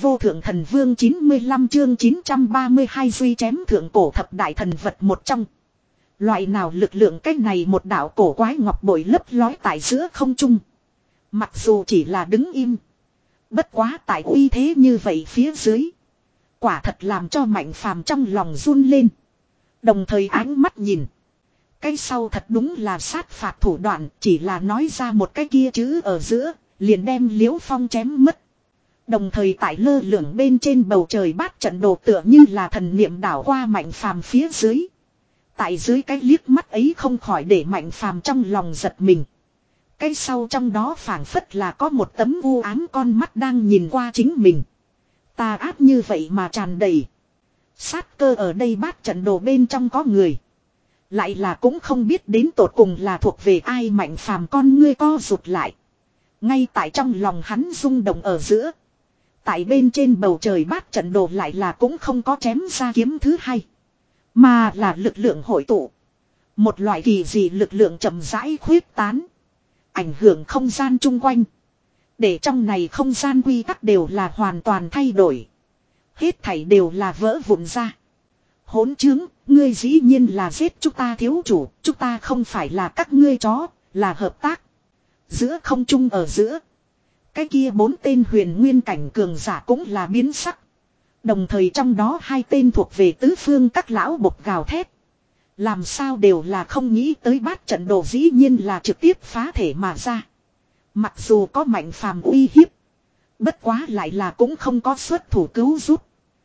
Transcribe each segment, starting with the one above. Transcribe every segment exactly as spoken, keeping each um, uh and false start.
vô thượng thần vương chín mươi lăm chương chín trăm ba mươi hai duy chém thượng cổ thập đại thần vật một trong. Loại nào lực lượng cách này một đạo cổ quái ngọc bội lấp lói tại giữa không trung. Mặc dù chỉ là đứng im. Bất quá tại uy thế như vậy phía dưới. Quả thật làm cho Mạnh Phàm trong lòng run lên. Đồng thời ánh mắt nhìn. Cái sau thật đúng là sát phạt thủ đoạn, chỉ là nói ra một cái kia chữ ở giữa, liền đem Liễu Phong chém mất. Đồng thời tại lơ lửng bên trên bầu trời bát trận đồ tựa như là thần niệm đảo qua Mạnh Phàm phía dưới. Tại dưới cái liếc mắt ấy không khỏi để Mạnh Phàm trong lòng giật mình. Cái sau trong đó phảng phất là có một tấm u ám con mắt đang nhìn qua chính mình. Tà ác như vậy mà tràn đầy. Sát cơ ở đây bát trận đồ bên trong có người. Lại là cũng không biết đến tột cùng là thuộc về ai. Mạnh Phàm con ngươi co rụt lại. Ngay tại trong lòng hắn rung động ở giữa. Tại bên trên bầu trời bát trận đồ lại là cũng không có chém ra kiếm thứ hai. Mà là lực lượng hội tụ. Một loại kỳ dị lực lượng chậm rãi khuyết tán. Ảnh hưởng không gian chung quanh. Để trong này không gian quy tắc đều là hoàn toàn thay đổi. Hết thảy đều là vỡ vụn ra. Hỗn chứng, ngươi dĩ nhiên là giết chúng ta thiếu chủ. Chúng ta không phải là các ngươi chó, là hợp tác. Giữa không trung ở giữa. Cái kia bốn tên huyền nguyên cảnh cường giả cũng là biến sắc. Đồng thời trong đó hai tên thuộc về tứ phương các lão bộc gào thét. Làm sao đều là không nghĩ tới bát trận đồ dĩ nhiên là trực tiếp phá thể mà ra. Mặc dù có Mạnh Phàm uy hiếp. Bất quá lại là cũng không có xuất thủ cứu giúp.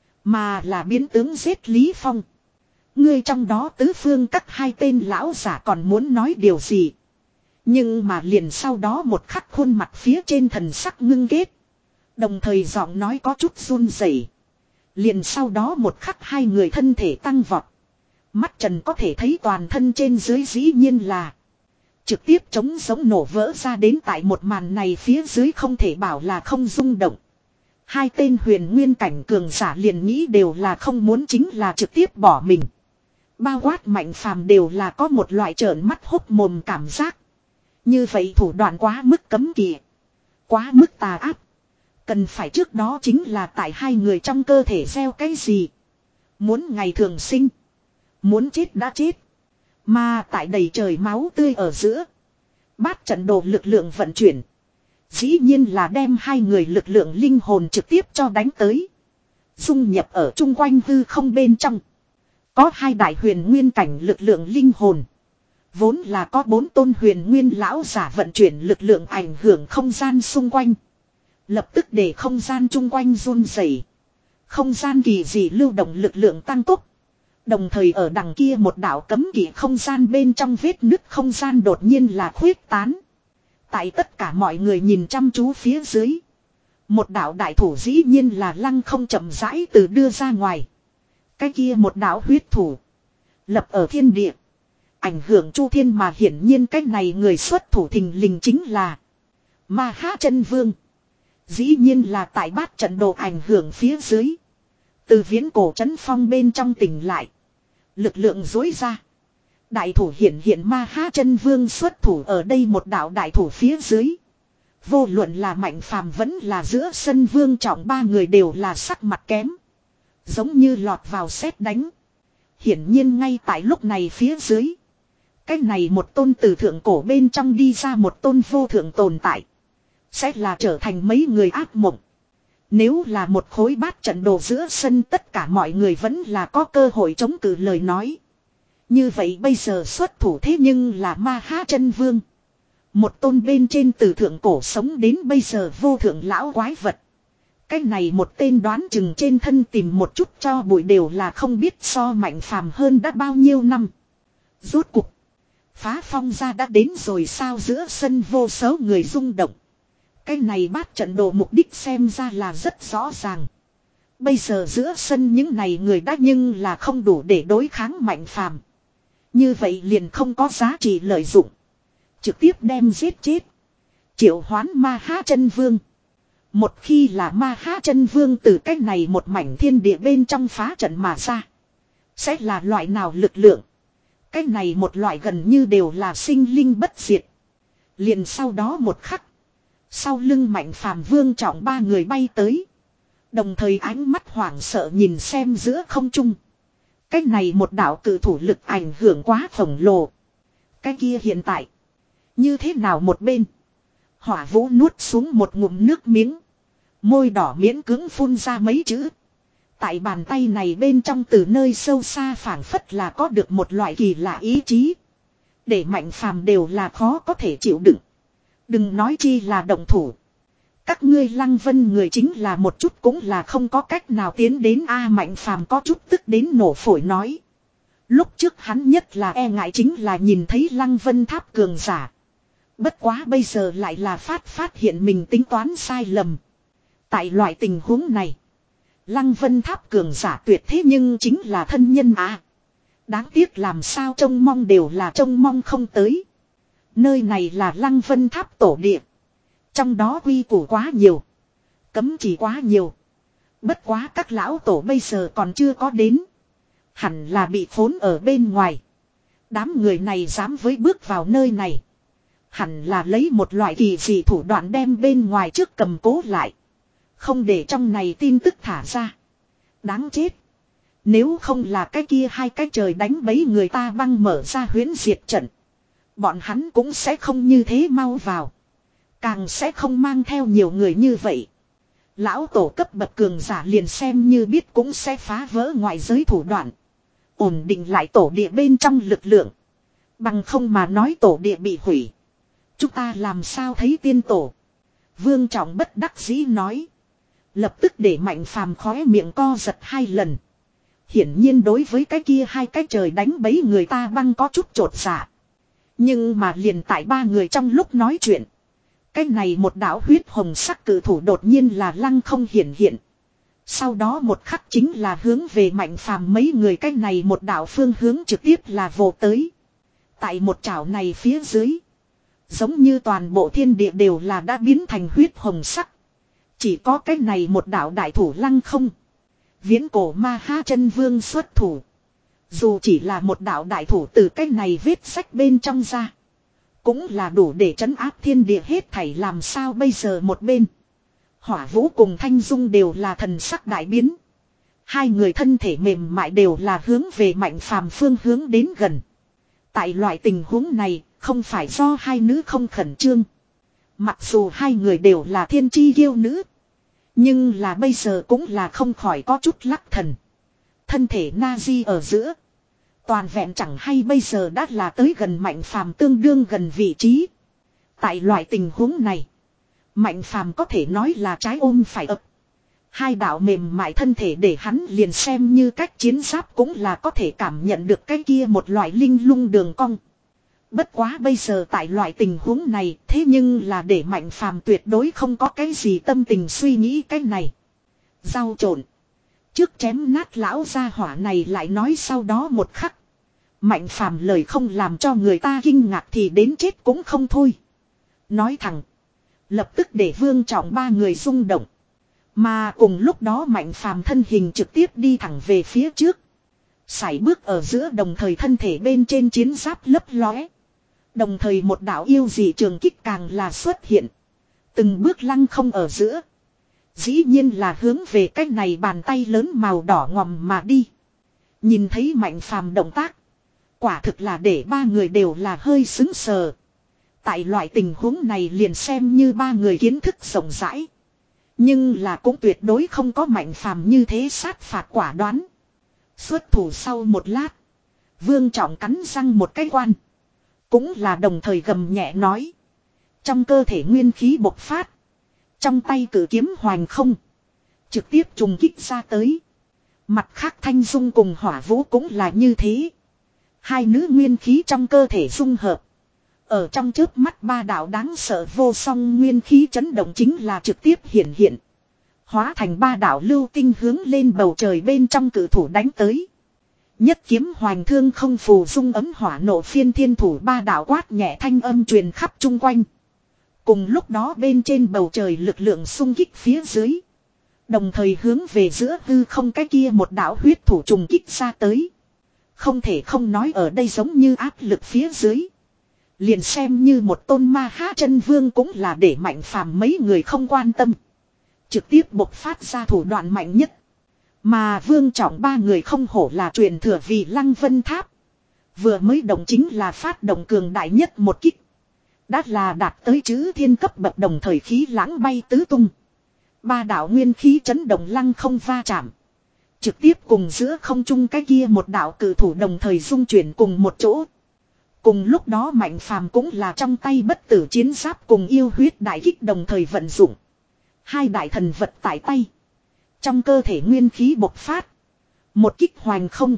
Mà là biến tướng giết Lý Phong. Ngươi trong đó tứ phương các hai tên lão giả còn muốn nói điều gì. Nhưng mà liền sau đó một khắc khuôn mặt phía trên thần sắc ngưng kết. Đồng thời giọng nói có chút run rẩy. Liền sau đó một khắc hai người thân thể tăng vọt. Mắt trần có thể thấy toàn thân trên dưới dĩ nhiên là trực tiếp chống giống nổ vỡ ra đến tại một màn này phía dưới không thể bảo là không rung động. Hai tên huyền nguyên cảnh cường giả liền nghĩ đều là không muốn chính là trực tiếp bỏ mình. Bao quát Mạnh Phàm đều là có một loại trợn mắt hốc mồm cảm giác. Như vậy thủ đoạn quá mức cấm kỵ. Quá mức tà ác. Cần phải trước đó chính là tại hai người trong cơ thể gieo cái gì. Muốn ngày thường sinh. Muốn chết đã chết. Mà tại đầy trời máu tươi ở giữa. Bát trận đồ lực lượng vận chuyển. Dĩ nhiên là đem hai người lực lượng linh hồn trực tiếp cho đánh tới. Dung nhập ở chung quanh hư không bên trong. Có hai đại huyền nguyên cảnh lực lượng linh hồn. Vốn là có bốn tôn huyền nguyên lão giả vận chuyển lực lượng ảnh hưởng không gian xung quanh. Lập tức để không gian chung quanh run rẩy. Không gian kỳ dị lưu động lực lượng tăng tốc. Đồng thời ở đằng kia một đạo cấm kỵ không gian bên trong vết nứt không gian đột nhiên là khuyết tán. Tại tất cả mọi người nhìn chăm chú phía dưới. Một đạo đại thủ dĩ nhiên là lăng không chậm rãi từ đưa ra ngoài. Cái kia một đạo huyết thủ. Lập ở thiên địa. Ảnh hưởng chu thiên mà hiển nhiên cái này người xuất thủ thình lình chính là Ma Ha Chân Vương. Dĩ nhiên là tại bát trận đồ ảnh hưởng phía dưới. Từ viễn cổ trấn phong bên trong tỉnh lại. Lực lượng dối ra. Đại thủ hiển hiện Ma Ha Chân Vương xuất thủ ở đây một đạo đại thủ phía dưới. Vô luận là Mạnh Phàm vẫn là giữa sân Vương Trọng ba người đều là sắc mặt kém. Giống như lọt vào sét đánh. Hiển nhiên ngay tại lúc này phía dưới. Cái này một tôn từ thượng cổ bên trong đi ra một tôn vô thượng tồn tại. Sẽ là trở thành mấy người ác mộng. Nếu là một khối bát trận đồ giữa sân tất cả mọi người vẫn là có cơ hội chống cự lời nói. Như vậy bây giờ xuất thủ thế nhưng là Ma Ha Chân Vương. Một tôn bên trên từ thượng cổ sống đến bây giờ vô thượng lão quái vật. Cái này một tên đoán chừng trên thân tìm một chút cho bụi đều là không biết so Mạnh Phàm hơn đã bao nhiêu năm. Rốt cục. Phá phong ra đã đến rồi sao giữa sân vô số người rung động. Cái này bát trận đồ mục đích xem ra là rất rõ ràng. Bây giờ giữa sân những này người đã nhưng là không đủ để đối kháng Mạnh Phàm. Như vậy liền không có giá trị lợi dụng. Trực tiếp đem giết chết. Triệu hoán Ma Ha Chân Vương. Một khi là Ma Ha Chân Vương từ cái này một mảnh thiên địa bên trong phá trận mà ra. Sẽ là loại nào lực lượng. Cái này một loại gần như đều là sinh linh bất diệt. Liền sau đó một khắc. Sau lưng Mạnh Phàm Vương Trọng ba người bay tới. Đồng thời ánh mắt hoảng sợ nhìn xem giữa không trung. Cái này một đạo cử thủ lực ảnh hưởng quá khổng lồ. Cái kia hiện tại. Như thế nào một bên. Hỏa Vũ nuốt xuống một ngụm nước miếng. Môi đỏ miễn cưỡng phun ra mấy chữ. Tại bàn tay này bên trong từ nơi sâu xa phảng phất là có được một loại kỳ lạ ý chí. Để Mạnh Phàm đều là khó có thể chịu đựng. Đừng nói chi là động thủ. Các ngươi Lăng Vân người chính là một chút cũng là không có cách nào tiến đến a Mạnh Phàm có chút tức đến nổ phổi nói. Lúc trước hắn nhất là e ngại chính là nhìn thấy Lăng Vân Tháp cường giả. Bất quá bây giờ lại là phát phát hiện mình tính toán sai lầm. Tại loại tình huống này. Lăng Vân Tháp cường giả tuyệt thế nhưng chính là thân nhân à. Đáng tiếc làm sao trông mong đều là trông mong không tới. Nơi này là Lăng Vân Tháp tổ địa. Trong đó quy củ quá nhiều. Cấm chỉ quá nhiều. Bất quá các lão tổ bây giờ còn chưa có đến. Hẳn là bị khốn ở bên ngoài. Đám người này dám với bước vào nơi này. Hẳn là lấy một loại kỳ dị thủ đoạn đem bên ngoài trước cầm cố lại. Không để trong này tin tức thả ra. Đáng chết. Nếu không là cái kia hai cái trời đánh bấy người ta băng mở ra huyễn diệt trận. Bọn hắn cũng sẽ không như thế mau vào. Càng sẽ không mang theo nhiều người như vậy. Lão tổ cấp bậc cường giả liền xem như biết cũng sẽ phá vỡ ngoại giới thủ đoạn. Ổn định lại tổ địa bên trong lực lượng. Bằng không mà nói tổ địa bị hủy. Chúng ta làm sao thấy tiên tổ. Vương Trọng bất đắc dĩ nói. Lập tức để Mạnh Phàm khóe miệng co giật hai lần. Hiển nhiên đối với cái kia hai cái trời đánh bấy người ta băng có chút trột dạ. Nhưng mà liền tại ba người trong lúc nói chuyện. Cái này một đạo huyết hồng sắc cử thủ đột nhiên là lăng không hiển hiện. Sau đó một khắc chính là hướng về Mạnh Phàm mấy người cái này một đạo phương hướng trực tiếp là vồ tới. Tại một chảo này phía dưới. Giống như toàn bộ thiên địa đều là đã biến thành huyết hồng sắc. Chỉ có cái này một đạo đại thủ lăng không. Viễn cổ ma ha chân vương xuất thủ. Dù chỉ là một đạo đại thủ từ cái này vết sách bên trong ra. Cũng là đủ để trấn áp thiên địa hết thảy làm sao bây giờ một bên. Hỏa Vũ cùng Thanh Dung đều là thần sắc đại biến. Hai người thân thể mềm mại đều là hướng về Mạnh Phàm phương hướng đến gần. Tại loại tình huống này, không phải do hai nữ không khẩn trương. Mặc dù hai người đều là thiên chi kiêu nữ. Nhưng là bây giờ cũng là không khỏi có chút lắc thần. Thân thể Nazi ở giữa. Toàn vẹn chẳng hay bây giờ đã là tới gần Mạnh Phàm tương đương gần vị trí. Tại loại tình huống này. Mạnh Phàm có thể nói là trái ôm phải ập. Hai đạo mềm mại thân thể để hắn liền xem như cách chiến giáp cũng là có thể cảm nhận được cái kia một loại linh lung đường cong. Bất quá bây giờ tại loại tình huống này thế nhưng là để Mạnh Phàm tuyệt đối không có cái gì tâm tình suy nghĩ cái này. Rau trộn. Trước chém nát lão gia hỏa này lại nói sau đó một khắc. Mạnh Phàm lời không làm cho người ta kinh ngạc thì đến chết cũng không thôi. Nói thẳng. Lập tức để Vương Trọng ba người rung động. Mà cùng lúc đó Mạnh Phàm thân hình trực tiếp đi thẳng về phía trước. Sải bước ở giữa đồng thời thân thể bên trên chiến giáp lấp lóe. Đồng thời một đạo yêu dị trường kích càng là xuất hiện. Từng bước lăng không ở giữa. Dĩ nhiên là hướng về cái này bàn tay lớn màu đỏ ngòm mà đi. Nhìn thấy Mạnh Phàm động tác. Quả thực là để ba người đều là hơi sững sờ. Tại loại tình huống này liền xem như ba người kiến thức rộng rãi. Nhưng là cũng tuyệt đối không có Mạnh Phàm như thế sát phạt quả đoán. Xuất thủ sau một lát. Vương Trọng cắn răng một cái quan. Cũng là đồng thời gầm nhẹ nói. Trong cơ thể nguyên khí bộc phát. Trong tay cử kiếm hoành không. Trực tiếp trùng kích ra tới. Mặt khác Thanh Dung cùng Hỏa Vũ cũng là như thế. Hai nữ nguyên khí trong cơ thể dung hợp. Ở trong chớp mắt ba đạo đáng sợ vô song nguyên khí chấn động chính là trực tiếp hiện hiện. Hóa thành ba đạo lưu tinh hướng lên bầu trời bên trong cử thủ đánh tới. Nhất kiếm hoành thương không phù dung ấm hỏa nộ phiên thiên thủ ba đạo quát nhẹ thanh âm truyền khắp chung quanh. Cùng lúc đó bên trên bầu trời lực lượng xung kích phía dưới. Đồng thời hướng về giữa hư không cái kia một đạo huyết thủ trùng kích ra tới. Không thể không nói ở đây giống như áp lực phía dưới. Liền xem như một tôn ma há chân vương cũng là để Mạnh Phàm mấy người không quan tâm. Trực tiếp bộc phát ra thủ đoạn mạnh nhất. Mà Vương Trọng ba người không hổ là truyền thừa vì Lăng Vân Tháp. Vừa mới động chính là phát động cường đại nhất một kích. Đã là đạt tới chữ thiên cấp bậc, đồng thời khí lãng bay tứ tung. Ba đạo nguyên khí chấn động lăng không va chạm. Trực tiếp cùng giữa không trung cái kia một đạo cử thủ đồng thời dung chuyển cùng một chỗ. Cùng lúc đó Mạnh Phàm cũng là trong tay bất tử chiến giáp cùng yêu huyết đại kích đồng thời vận dụng. Hai đại thần vật tại tay. Trong cơ thể nguyên khí bộc phát. Một kích hoành không.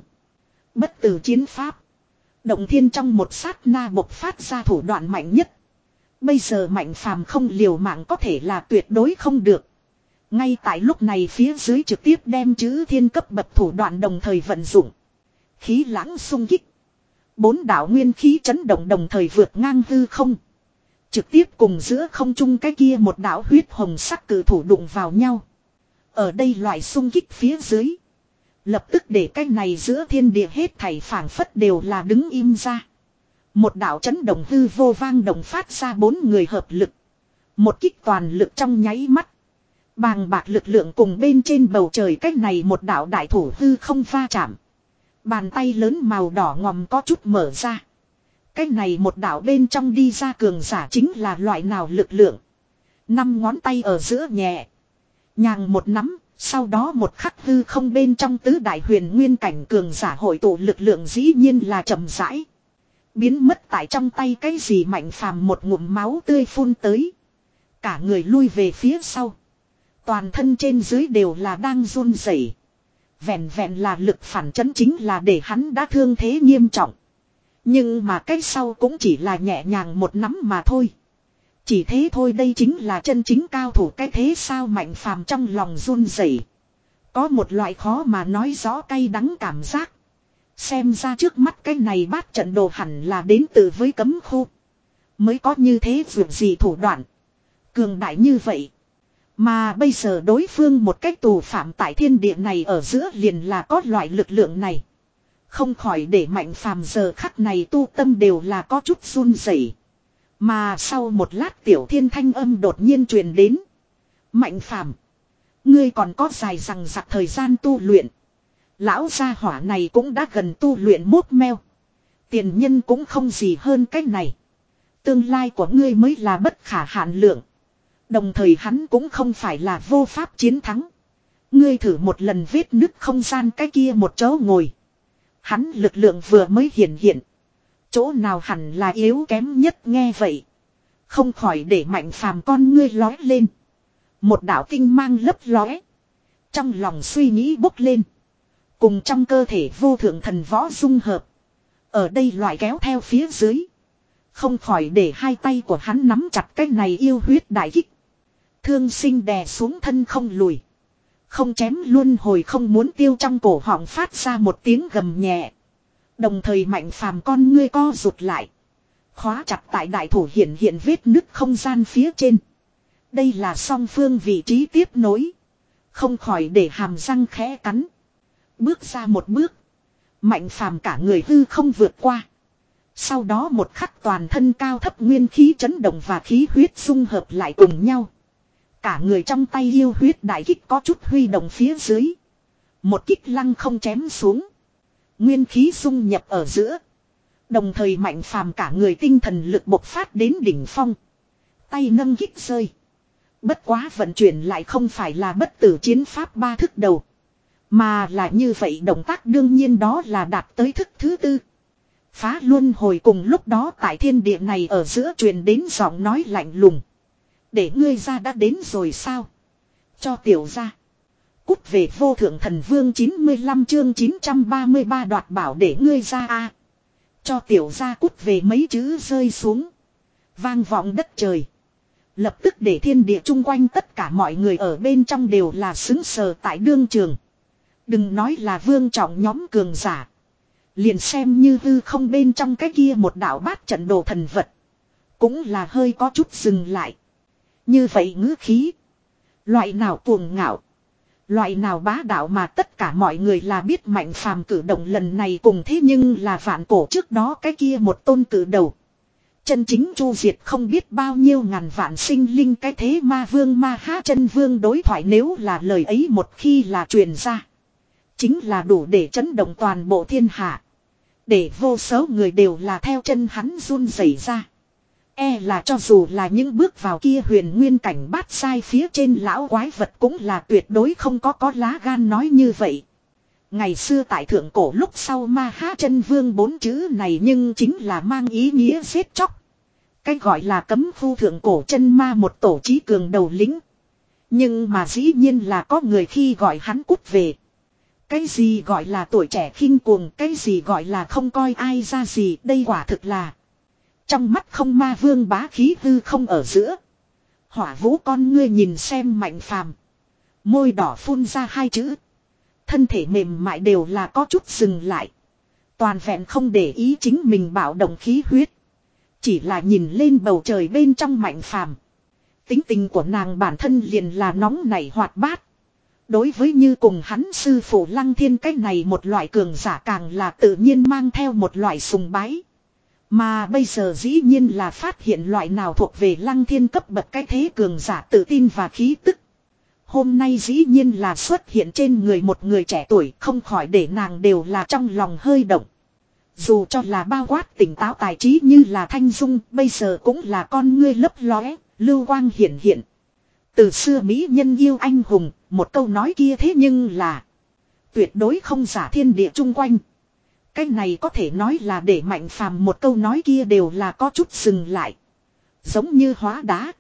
Bất tử chiến pháp. Động thiên trong một sát na bộc phát ra thủ đoạn mạnh nhất. Bây giờ Mạnh Phàm không liều mạng có thể là tuyệt đối không được. Ngay tại lúc này phía dưới trực tiếp đem chữ thiên cấp bậc thủ đoạn đồng thời vận dụng. Khí lãng xung kích. Bốn đạo nguyên khí chấn động đồng thời vượt ngang hư không. Trực tiếp cùng giữa không trung cái kia một đạo huyết hồng sắc cử thủ đụng vào nhau. Ở đây loại xung kích phía dưới. Lập tức để cái này giữa thiên địa hết thảy phảng phất đều là đứng im ra. Một đạo chấn động hư vô vang đồng phát ra bốn người hợp lực. Một kích toàn lực trong nháy mắt. Bàng bạc lực lượng cùng bên trên bầu trời cái này một đạo đại thủ hư không va chạm. Bàn tay lớn màu đỏ ngòm có chút mở ra. Cái này một đạo bên trong đi ra cường giả chính là loại nào lực lượng. Năm ngón tay ở giữa nhẹ. Nhàng một nắm, sau đó một khắc hư không bên trong tứ đại huyền nguyên cảnh cường giả hội tụ lực lượng dĩ nhiên là chậm rãi. Biến mất tại trong tay cái gì Mạnh Phàm một ngụm máu tươi phun tới. Cả người lui về phía sau. Toàn thân trên dưới đều là đang run rẩy. Vẹn vẹn là lực phản chấn chính là để hắn đã thương thế nghiêm trọng. Nhưng mà cái sau cũng chỉ là nhẹ nhàng một nắm mà thôi. Chỉ thế thôi, đây chính là chân chính cao thủ cái thế sao? Mạnh Phàm trong lòng run rẩy. Có một loại khó mà nói rõ cay đắng cảm giác. Xem ra trước mắt cái này bát trận đồ hẳn là đến từ với cấm khu. Mới có như thế vượt gì thủ đoạn. Cường đại như vậy. Mà bây giờ đối phương một cách tù phạm tại thiên địa này ở giữa liền là có loại lực lượng này. Không khỏi để Mạnh Phàm giờ khắc này tu tâm đều là có chút run rẩy. Mà sau một lát tiểu thiên thanh âm đột nhiên truyền đến. Mạnh Phàm, ngươi còn có dài rằng giặc thời gian tu luyện. Lão gia hỏa này cũng đã gần tu luyện mốt meo. Tiền nhân cũng không gì hơn cách này. Tương lai của ngươi mới là bất khả hạn lượng. Đồng thời hắn cũng không phải là vô pháp chiến thắng. Ngươi thử một lần vết nứt không gian cái kia một chỗ ngồi. Hắn lực lượng vừa mới hiện hiện. Chỗ nào hẳn là yếu kém nhất, nghe vậy. Không khỏi để Mạnh Phàm con ngươi lói lên. Một đạo kinh mang lấp lóe. Trong lòng suy nghĩ bốc lên. Cùng trong cơ thể vô thượng thần võ dung hợp. Ở đây loại kéo theo phía dưới. Không khỏi để hai tay của hắn nắm chặt cái này yêu huyết đại kích. Thương sinh đè xuống thân không lùi. Không chém luôn hồi không muốn tiêu, trong cổ họng phát ra một tiếng gầm nhẹ. Đồng thời Mạnh Phàm con ngươi co rụt lại. Khóa chặt tại đại thủ hiện hiện vết nứt không gian phía trên. Đây là song phương vị trí tiếp nối. Không khỏi để hàm răng khẽ cắn. Bước ra một bước. Mạnh Phàm cả người hư không vượt qua. Sau đó một khắc toàn thân cao thấp nguyên khí chấn động và khí huyết dung hợp lại cùng nhau. Cả người trong tay yêu huyết đại kích có chút huy động phía dưới. Một kích lăng không chém xuống. Nguyên khí dung nhập ở giữa. Đồng thời Mạnh Phàm cả người tinh thần lực bộc phát đến đỉnh phong. Tay nâng kích rơi. Bất quá vận chuyển lại không phải là bất tử chiến pháp ba thức đầu. Mà là như vậy, động tác đương nhiên đó là đạt tới thức thứ tư. Phá luân hồi. Cùng lúc đó tại thiên địa này ở giữa truyền đến giọng nói lạnh lùng. Để ngươi ra đã đến rồi sao? Cho tiểu ra. Cút về. Vô thượng thần vương chín mươi lăm chương chín trăm ba mươi ba đoạt bảo để ngươi ra a. Cho tiểu ra cút về mấy chữ rơi xuống. Vang vọng đất trời. Lập tức để thiên địa chung quanh tất cả mọi người ở bên trong đều là xứng sờ tại đương trường. Đừng nói là Vương Trọng nhóm cường giả. Liền xem như hư không bên trong cái kia một đạo bát trận đồ thần vật. Cũng là hơi có chút dừng lại. Như vậy ngữ khí. Loại nào cuồng ngạo. Loại nào bá đạo mà tất cả mọi người là biết Mạnh Phàm cử động lần này cùng thế nhưng là vạn cổ trước đó cái kia một tôn cử đầu. Chân chính chu diệt không biết bao nhiêu ngàn vạn sinh linh cái thế ma vương ma ha chân vương đối thoại nếu là lời ấy một khi là truyền ra. Chính là đủ để chấn động toàn bộ thiên hạ. Để vô số người đều là theo chân hắn run rẩy ra. E là cho dù là những bước vào kia huyền nguyên cảnh bát sai phía trên lão quái vật cũng là tuyệt đối không có có lá gan nói như vậy. Ngày xưa tại thượng cổ lúc sau ma ha chân vương bốn chữ này nhưng chính là mang ý nghĩa giết chóc. Cái gọi là cấm khu thượng cổ chân ma một tổ trí cường đầu lĩnh. Nhưng mà dĩ nhiên là có người khi gọi hắn cút về. Cái gì gọi là tuổi trẻ khinh cuồng, cái gì gọi là không coi ai ra gì, đây quả thực là. Trong mắt không ma vương bá khí hư không ở giữa. Hỏa vũ con ngươi nhìn xem Mạnh Phàm, môi đỏ phun ra hai chữ. Thân thể mềm mại đều là có chút dừng lại. Toàn vẹn không để ý chính mình bạo động khí huyết. Chỉ là nhìn lên bầu trời bên trong Mạnh Phàm. Tính tình của nàng bản thân liền là nóng nảy hoạt bát. Đối với như cùng hắn sư phụ Lăng Thiên cái này một loại cường giả càng là tự nhiên mang theo một loại sùng bái. Mà bây giờ dĩ nhiên là phát hiện loại nào thuộc về Lăng Thiên cấp bậc cái thế cường giả tự tin và khí tức. Hôm nay dĩ nhiên là xuất hiện trên người một người trẻ tuổi không khỏi để nàng đều là trong lòng hơi động. Dù cho là bao quát tỉnh táo tài trí như là Thanh Dung bây giờ cũng là con ngươi lấp lóe, lưu quang hiển hiện. Từ xưa mỹ nhân yêu anh hùng, một câu nói kia thế nhưng là tuyệt đối không giả thiên địa chung quanh. Cái này có thể nói là để Mạnh Phàm một câu nói kia đều là có chút dừng lại. Giống như hóa đá.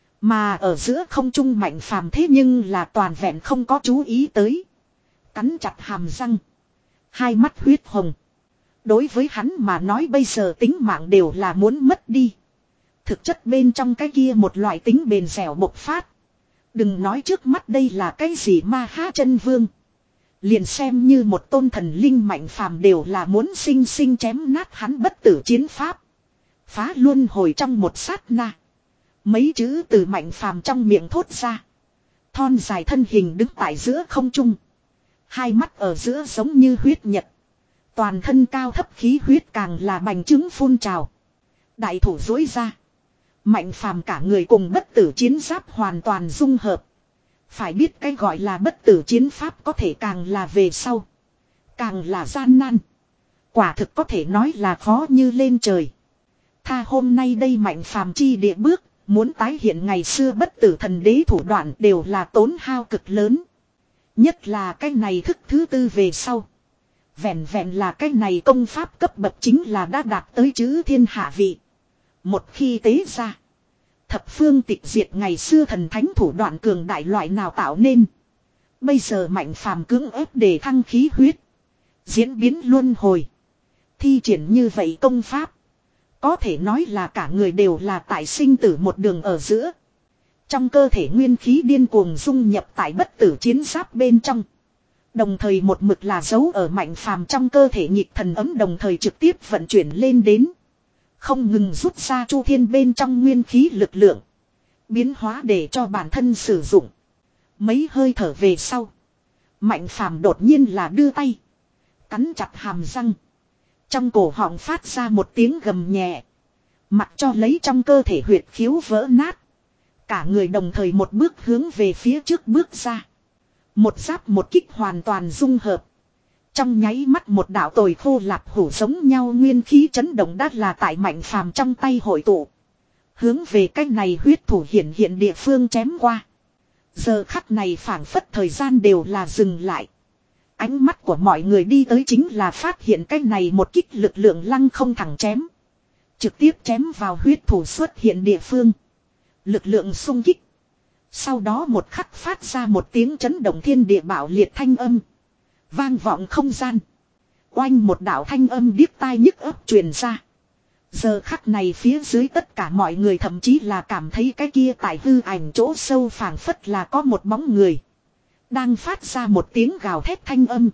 Mà ở giữa không trung Mạnh Phàm thế nhưng là toàn vẹn không có chú ý tới. Cắn chặt hàm răng. Hai mắt huyết hồng. Đối với hắn mà nói bây giờ tính mạng đều là muốn mất đi. Thực chất bên trong cái kia một loại tính bền dẻo bộc phát. Đừng nói trước mắt đây là cái gì ma ha chân vương. Liền xem như một tôn thần linh Mạnh Phàm đều là muốn sinh sinh chém nát hắn bất tử chiến pháp. Phá luân hồi trong một sát na. Mấy chữ từ Mạnh Phàm trong miệng thốt ra. Thon dài thân hình đứng tại giữa không trung. Hai mắt ở giữa giống như huyết nhật. Toàn thân cao thấp khí huyết càng là bành trướng phun trào. Đại thủ dối ra. Mạnh Phàm cả người cùng bất tử chiến giáp hoàn toàn dung hợp. Phải biết cái gọi là bất tử chiến pháp có thể càng là về sau. Càng là gian nan. Quả thực có thể nói là khó như lên trời. Tha hôm nay đây Mạnh Phàm chi địa bước. Muốn tái hiện ngày xưa bất tử thần đế thủ đoạn đều là tốn hao cực lớn. Nhất là cái này thức thứ tư về sau. Vẹn vẹn là cái này công pháp cấp bậc chính là đã đạt tới chữ thiên hạ vị. Một khi tế ra. Thập phương tịch diệt ngày xưa thần thánh thủ đoạn cường đại loại nào tạo nên. Bây giờ Mạnh Phàm cưỡng ép để thăng khí huyết. Diễn biến luân hồi. Thi triển như vậy công pháp. Có thể nói là cả người đều là tại sinh tử một đường ở giữa. Trong cơ thể nguyên khí điên cuồng dung nhập tại bất tử chiến giáp bên trong. Đồng thời một mực là dấu ở Mạnh Phàm trong cơ thể nhịp thần ấm đồng thời trực tiếp vận chuyển lên đến. Không ngừng rút ra chu thiên bên trong nguyên khí lực lượng. Biến hóa để cho bản thân sử dụng. Mấy hơi thở về sau. Mạnh Phàm đột nhiên là đưa tay. Cắn chặt hàm răng. Trong cổ họng phát ra một tiếng gầm nhẹ. Mặc cho lấy trong cơ thể huyệt khiếu vỡ nát. Cả người đồng thời một bước hướng về phía trước bước ra. Một giáp một kích hoàn toàn dung hợp. Trong nháy mắt một đạo tồi khô lạp hủ giống nhau nguyên khí chấn động đắt là tại Mạnh Phàm trong tay hội tụ. Hướng về cái này huyết thủ hiển hiện địa phương chém qua. Giờ khắc này phảng phất thời gian đều là dừng lại. Ánh mắt của mọi người đi tới chính là phát hiện cái này một kích lực lượng lăng không thẳng chém. Trực tiếp chém vào huyết thủ xuất hiện địa phương. Lực lượng xung kích. Sau đó một khắc phát ra một tiếng chấn động thiên địa bạo liệt thanh âm. Vang vọng không gian. Oanh một đạo thanh âm điếc tai nhức ấp truyền ra. Giờ khắc này phía dưới tất cả mọi người thậm chí là cảm thấy cái kia tại hư ảnh chỗ sâu phảng phất là có một bóng người. Đang phát ra một tiếng gào thét thanh âm.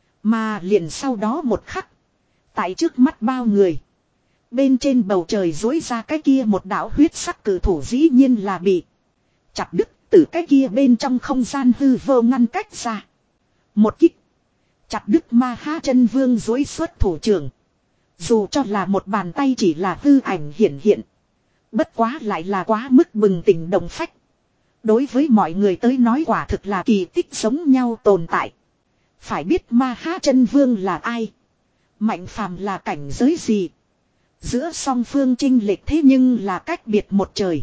Mà liền sau đó một khắc. Tại trước mắt bao người. Bên trên bầu trời dối ra cái kia một đạo huyết sắc cử thủ dĩ nhiên là bị chặt đứt từ cái kia bên trong không gian hư vô ngăn cách ra. Một kích. Chặt đứt ma ha chân vương dối xuất thủ trưởng. Dù cho là một bàn tay chỉ là hư ảnh hiển hiện. Bất quá lại là quá mức bừng tỉnh đồng phách. Đối với mọi người tới nói quả thực là kỳ tích giống nhau tồn tại. Phải biết Ma Ha Chân Vương là ai? Mạnh phàm là cảnh giới gì? Giữa song phương chênh lệch thế nhưng là cách biệt một trời.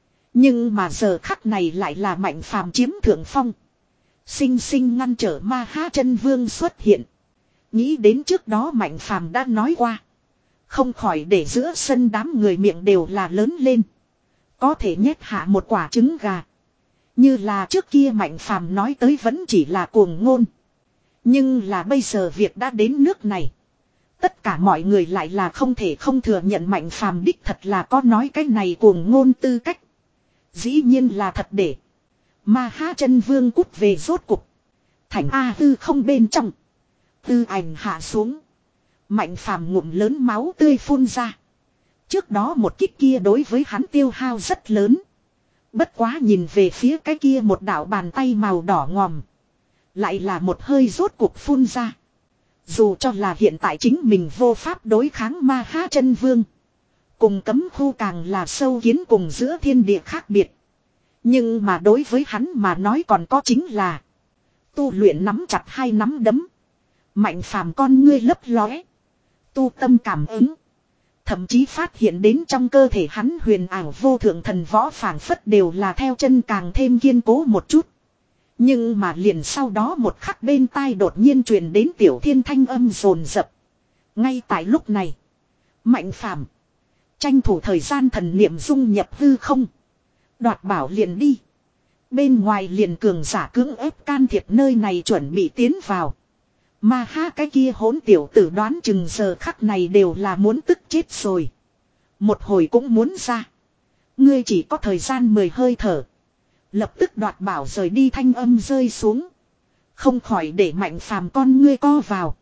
Nhưng mà giờ khắc này lại là Mạnh phàm chiếm thượng phong. Sinh sinh ngăn trở Ma Ha Chân Vương xuất hiện. Nghĩ đến trước đó Mạnh phàm đã nói qua. Không khỏi để giữa sân đám người miệng đều là lớn lên. Có thể nhét hạ một quả trứng gà. Như là trước kia Mạnh phàm nói tới vẫn chỉ là cuồng ngôn. Nhưng là bây giờ việc đã đến nước này. Tất cả mọi người lại là không thể không thừa nhận Mạnh phàm đích thật là có nói cái này cuồng ngôn tư cách. Dĩ nhiên là thật để. Ma Ha Chân Vương cút về rốt cục. Thành A Tư không bên trong. Tư ảnh hạ xuống. Mạnh phàm ngụm lớn máu tươi phun ra. Trước đó một kích kia đối với hắn tiêu hao rất lớn. Bất quá nhìn về phía cái kia một đạo bàn tay màu đỏ ngòm. Lại là một hơi rốt cuộc phun ra. Dù cho là hiện tại chính mình vô pháp đối kháng Ma Ha Chân Vương. Cùng cấm khu càng là sâu kiến cùng giữa thiên địa khác biệt. Nhưng mà đối với hắn mà nói còn có chính là. Tu luyện nắm chặt hai nắm đấm. Mạnh phàm con ngươi lấp lóe. Tu tâm cảm ứng. Thậm chí phát hiện đến trong cơ thể hắn huyền ảo vô thượng thần võ phảng phất đều là theo chân càng thêm kiên cố một chút. Nhưng mà liền sau đó một khắc bên tai đột nhiên truyền đến Tiểu Thiên thanh âm rồn rập. Ngay tại lúc này. Mạnh phàm. Tranh thủ thời gian thần niệm dung nhập hư không. Đoạt bảo liền đi. Bên ngoài liền cường giả cưỡng ép can thiệp nơi này chuẩn bị tiến vào. Ma Ha cái kia hỗn tiểu tử đoán chừng giờ khắc này đều là muốn tức chết rồi. Một hồi cũng muốn ra. Ngươi chỉ có thời gian mười hơi thở. Lập tức đoạt bảo rời đi thanh âm rơi xuống. Không khỏi để Mạnh phàm con ngươi co vào.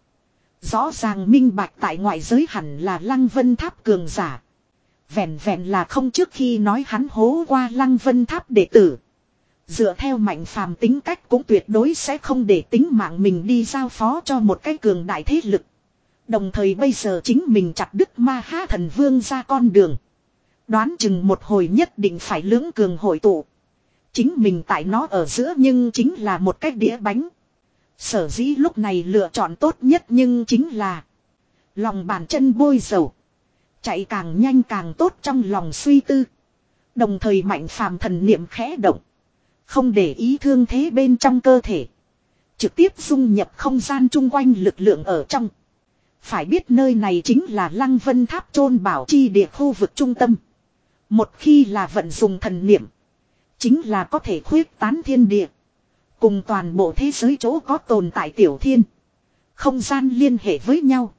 Rõ ràng minh bạch tại ngoại giới hẳn là Lăng Vân Tháp cường giả. Vẹn vẹn là không trước khi nói hắn hố qua Lăng Vân Tháp đệ tử. Dựa theo Mạnh phàm tính cách cũng tuyệt đối sẽ không để tính mạng mình đi giao phó cho một cái cường đại thế lực. Đồng thời bây giờ chính mình chặt đứt Ma Ha Thần Vương ra con đường. Đoán chừng một hồi nhất định phải lưỡng cường hội tụ. Chính mình tại nó ở giữa nhưng chính là một cái đĩa bánh. Sở dĩ lúc này lựa chọn tốt nhất nhưng chính là lòng bàn chân bôi dầu. Chạy càng nhanh càng tốt trong lòng suy tư. Đồng thời Mạnh phàm thần niệm khẽ động. Không để ý thương thế bên trong cơ thể. Trực tiếp dung nhập không gian chung quanh lực lượng ở trong. Phải biết nơi này chính là Lăng Vân Tháp chôn bảo chi địa khu vực trung tâm. Một khi là vận dùng thần niệm. Chính là có thể khuyết tán thiên địa. Cùng toàn bộ thế giới chỗ có tồn tại tiểu thiên. Không gian liên hệ với nhau.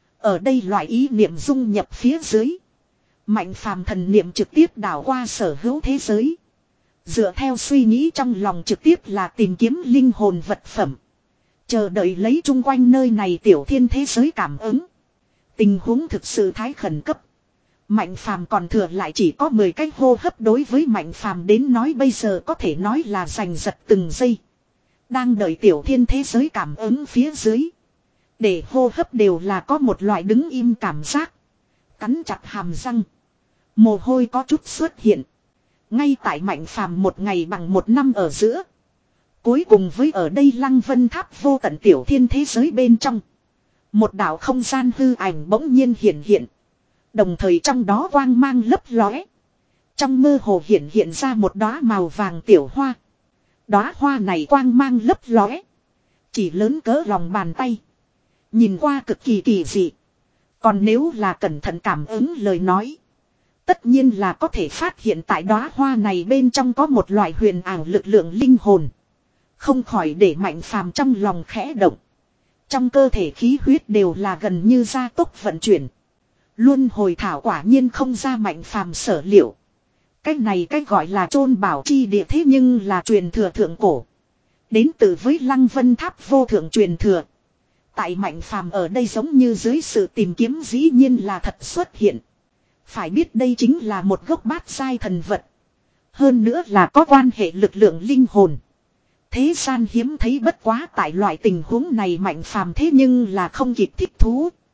Ở đây loại ý niệm dung nhập phía dưới. Mạnh phàm thần niệm trực tiếp đảo qua sở hữu thế giới. Dựa theo suy nghĩ trong lòng trực tiếp là tìm kiếm linh hồn vật phẩm. Chờ đợi lấy chung quanh nơi này tiểu thiên thế giới cảm ứng. Tình huống thực sự thái khẩn cấp. Mạnh phàm còn thừa lại chỉ có mười cái hô hấp đối với Mạnh phàm đến nói bây giờ có thể nói là giành giật từng giây. Đang đợi tiểu thiên thế giới cảm ứng phía dưới. Để hô hấp đều là có một loại đứng im cảm giác. Cắn chặt hàm răng. Mồ hôi có chút xuất hiện. Ngay tại Mạnh phàm một ngày bằng một năm ở giữa. Cuối cùng với ở đây Lăng Vân Tháp vô tận tiểu thiên thế giới bên trong. Một đảo không gian hư ảnh bỗng nhiên hiện hiện. Đồng thời trong đó quang mang lấp lóe. Trong mơ hồ hiện hiện ra một đóa màu vàng tiểu hoa. Đóa hoa này quang mang lấp lóe. Chỉ lớn cỡ lòng bàn tay. Nhìn qua cực kỳ kỳ dị. Còn nếu là cẩn thận cảm ứng lời nói. Tất nhiên là có thể phát hiện tại đóa hoa này bên trong có một loại huyền ảo lực lượng linh hồn. Không khỏi để Mạnh phàm trong lòng khẽ động. Trong cơ thể khí huyết đều là gần như gia tốc vận chuyển. Luân hồi thảo quả nhiên không ra Mạnh phàm sở liệu. Cái này cái gọi là chôn bảo chi địa thế nhưng là truyền thừa thượng cổ. Đến từ với Lăng Vân Tháp vô thượng truyền thừa. Tại Mạnh phàm ở đây giống như dưới sự tìm kiếm dĩ nhiên là thật xuất hiện. Phải biết đây chính là một gốc bát giai thần vật. Hơn nữa là có quan hệ lực lượng linh hồn. Thế gian hiếm thấy bất quá tại loại tình huống này Mạnh phàm thế nhưng là không kịp thích thú.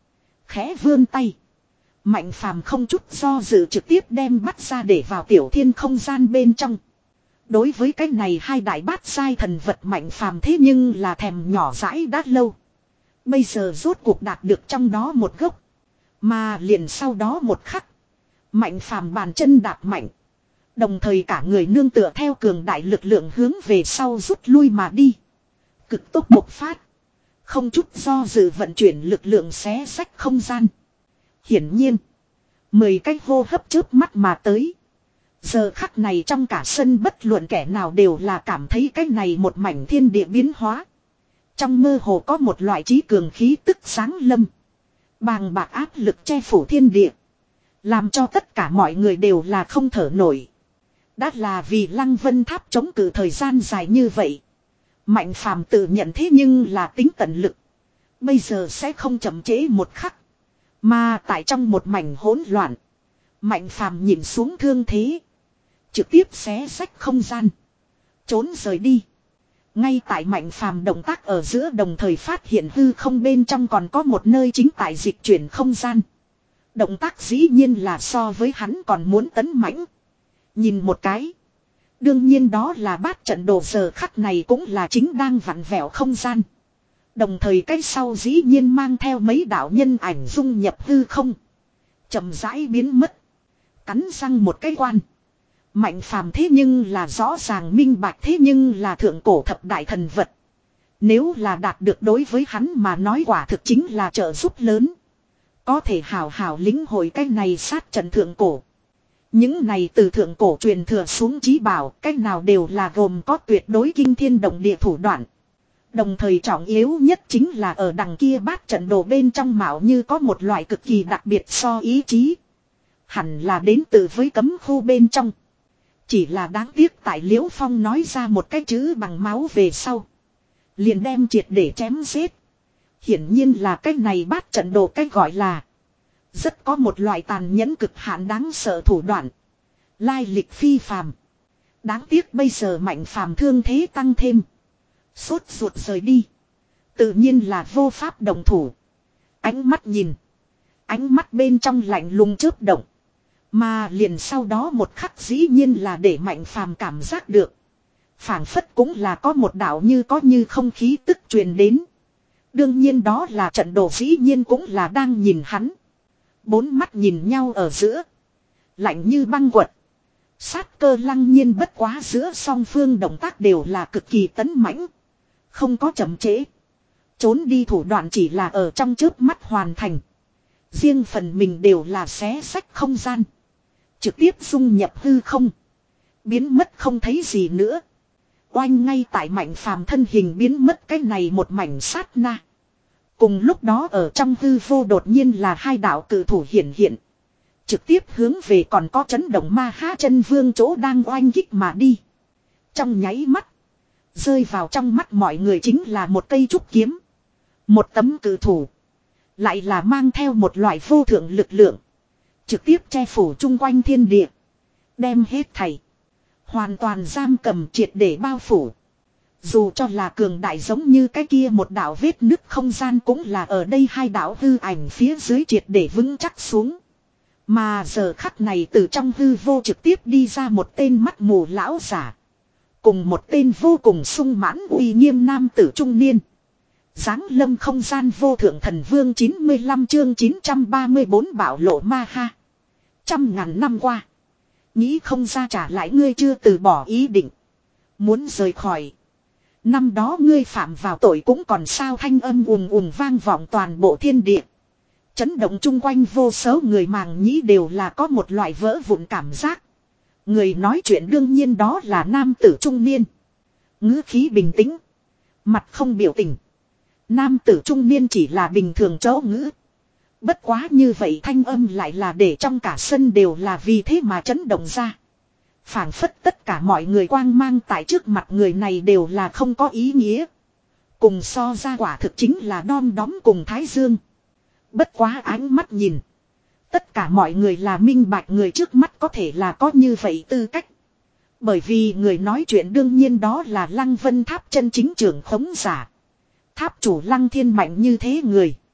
Khẽ vươn tay. Mạnh phàm không chút do dự trực tiếp đem bắt ra để vào tiểu thiên không gian bên trong. Đối với cái này hai đại bát sai thần vật mạnh phàm thế nhưng là thèm nhỏ dãi đã lâu. Bây giờ rốt cuộc đạt được trong đó một gốc. Mà liền sau đó một khắc. Mạnh phàm bàn chân đạp mạnh. Đồng thời cả người nương tựa theo cường đại lực lượng hướng về sau rút lui mà đi. Cực tốc bộc phát. Không chút do dự vận chuyển lực lượng xé rách không gian. Hiển nhiên. Mười cái hô hấp chớp mắt mà tới. Giờ khắc này trong cả sân bất luận kẻ nào đều là cảm thấy cái này một mảnh thiên địa biến hóa. Trong mơ hồ có một loại trí cường khí tức sáng lâm. Bàng bạc áp lực che phủ thiên địa. Làm cho tất cả mọi người đều là không thở nổi. Đã là vì Lăng Vân Tháp chống cự thời gian dài như vậy. Mạnh phàm tự nhận thế nhưng là tính tận lực. Bây giờ sẽ không chậm trễ một khắc. Mà tại trong một mảnh hỗn loạn. Mạnh phàm nhìn xuống thương thế. Trực tiếp xé rách không gian. Trốn rời đi. Ngay tại mạnh phàm động tác ở giữa đồng thời phát hiện hư không bên trong còn có một nơi chính tại dịch chuyển không gian. Động tác dĩ nhiên là so với hắn còn muốn tấn mãnh. Nhìn một cái. Đương nhiên đó là bát trận đồ giờ khắc này cũng là chính đang vặn vẹo không gian. Đồng thời cái sau dĩ nhiên mang theo mấy đạo nhân ảnh dung nhập hư không. Chậm rãi biến mất. Cắn răng một cái quan. Mạnh phàm thế nhưng là rõ ràng minh bạch thế nhưng là thượng cổ thập đại thần vật. Nếu là đạt được đối với hắn mà nói quả thực chính là trợ giúp lớn. Có thể hào hào lính hội cái này sát trận thượng cổ. Những này từ thượng cổ truyền thừa xuống chí bảo, cách nào đều là gồm có tuyệt đối kinh thiên động địa thủ đoạn. Đồng thời trọng yếu nhất chính là ở đằng kia bát trận đồ bên trong mạo như có một loại cực kỳ đặc biệt so ý chí. Hẳn là đến từ với cấm khu bên trong. Chỉ là đáng tiếc tại Liễu Phong nói ra một cái chữ bằng máu về sau. Liền đem triệt để chém giết. Hiển nhiên là cái này bát trận đồ cách gọi là. Rất có một loại tàn nhẫn cực hạn đáng sợ thủ đoạn. Lai lịch phi phàm. Đáng tiếc bây giờ mạnh phàm thương thế tăng thêm. Sốt ruột rời đi. Tự nhiên là vô pháp đồng thủ. Ánh mắt nhìn. Ánh mắt bên trong lạnh lùng chớp động. Mà liền sau đó một khắc dĩ nhiên là để mạnh phàm cảm giác được. Phảng phất cũng là có một đạo như có như không khí tức truyền đến. Đương nhiên đó là trận đồ dĩ nhiên cũng là đang nhìn hắn. Bốn mắt nhìn nhau ở giữa. Lạnh như băng quật. Sát cơ lăng nhiên bất quá giữa song phương động tác đều là cực kỳ tấn mãnh. Không có chậm trễ. Trốn đi thủ đoạn chỉ là ở trong chớp mắt hoàn thành. Riêng phần mình đều là xé sách không gian. Trực tiếp dung nhập hư không. Biến mất không thấy gì nữa. Oanh ngay tại mạnh phàm thân hình biến mất cái này một mảnh sát na. Cùng lúc đó ở trong hư vô đột nhiên là hai đạo cử thủ hiển hiện. Trực tiếp hướng về còn có chấn động ma ha chân vương chỗ đang oanh kích mà đi. Trong nháy mắt. Rơi vào trong mắt mọi người chính là một cây trúc kiếm. Một tấm cử thủ. Lại là mang theo một loại vô thượng lực lượng. Trực tiếp che phủ chung quanh thiên địa. Đem hết thảy. Hoàn toàn giam cầm triệt để bao phủ. Dù cho là cường đại giống như cái kia một đạo vết nứt không gian cũng là ở đây hai đạo hư ảnh phía dưới triệt để vững chắc xuống. Mà giờ khắc này từ trong hư vô trực tiếp đi ra một tên mắt mù lão giả. Cùng một tên vô cùng sung mãn uy nghiêm nam tử trung niên. Giáng lâm không gian vô thượng thần vương chín mươi lăm chương chín trăm ba mươi bốn bảo lộ ma ha. Trăm ngàn năm qua. Nghĩ không ra trả lại ngươi chưa từ bỏ ý định. Muốn rời khỏi. Năm đó ngươi phạm vào tội cũng còn sao thanh âm ùm ùm vang vọng toàn bộ thiên địa. Chấn động chung quanh vô số người màng nhĩ đều là có một loại vỡ vụn cảm giác. Người nói chuyện đương nhiên đó là nam tử trung niên. Ngữ khí bình tĩnh. Mặt không biểu tình. Nam tử trung niên chỉ là bình thường chỗ ngữ. Bất quá như vậy thanh âm lại là để trong cả sân đều là vì thế mà chấn động ra. Phảng phất tất cả mọi người quang mang tại trước mặt người này đều là không có ý nghĩa. Cùng so ra quả thực chính là đom đóm cùng Thái Dương. Bất quá ánh mắt nhìn. Tất cả mọi người là minh bạch người trước mắt có thể là có như vậy tư cách. Bởi vì người nói chuyện đương nhiên đó là Lăng Vân Tháp chân chính trưởng khống giả. Tháp chủ Lăng Thiên mạnh như thế người.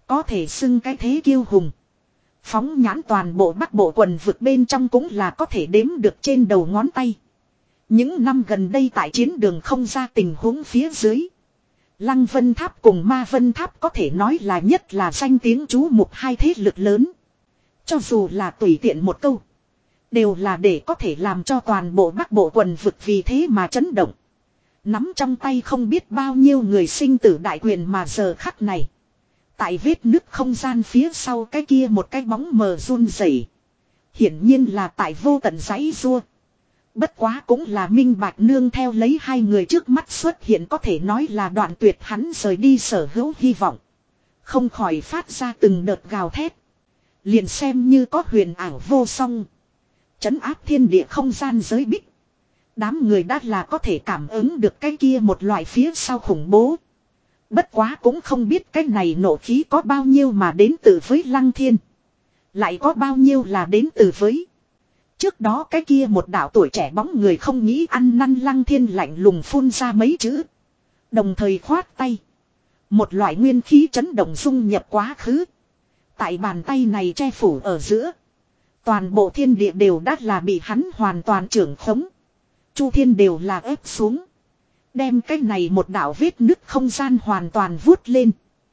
Có thể xưng cái thế kiêu hùng. Phóng nhãn toàn bộ Bắc Bộ quần vực bên trong cũng là có thể đếm được trên đầu ngón tay. Những năm gần đây tại chiến đường không ra tình huống phía dưới. Lăng Vân Tháp cùng Ma Vân Tháp có thể nói là nhất là danh tiếng chú mục hai thế lực lớn. Cho dù là tùy tiện một câu. Đều là để có thể làm cho toàn bộ Bắc Bộ quần vực vì thế mà chấn động. Nắm trong tay không biết bao nhiêu người sinh tử đại quyền mà giờ khắc này. Tại vết nứt không gian phía sau cái kia một cái bóng mờ run rẩy. Hiển nhiên là tại vô tận giấy rua. Bất quá cũng là minh bạch nương theo lấy hai người trước mắt xuất hiện có thể nói là đoạn tuyệt hắn rời đi sở hữu hy vọng. Không khỏi phát ra từng đợt gào thét. Liền xem như có huyền ảo vô song. Trấn áp thiên địa không gian giới bích. Đám người đã là có thể cảm ứng được cái kia một loại phía sau khủng bố. Bất quá cũng không biết cái này nộ khí có bao nhiêu mà đến từ với Lăng Thiên. Lại có bao nhiêu là đến từ với. Trước đó cái kia một đạo tuổi trẻ bóng người không nghĩ ăn năn Lăng Thiên lạnh lùng phun ra mấy chữ. Đồng thời khoát tay. Một loại nguyên khí chấn động dung nhập quá khứ. Tại bàn tay này che phủ ở giữa. Toàn bộ thiên địa đều đã là bị hắn hoàn toàn trưởng khống. Chu thiên đều là ép xuống. Đem cái này một đạo vết nứt không gian hoàn toàn vuốt lên.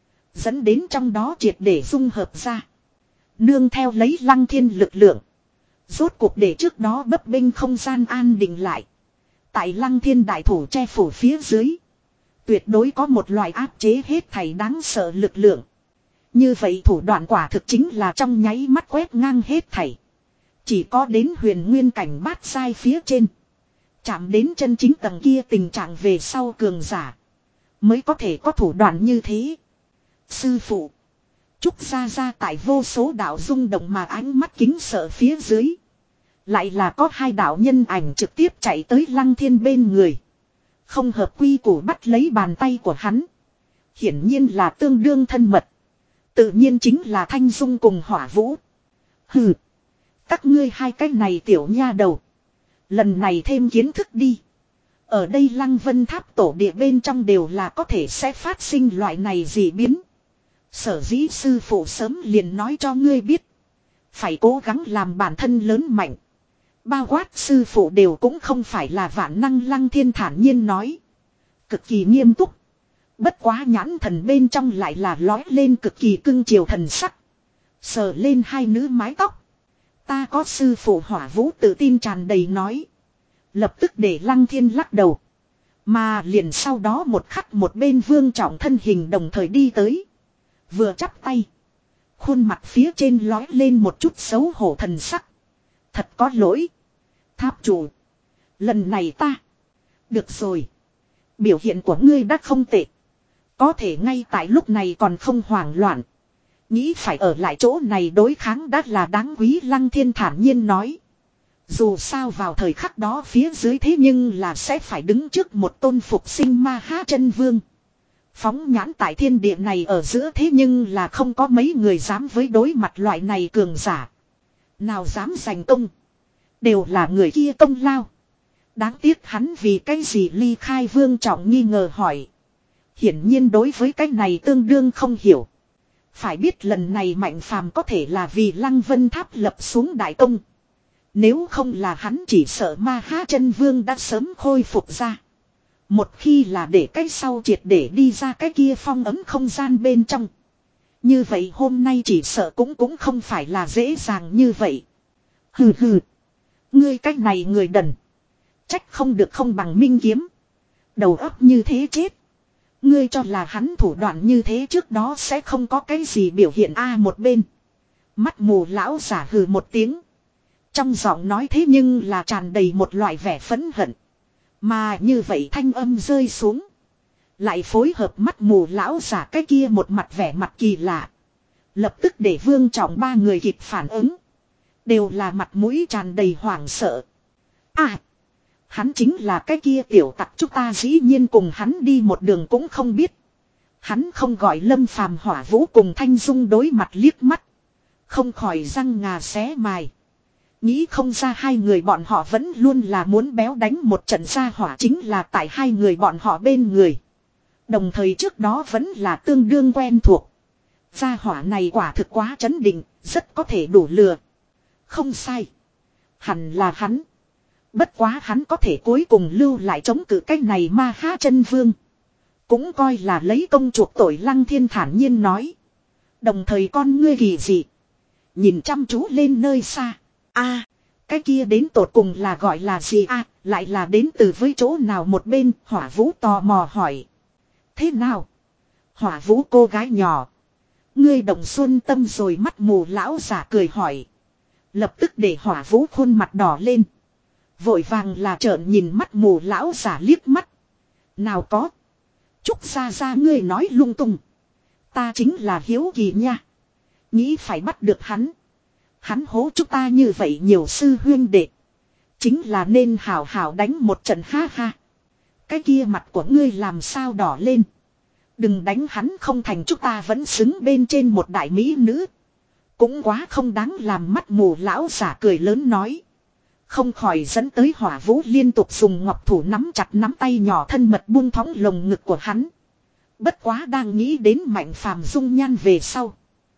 Dẫn đến trong đó triệt để dung hợp ra. Nương theo lấy Lăng Thiên lực lượng. Rốt cuộc để trước đó bấp bênh không gian an định lại. Tại Lăng Thiên đại thủ che phủ phía dưới. Tuyệt đối có một loại áp chế hết thảy đáng sợ lực lượng. Như vậy thủ đoạn quả thực chính là trong nháy mắt quét ngang hết thảy. Chỉ có đến huyền nguyên cảnh bát sai phía trên. Chạm đến chân chính tầng kia tình trạng về sau cường giả. Mới có thể có thủ đoạn như thế. Sư phụ. Trúc ra ra tại vô số đạo rung động mà ánh mắt kính sợ phía dưới. Lại là có hai đạo nhân ảnh trực tiếp chạy tới Lăng Thiên bên người. Không hợp quy củ bắt lấy bàn tay của hắn. Hiển nhiên là tương đương thân mật. Tự nhiên chính là Thanh Dung cùng Hỏa Vũ. Hừ. Các ngươi hai cái này tiểu nha đầu. Lần này thêm kiến thức đi. Ở đây Lăng Vân Tháp tổ địa bên trong đều là có thể sẽ phát sinh loại này dị biến. Sở dĩ sư phụ sớm liền nói cho ngươi biết. Phải cố gắng làm bản thân lớn mạnh. Bao quát sư phụ đều cũng không phải là vạn năng. Lăng Thiên thản nhiên nói. Cực kỳ nghiêm túc. Bất quá nhãn thần bên trong lại là lói lên cực kỳ cưng chiều thần sắc. Sờ lên hai nữ mái tóc. Ta có sư phụ. Hỏa Vũ tự tin tràn đầy nói. Lập tức để Lăng Thiên lắc đầu. Mà liền sau đó một khắc một bên Vương Trọng thân hình đồng thời đi tới. Vừa chắp tay. Khuôn mặt phía trên lói lên một chút xấu hổ thần sắc. Thật có lỗi. Tháp chủ. Lần này ta. Được rồi. Biểu hiện của ngươi đã không tệ. Có thể ngay tại lúc này còn không hoảng loạn. Nghĩ phải ở lại chỗ này đối kháng đã là đáng quý. Lăng Thiên thản nhiên nói. Dù sao vào thời khắc đó phía dưới thế nhưng là sẽ phải đứng trước một tôn phục sinh Ma Ha chân vương. Phóng nhãn tại thiên địa này ở giữa thế nhưng là không có mấy người dám với đối mặt loại này cường giả. Nào dám giành công. Đều là người kia công lao. Đáng tiếc hắn vì cái gì ly khai. Vương Trọng nghi ngờ hỏi. Hiển nhiên đối với cái này tương đương không hiểu. Phải biết lần này Mạnh Phàm có thể là vì Lăng Vân Tháp lập xuống đại công. Nếu không là hắn chỉ sợ Ma Ha chân vương đã sớm khôi phục ra. Một khi là để cái sau triệt để đi ra cái kia phong ấm không gian bên trong. Như vậy hôm nay chỉ sợ cũng cũng không phải là dễ dàng như vậy. Hừ hừ. Ngươi cách này người đần. Trách không được không bằng minh kiếm. Đầu óc như thế chết. Ngươi cho là hắn thủ đoạn như thế trước đó sẽ không có cái gì biểu hiện a một bên. Mắt mù lão giả hừ một tiếng. Trong giọng nói thế nhưng là tràn đầy một loại vẻ phẫn hận. Mà như vậy thanh âm rơi xuống. Lại phối hợp mắt mù lão giả cái kia một mặt vẻ mặt kỳ lạ. Lập tức để Vương Trọng ba người kịp phản ứng. Đều là mặt mũi tràn đầy hoảng sợ. À! Hắn chính là cái kia tiểu tặc chúng ta dĩ nhiên cùng hắn đi một đường cũng không biết. Hắn không gọi Lâm Phàm Hỏa Vũ cùng Thanh Dung đối mặt liếc mắt. Không khỏi răng ngà xé mài. Nghĩ không ra hai người bọn họ vẫn luôn là muốn béo đánh một trận ra hỏa chính là tại hai người bọn họ bên người. Đồng thời trước đó vẫn là tương đương quen thuộc. Gia hỏa này quả thực quá trấn định, rất có thể đủ lừa. Không sai. Hẳn là hắn. Bất quá hắn có thể cuối cùng lưu lại chống cự cái này ma ha chân vương. Cũng coi là lấy công chuộc tội. Lăng Thiên thản nhiên nói. Đồng thời con ngươi kỳ dị. Nhìn chăm chú lên nơi xa. A, cái kia đến tột cùng là gọi là gì a? Lại là đến từ với chỗ nào? Một bên Hỏa Vũ tò mò hỏi. Thế nào? Hỏa Vũ cô gái nhỏ. Ngươi động xuân tâm rồi? Mắt mù lão giả cười hỏi. Lập tức để Hỏa Vũ khuôn mặt đỏ lên. Vội vàng là trợn nhìn mắt mù lão giả liếc mắt. Nào có. Trúc ra ra ngươi nói lung tung. Ta chính là hiếu kỳ nha. Nghĩ phải bắt được hắn. Hắn hố chúng ta như vậy nhiều sư huyên đệ. Chính là nên hảo hảo đánh một trận ha ha. Cái kia mặt của ngươi làm sao đỏ lên. Đừng đánh hắn không thành, chúng ta vẫn xứng bên trên một đại mỹ nữ. Cũng quá không đáng làm. Mắt mù lão giả cười lớn nói. Không khỏi dẫn tới Hỏa Vũ liên tục dùng ngọc thủ nắm chặt nắm tay nhỏ thân mật buông thõng lồng ngực của hắn. Bất quá đang nghĩ đến Mạnh Phàm dung nhan về sau.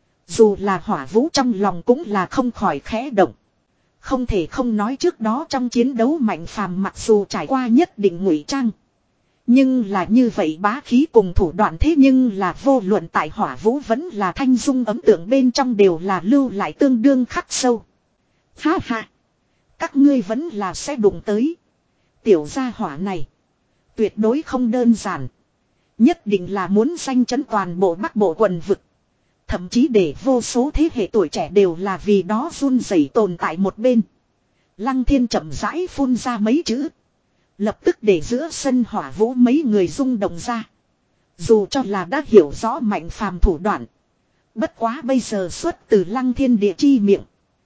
Dù là Hỏa Vũ trong lòng cũng là không khỏi khẽ động. Không thể không nói trước đó trong chiến đấu Mạnh Phàm mặc dù trải qua nhất định ngụy trang. Nhưng là như vậy bá khí cùng thủ đoạn, thế nhưng là vô luận tại Hỏa Vũ vẫn là Thanh Dung ấn tượng bên trong đều là lưu lại tương đương khắc sâu. Ha ha. Các ngươi vẫn là sẽ đụng tới. Tiểu gia hỏa này. Tuyệt đối không đơn giản. Nhất định là muốn danh chấn toàn bộ Bắc Bộ quần vực. Thậm chí để vô số thế hệ tuổi trẻ đều là vì đó run rẩy tồn tại một bên. Lăng Thiên chậm rãi phun ra mấy chữ. Lập tức để giữa sân Hỏa Vũ mấy người rung động ra. Dù cho là đã hiểu rõ Mạnh Phàm thủ đoạn. Bất quá bây giờ xuất từ Lăng Thiên địa chi miệng.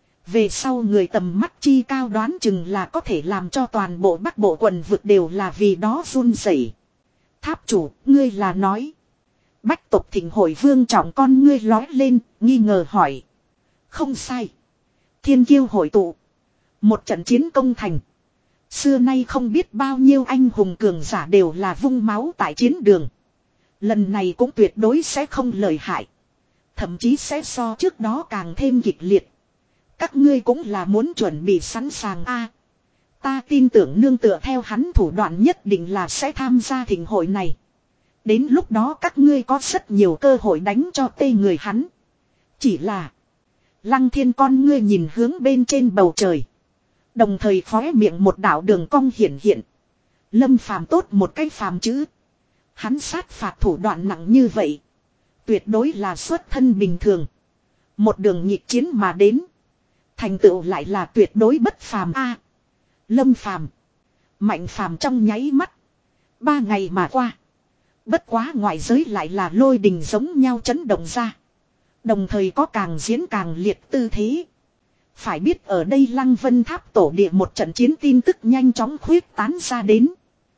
Về sau người tầm mắt chi cao đoán chừng là có thể làm cho toàn bộ Bắc Bộ quần vực đều là vì đó run rẩy. Tháp chủ, ngươi là nói. Bách tộc Thịnh Hội Vương trọng con ngươi lói lên, nghi ngờ hỏi. Không sai. Thiên kiêu hội tụ. Một trận chiến công thành. Xưa nay không biết bao nhiêu anh hùng cường giả đều là vung máu tại chiến đường. Lần này cũng tuyệt đối sẽ không lợi hại. Thậm chí sẽ so trước đó càng thêm kịch liệt. Các ngươi cũng là muốn chuẩn bị sẵn sàng a. Ta tin tưởng nương tựa theo hắn thủ đoạn nhất định là sẽ tham gia thịnh hội này. Đến lúc đó các ngươi có rất nhiều cơ hội đánh cho tê người hắn. Chỉ là Lăng Thiên con ngươi nhìn hướng bên trên bầu trời. Đồng thời khóe miệng một đạo đường cong hiển hiện. Lâm Phàm tốt một cái phàm chữ. Hắn sát phạt thủ đoạn nặng như vậy. Tuyệt đối là xuất thân bình thường. Một đường nhịp chiến mà đến. Thành tựu lại là tuyệt đối bất phàm a. Lâm Phàm, Mạnh Phàm trong nháy mắt. Ba ngày mà qua. Bất quá ngoại giới lại là lôi đình giống nhau chấn động ra. Đồng thời có càng diễn càng liệt tư thế. Phải biết ở đây Lăng Vân Tháp tổ địa một trận chiến tin tức nhanh chóng khuyết tán ra đến.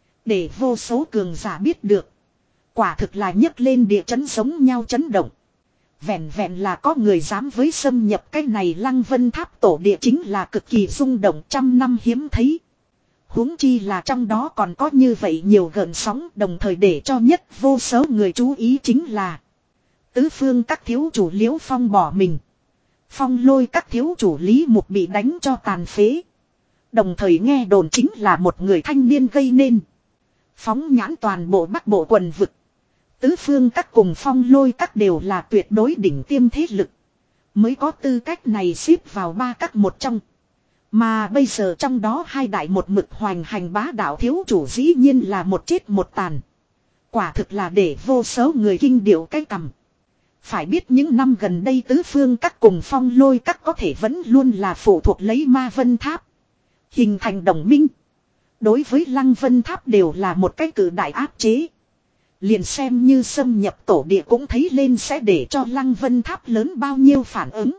Để vô số cường giả biết được. Quả thực là nhấc lên địa chấn giống nhau chấn động. Vẹn vẹn là có người dám với xâm nhập cái này Lăng Vân Tháp tổ địa chính là cực kỳ rung động, trăm năm hiếm thấy. Huống chi là trong đó còn có như vậy nhiều gợn sóng, đồng thời để cho nhất vô số người chú ý chính là tứ phương các thiếu chủ Liễu Phong bỏ mình. Phong Lôi các thiếu chủ Lý Mục bị đánh cho tàn phế. Đồng thời nghe đồn chính là một người thanh niên gây nên. Phóng nhãn toàn bộ Bắc Bộ quần vực. Tứ phương các cùng Phong Lôi các đều là tuyệt đối đỉnh tiêm thế lực. Mới có tư cách này xếp vào ba các một trong. Mà bây giờ trong đó hai đại một mực hoành hành bá đạo thiếu chủ dĩ nhiên là một chết một tàn. Quả thực là để vô số người kinh điệu cái cằm. Phải biết những năm gần đây tứ phương các cùng Phong Lôi các có thể vẫn luôn là phụ thuộc lấy Ma Vân Tháp. Hình thành đồng minh. Đối với Lăng Vân Tháp đều là một cái cử đại áp chế. Liền xem như xâm nhập tổ địa cũng thấy lên sẽ để cho Lăng Vân Tháp lớn bao nhiêu phản ứng.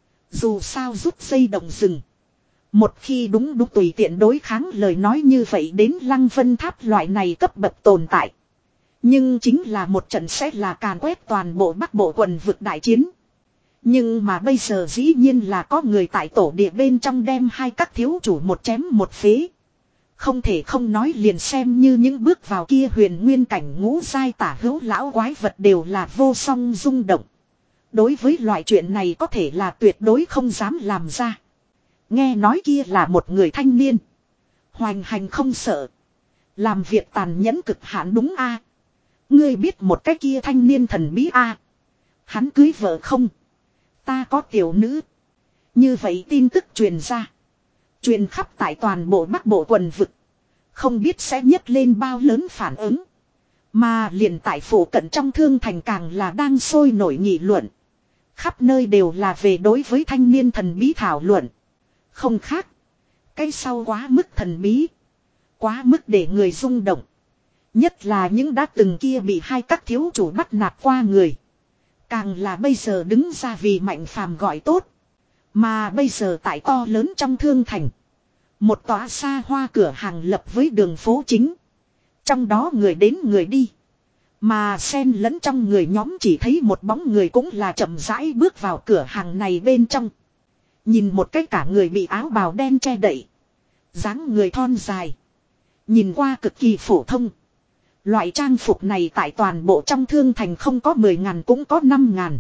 Dù sao rút dây động rừng. Một khi đúng đúng tùy tiện đối kháng lời nói như vậy đến Lăng Vân Tháp loại này cấp bậc tồn tại. Nhưng chính là một trận sẽ là càn quét toàn bộ Bắc Bộ quần vực đại chiến. Nhưng mà bây giờ dĩ nhiên là có người tại tổ địa bên trong đem hai các thiếu chủ một chém một phế. Không thể không nói liền xem như những bước vào kia huyền nguyên cảnh ngũ giai tả hữu lão quái vật đều là vô song rung động. Đối với loại chuyện này có thể là tuyệt đối không dám làm ra. Nghe nói kia là một người thanh niên. Hoành hành không sợ. Làm việc tàn nhẫn cực hạn đúng a? Ngươi biết một cái kia thanh niên thần bí a? Hắn cưới vợ không? Ta có tiểu nữ. Như vậy tin tức truyền ra. Truyền khắp tại toàn bộ Bắc Bộ quần vực. Không biết sẽ nhấc lên bao lớn phản ứng. Mà liền tại phủ cận trong thương thành càng là đang sôi nổi nghị luận. Khắp nơi đều là về đối với thanh niên thần bí thảo luận. Không khác. Cái sau quá mức thần bí. Quá mức để người rung động. Nhất là những đã từng kia bị hai các thiếu chủ bắt nạt qua người. Càng là bây giờ đứng ra vì Mạnh Phàm gọi tốt. Mà bây giờ tại to lớn trong thương thành. Một tòa xa hoa cửa hàng lập với đường phố chính. Trong đó người đến người đi. Mà xen lẫn trong người nhóm chỉ thấy một bóng người cũng là chậm rãi bước vào cửa hàng này bên trong. Nhìn một cái cả người bị áo bào đen che đậy. Dáng người thon dài. Nhìn qua cực kỳ phổ thông. Loại trang phục này tại toàn bộ trong thương thành không có mười ngàn cũng có năm ngàn.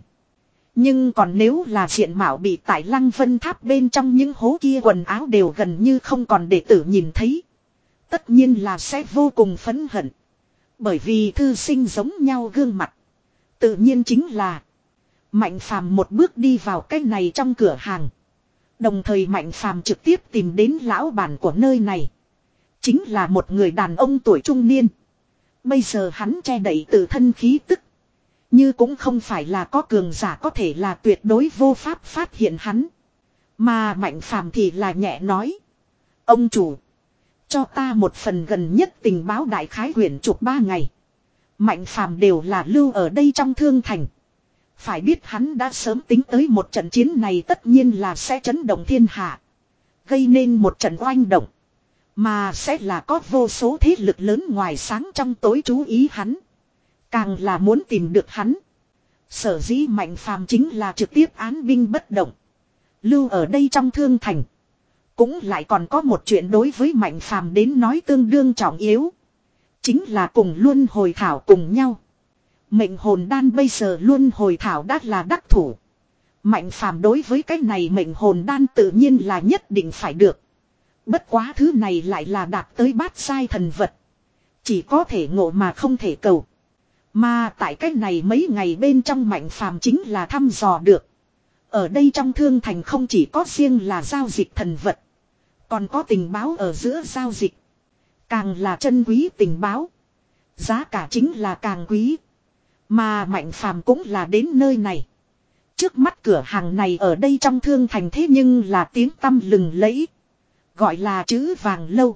Nhưng còn nếu là diện mạo bị tại Lăng Vân Tháp bên trong những hố kia quần áo đều gần như không còn để tử nhìn thấy. Tất nhiên là sẽ vô cùng phẫn hận. Bởi vì thư sinh giống nhau gương mặt. Tự nhiên chính là Mạnh Phàm một bước đi vào cái này trong cửa hàng. Đồng thời Mạnh Phàm trực tiếp tìm đến lão bản của nơi này. Chính là một người đàn ông tuổi trung niên. Bây giờ hắn che đậy tự thân khí tức. Như cũng không phải là có cường giả có thể là tuyệt đối vô pháp phát hiện hắn. Mà Mạnh Phàm thì là nhẹ nói. Ông chủ. Cho ta một phần gần nhất tình báo đại khái quyển chục ba ngày. Mạnh Phàm đều là lưu ở đây trong thương thành. Phải biết hắn đã sớm tính tới một trận chiến này tất nhiên là sẽ chấn động thiên hạ. Gây nên một trận oanh động. Mà sẽ là có vô số thế lực lớn ngoài sáng trong tối chú ý hắn. Càng là muốn tìm được hắn. Sở dĩ Mạnh Phàm chính là trực tiếp án binh bất động. Lưu ở đây trong thương thành. Cũng lại còn có một chuyện đối với Mạnh Phàm đến nói tương đương trọng yếu. Chính là cùng luân hồi thảo cùng nhau. Mệnh hồn đan bây giờ luân hồi thảo đã là đắc thủ. Mạnh Phàm đối với cái này mệnh hồn đan tự nhiên là nhất định phải được. Bất quá thứ này lại là đạt tới bát giai thần vật. Chỉ có thể ngộ mà không thể cầu. Mà tại cái này mấy ngày bên trong Mạnh Phàm chính là thăm dò được. Ở đây trong thương thành không chỉ có riêng là giao dịch thần vật. Còn có tình báo ở giữa giao dịch. Càng là chân quý tình báo. Giá cả chính là càng quý. Mà Mạnh Phàm cũng là đến nơi này. Trước mắt cửa hàng này ở đây trong thương thành thế nhưng là tiếng tăm lừng lẫy. Gọi là chữ vàng lâu.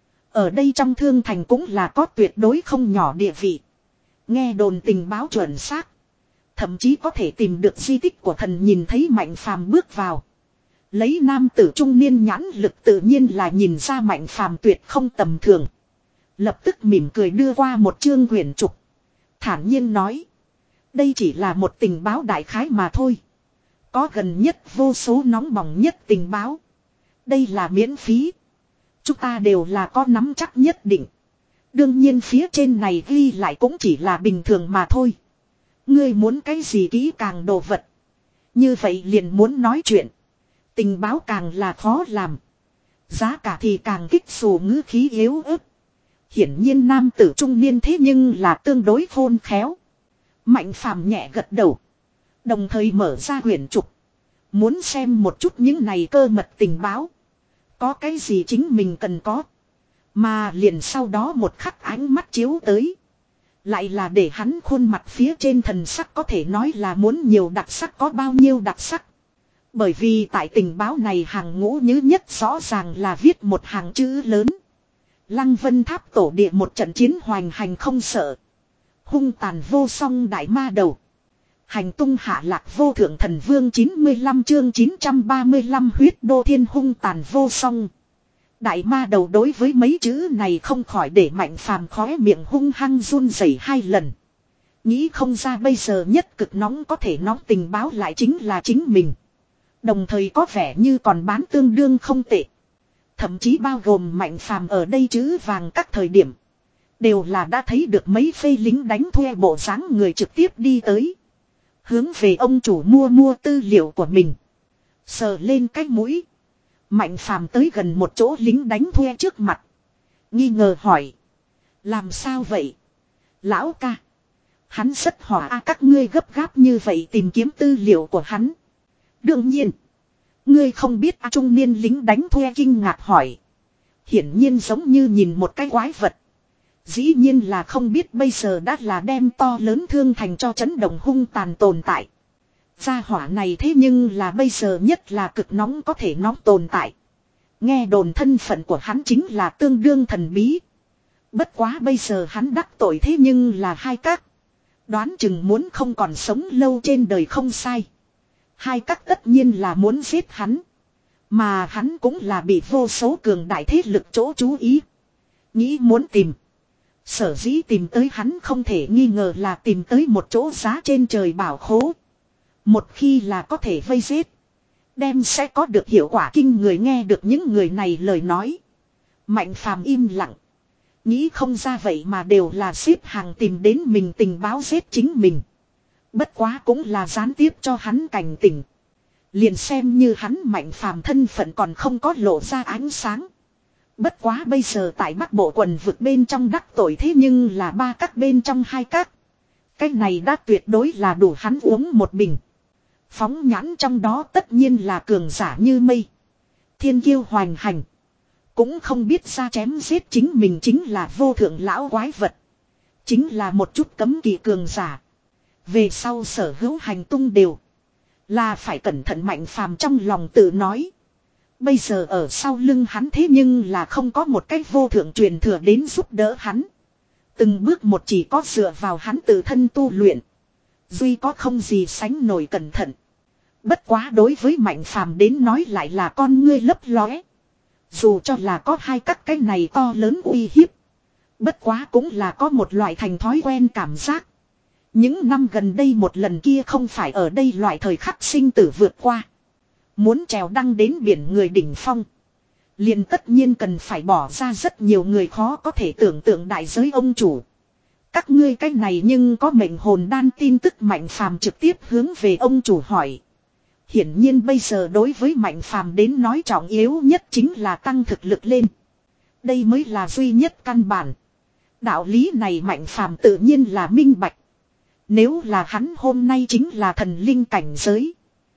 Ở đây trong thương thành cũng là có tuyệt đối không nhỏ địa vị. Nghe đồn tình báo chuẩn xác. Thậm chí có thể tìm được di tích của thần nhìn thấy Mạnh Phàm bước vào. Lấy nam tử trung niên nhãn lực tự nhiên là nhìn ra Mạnh Phàm tuyệt không tầm thường. Lập tức mỉm cười đưa qua một chương quyển trục. Thản nhiên nói. Đây chỉ là một tình báo đại khái mà thôi. Có gần nhất vô số nóng bỏng nhất tình báo. Đây là miễn phí. Chúng ta đều là có nắm chắc nhất định. Đương nhiên phía trên này ghi lại cũng chỉ là bình thường mà thôi. Ngươi muốn cái gì kỹ càng đồ vật. Như vậy liền muốn nói chuyện. Tình báo càng là khó làm. Giá cả thì càng kích xù ngữ khí yếu ớt. Hiển nhiên nam tử trung niên thế nhưng là tương đối khôn khéo. Mạnh Phàm nhẹ gật đầu. Đồng thời mở ra quyển trục. Muốn xem một chút những này cơ mật tình báo. Có cái gì chính mình cần có. Mà liền sau đó một khắc ánh mắt chiếu tới. Lại là để hắn khuôn mặt phía trên thần sắc có thể nói là muốn nhiều đặc sắc có bao nhiêu đặc sắc. Bởi vì tại tình báo này hàng ngũ nhứ nhất rõ ràng là viết một hàng chữ lớn. Lăng Vân Tháp tổ địa một trận chiến hoành hành không sợ. Hung tàn vô song đại ma đầu. Hành tung hạ lạc vô thượng thần vương chín mươi lăm chương chín trăm ba mươi lăm huyết đô thiên hung tàn vô song. Đại ma đầu đối với mấy chữ này không khỏi để Mạnh Phàm khóe miệng hung hăng run rẩy hai lần. Nghĩ không ra bây giờ nhất cực nóng có thể nóng tình báo lại chính là chính mình. Đồng thời có vẻ như còn bán tương đương không tệ. Thậm chí bao gồm Mạnh Phàm ở đây chữ vàng các thời điểm. Đều là đã thấy được mấy phê lính đánh thuê bộ dáng người trực tiếp đi tới. Hướng về ông chủ mua mua tư liệu của mình. Sờ lên cái mũi. Mạnh Phàm tới gần một chỗ lính đánh thuê trước mặt. Nghi ngờ hỏi. Làm sao vậy? Lão ca. Hắn rất hỏa a, các ngươi gấp gáp như vậy tìm kiếm tư liệu của hắn. Đương nhiên. Ngươi không biết a, trung niên lính đánh thuê kinh ngạc hỏi. Hiển nhiên giống như nhìn một cái quái vật. Dĩ nhiên là không biết bây giờ đã là đem to lớn thương thành cho chấn động hung tàn tồn tại. Gia hỏa này thế nhưng là bây giờ nhất là cực nóng có thể nóng tồn tại. Nghe đồn thân phận của hắn chính là tương đương thần bí. Bất quá bây giờ hắn đắc tội thế nhưng là hai các. Đoán chừng muốn không còn sống lâu trên đời không sai. Hai các tất nhiên là muốn giết hắn. Mà hắn cũng là bị vô số cường đại thế lực chỗ chú ý. Nghĩ muốn tìm. Sở dĩ tìm tới hắn không thể nghi ngờ là tìm tới một chỗ giá trên trời bảo khố. Một khi là có thể vây giết. Đem sẽ có được hiệu quả kinh người. Nghe được những người này lời nói. Mạnh Phàm im lặng. Nghĩ không ra vậy mà đều là xếp hàng tìm đến mình tình báo giết chính mình. Bất quá cũng là gián tiếp cho hắn cảnh tỉnh. Liền xem như hắn Mạnh Phàm thân phận còn không có lộ ra ánh sáng. Bất quá bây giờ tại Bắc Bộ quần vực bên trong đắc tội thế nhưng là ba các bên trong hai các. Cái này đã tuyệt đối là đủ hắn uống một bình. Phóng nhãn trong đó tất nhiên là cường giả như mây. Thiên kiêu hoành hành. Cũng không biết ra chém giết chính mình chính là vô thượng lão quái vật. Chính là một chút cấm kỵ cường giả. Về sau sở hữu hành tung đều. Là phải cẩn thận. Mạnh Phàm trong lòng tự nói. Bây giờ ở sau lưng hắn thế nhưng là không có một cách vô thượng truyền thừa đến giúp đỡ hắn. Từng bước một chỉ có dựa vào hắn tự thân tu luyện. Duy có không gì sánh nổi cẩn thận. Bất quá đối với Mạnh Phàm đến nói lại là con ngươi lấp lóe. Dù cho là có hai các cái này to lớn uy hiếp. Bất quá cũng là có một loại thành thói quen cảm giác. Những năm gần đây một lần kia không phải ở đây loại thời khắc sinh tử vượt qua. Muốn trèo đăng đến biển người đỉnh phong. Liền tất nhiên cần phải bỏ ra rất nhiều người khó có thể tưởng tượng đại giới ông chủ. Các ngươi cái này nhưng có mệnh hồn đan tin tức. Mạnh Phàm trực tiếp hướng về ông chủ hỏi. Hiển nhiên bây giờ đối với Mạnh Phàm đến nói trọng yếu nhất chính là tăng thực lực lên. Đây mới là duy nhất căn bản. Đạo lý này Mạnh Phàm tự nhiên là minh bạch. Nếu là hắn hôm nay chính là thần linh cảnh giới.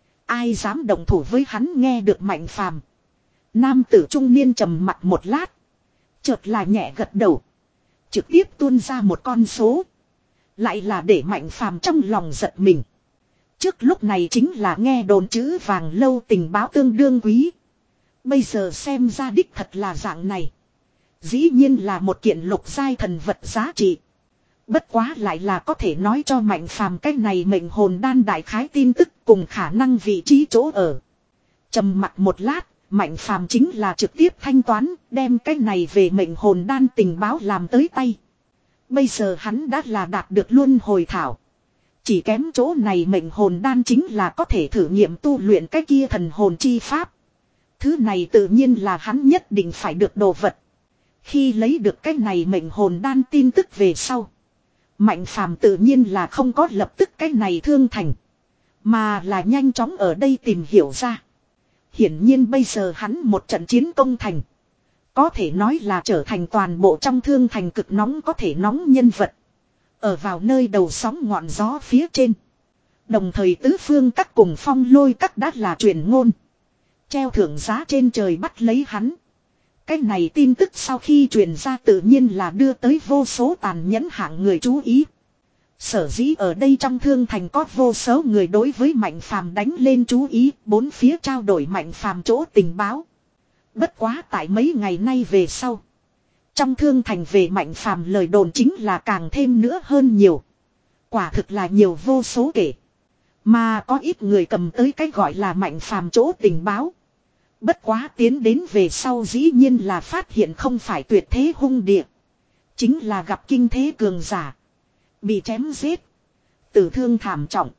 Ai dám động thủ với hắn. Nghe được Mạnh Phàm, nam tử trung niên trầm mặt một lát. Chợt là nhẹ gật đầu. Trực tiếp tuôn ra một con số. Lại là để Mạnh Phàm trong lòng giật mình. Trước lúc này chính là nghe đồn chữ vàng lâu tình báo tương đương quý. Bây giờ xem ra đích thật là dạng này. Dĩ nhiên là một kiện lục giai thần vật giá trị. Bất quá lại là có thể nói cho Mạnh Phàm cái này mệnh hồn đan đại khái tin tức cùng khả năng vị trí chỗ ở. Trầm mặt một lát, Mạnh Phàm chính là trực tiếp thanh toán, đem cái này về mệnh hồn đan tình báo làm tới tay. Bây giờ hắn đã là đạt được luân hồi thảo. Chỉ kém chỗ này mệnh hồn đan chính là có thể thử nghiệm tu luyện cái kia thần hồn chi pháp. Thứ này tự nhiên là hắn nhất định phải được đồ vật. Khi lấy được cái này mệnh hồn đan tin tức về sau. Mạnh Phàm tự nhiên là không có lập tức cái này thương thành. Mà là nhanh chóng ở đây tìm hiểu ra. Hiển nhiên bây giờ hắn một trận chiến công thành. Có thể nói là trở thành toàn bộ trong thương thành cực nóng có thể nóng nhân vật. Ở vào nơi đầu sóng ngọn gió phía trên. Đồng thời tứ phương các cùng phong lôi các đã là truyền ngôn. Treo thưởng giá trên trời bắt lấy hắn. Cái này tin tức sau khi truyền ra tự nhiên là đưa tới vô số tàn nhẫn hạng người chú ý. Sở dĩ ở đây trong thương thành có vô số người đối với Mạnh Phàm đánh lên chú ý, bốn phía trao đổi Mạnh Phàm chỗ tình báo. Bất quá tại mấy ngày nay về sau. Trong thương thành về Mạnh Phàm lời đồn chính là càng thêm nữa hơn nhiều. Quả thực là nhiều vô số kể. Mà có ít người cầm tới cái gọi là Mạnh Phàm chỗ tình báo. Bất quá tiến đến về sau dĩ nhiên là phát hiện không phải tuyệt thế hung địa. Chính là gặp kinh thế cường giả. Bị chém giết. Tử thương thảm trọng.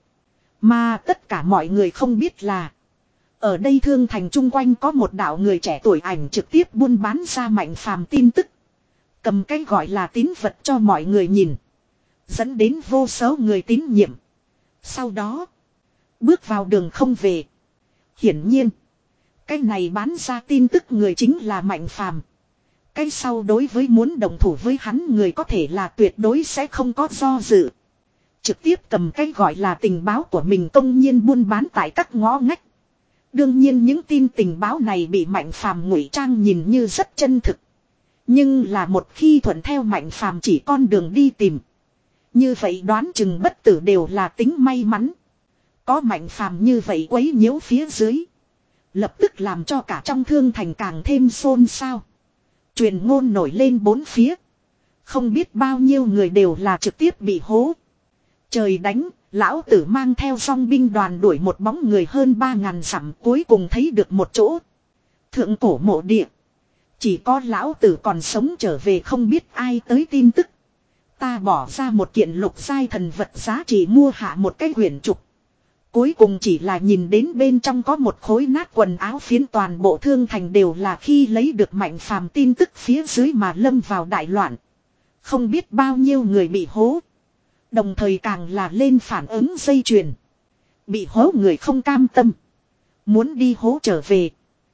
Mà tất cả mọi người không biết là. Ở đây thương thành chung quanh có một đạo người trẻ tuổi ảnh trực tiếp buôn bán ra Mạnh Phàm tin tức. Cầm cái gọi là tín vật cho mọi người nhìn. Dẫn đến vô số người tín nhiệm. Sau đó. Bước vào đường không về. Hiển nhiên. Cái này bán ra tin tức người chính là Mạnh Phàm. Cái sau đối với muốn đồng thủ với hắn người có thể là tuyệt đối sẽ không có do dự. Trực tiếp cầm cái gọi là tình báo của mình công nhiên buôn bán tại các ngõ ngách. Đương nhiên những tin tình báo này bị Mạnh Phàm ngụy trang nhìn như rất chân thực. Nhưng là một khi thuận theo Mạnh Phàm chỉ con đường đi tìm. Như vậy đoán chừng bất tử đều là tính may mắn. Có Mạnh Phàm như vậy quấy nhiễu phía dưới. Lập tức làm cho cả trong thương thành càng thêm xôn xao. Truyền ngôn nổi lên bốn phía. Không biết bao nhiêu người đều là trực tiếp bị hố. Trời đánh, lão tử mang theo song binh đoàn đuổi một bóng người hơn ba ngàn dặm cuối cùng thấy được một chỗ. Thượng cổ mộ địa. Chỉ có lão tử còn sống trở về không biết ai tới tin tức. Ta bỏ ra một kiện lục giai thần vật giá trị mua hạ một cái quyển trục. Cuối cùng chỉ là nhìn đến bên trong có một khối nát quần áo phiến toàn bộ thương thành đều là khi lấy được Mạnh Phàm tin tức phía dưới mà lâm vào đại loạn. Không biết bao nhiêu người bị hố. Đồng thời càng là lên phản ứng dây chuyền. Bị hố người không cam tâm. Muốn đi hố trở về.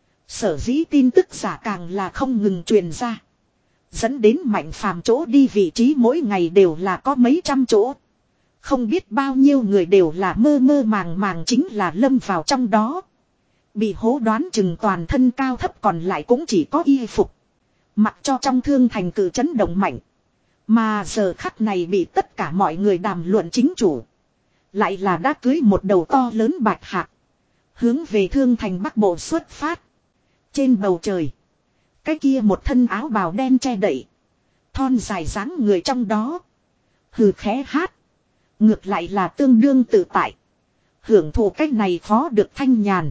Sở dĩ tin tức giả càng là không ngừng truyền ra. Dẫn đến Mạnh Phàm chỗ đi vị trí mỗi ngày đều là có mấy trăm chỗ. Không biết bao nhiêu người đều là mơ mơ màng màng chính là lâm vào trong đó. Bị hố đoán chừng toàn thân cao thấp còn lại cũng chỉ có y phục. Mặc cho trong thương thành cử chấn động mạnh. Mà giờ khắc này bị tất cả mọi người đàm luận chính chủ. Lại là đã cưới một đầu to lớn bạch hạc. Hướng về thương thành bắc bộ xuất phát. Trên bầu trời. Cái kia một thân áo bào đen che đậy. Thon dài dáng người trong đó. Hừ khẽ hát. Ngược lại là tương đương tự tại. Hưởng thụ cách này khó được thanh nhàn.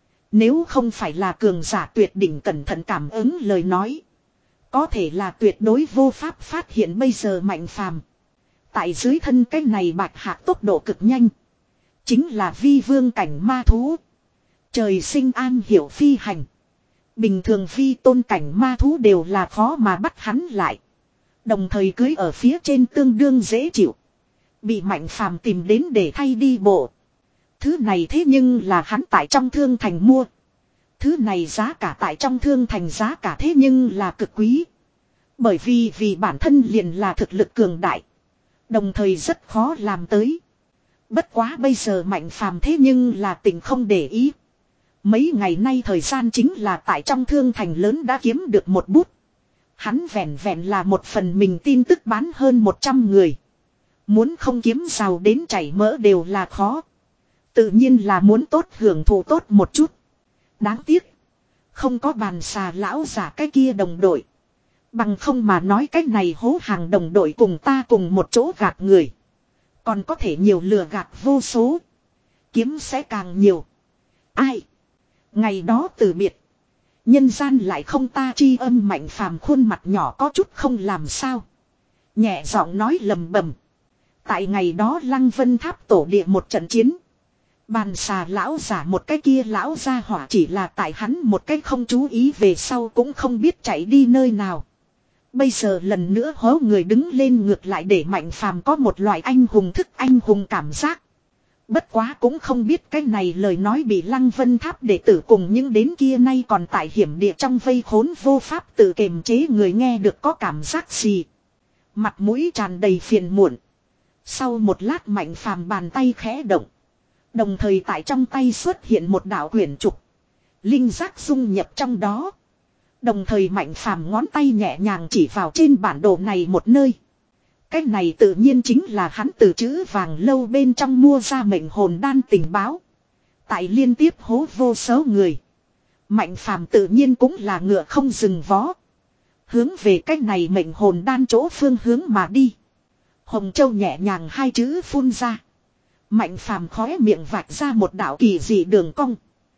Nếu không phải là cường giả tuyệt đỉnh cẩn thận cảm ứng lời nói. Có thể là tuyệt đối vô pháp phát hiện bây giờ Mạnh Phàm. Tại dưới thân cái này bạch hạc tốc độ cực nhanh. Chính là vi vương cảnh ma thú. Trời sinh an hiểu phi hành. Bình thường phi tôn cảnh ma thú đều là khó mà bắt hắn lại. Đồng thời cưới ở phía trên tương đương dễ chịu. Bị Mạnh Phàm tìm đến để thay đi bộ. Thứ này thế nhưng là hắn tại trong thương thành mua. Thứ này giá cả tại trong thương thành giá cả thế nhưng là cực quý. Bởi vì vì bản thân liền là thực lực cường đại. Đồng thời rất khó làm tới. Bất quá bây giờ Mạnh Phàm thế nhưng là tình không để ý. Mấy ngày nay thời gian chính là tại trong thương thành lớn đã kiếm được một bút. Hắn vẹn vẹn là một phần mình tin tức bán hơn một trăm người. Muốn không kiếm giàu đến chảy mỡ đều là khó. Tự nhiên là muốn tốt hưởng thụ tốt một chút. Đáng tiếc. Không có bàn xà lão giả cái kia đồng đội. Bằng không mà nói cái này hố hàng đồng đội cùng ta cùng một chỗ gạt người. Còn có thể nhiều lừa gạt vô số. Kiếm sẽ càng nhiều. Ai? Ngày đó từ biệt. Nhân gian lại không ta chi âm Mạnh Phàm khuôn mặt nhỏ có chút không làm sao. Nhẹ giọng nói lầm bầm. Tại ngày đó Lăng Vân Tháp tổ địa một trận chiến. Bàn xà lão giả một cái kia lão ra hỏa chỉ là tại hắn một cái không chú ý về sau cũng không biết chạy đi nơi nào. Bây giờ lần nữa hố người đứng lên ngược lại để Mạnh Phàm có một loại anh hùng thức anh hùng cảm giác. Bất quá cũng không biết cái này lời nói bị Lăng Vân Tháp đệ tử cùng những đến kia nay còn tại hiểm địa trong vây khốn vô pháp tự kiềm chế người nghe được có cảm giác gì. Mặt mũi tràn đầy phiền muộn. Sau một lát Mạnh Phàm bàn tay khẽ động. Đồng thời tại trong tay xuất hiện một đạo quyển trục. Linh giác dung nhập trong đó. Đồng thời Mạnh Phàm ngón tay nhẹ nhàng chỉ vào trên bản đồ này một nơi. Cái này tự nhiên chính là hắn từ chữ vàng lâu bên trong mua ra mệnh hồn đan tình báo. Tại liên tiếp hố vô số người. Mạnh Phàm tự nhiên cũng là ngựa không dừng vó. Hướng về cái này mệnh hồn đan chỗ phương hướng mà đi. Hồng Châu nhẹ nhàng hai chữ phun ra. Mạnh Phàm khóe miệng vạch ra một đạo kỳ dị đường cong.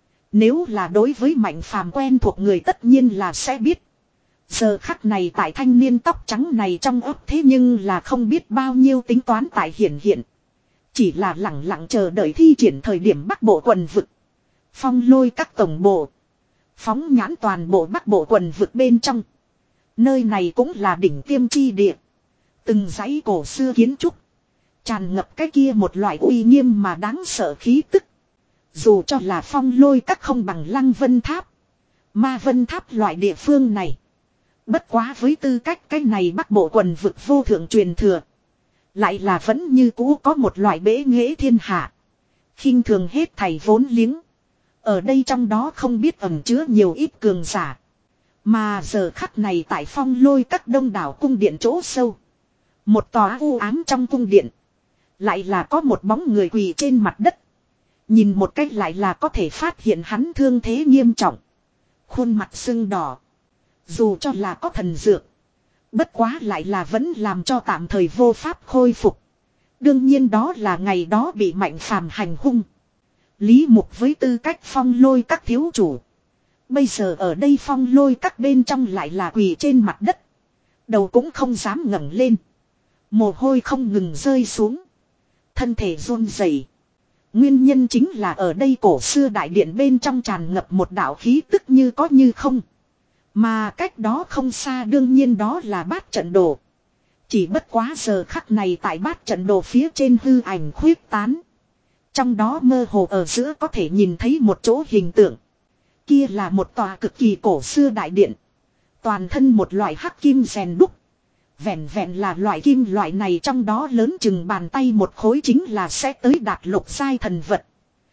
Nếu là đối với Mạnh Phàm quen thuộc người tất nhiên là sẽ biết. Giờ khắc này tại thanh niên tóc trắng này trong ấp thế nhưng là không biết bao nhiêu tính toán tại hiển hiện. Chỉ là lặng lặng chờ đợi thi triển thời điểm Bắc Bộ quần vực. Phong lôi các tổng bộ. Phóng nhãn toàn bộ Bắc Bộ quần vực bên trong. Nơi này cũng là đỉnh tiêm chi địa. Từng dãy cổ xưa kiến trúc. Tràn ngập cái kia một loại uy nghiêm mà đáng sợ khí tức. Dù cho là phong lôi các không bằng Lăng Vân Tháp. Ma Vân Tháp loại địa phương này. Bất quá với tư cách cái này Bắc Bộ quần vực vô thượng truyền thừa. Lại là vẫn như cũ có một loại bế nghệ thiên hạ. Khinh thường hết thảy vốn liếng. Ở đây trong đó không biết ẩn chứa nhiều ít cường giả. Mà giờ khắc này tại phong lôi các đông đảo cung điện chỗ sâu. Một tòa u ám trong cung điện. Lại là có một bóng người quỳ trên mặt đất. Nhìn một cách lại là có thể phát hiện hắn thương thế nghiêm trọng. Khuôn mặt sưng đỏ. Dù cho là có thần dược. Bất quá lại là vẫn làm cho tạm thời vô pháp khôi phục. Đương nhiên đó là ngày đó bị Mạnh Phàm hành hung. Lý Mục với tư cách phong lôi các thiếu chủ. Bây giờ ở đây phong lôi các bên trong lại là quỳ trên mặt đất. Đầu cũng không dám ngẩng lên. Mồ hôi không ngừng rơi xuống. Thân thể run rẩy. Nguyên nhân chính là ở đây cổ xưa đại điện bên trong tràn ngập một đạo khí tức như có như không. Mà cách đó không xa đương nhiên đó là bát trận đồ. Chỉ bất quá giờ khắc này tại bát trận đồ phía trên hư ảnh khuyết tán. Trong đó mơ hồ ở giữa có thể nhìn thấy một chỗ hình tượng. Kia là một tòa cực kỳ cổ xưa đại điện. Toàn thân một loại hắc kim rèn đúc. Vẹn vẹn là loại kim loại này trong đó lớn chừng bàn tay một khối chính là sẽ tới đạt lục giai thần vật.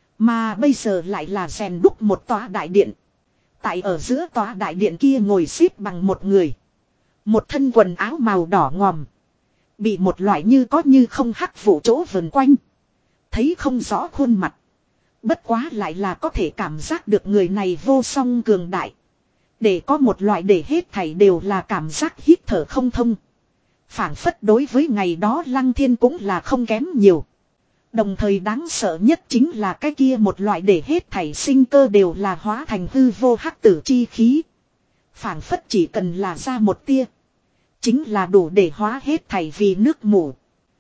Mà bây giờ lại là rèn đúc một tòa đại điện. Tại ở giữa tòa đại điện kia ngồi xếp bằng một người. Một thân quần áo màu đỏ ngòm. Bị một loại như có như không hắc vụ chỗ vần quanh. Thấy không rõ khuôn mặt. Bất quá lại là có thể cảm giác được người này vô song cường đại. Để có một loại để hết thảy đều là cảm giác hít thở không thông. Phản phất đối với ngày đó Lăng Thiên cũng là không kém nhiều. Đồng thời đáng sợ nhất chính là cái kia một loại để hết thảy sinh cơ đều là hóa thành hư vô hắc tử chi khí. Phản phất chỉ cần là ra một tia. Chính là đủ để hóa hết thảy vì nước mù.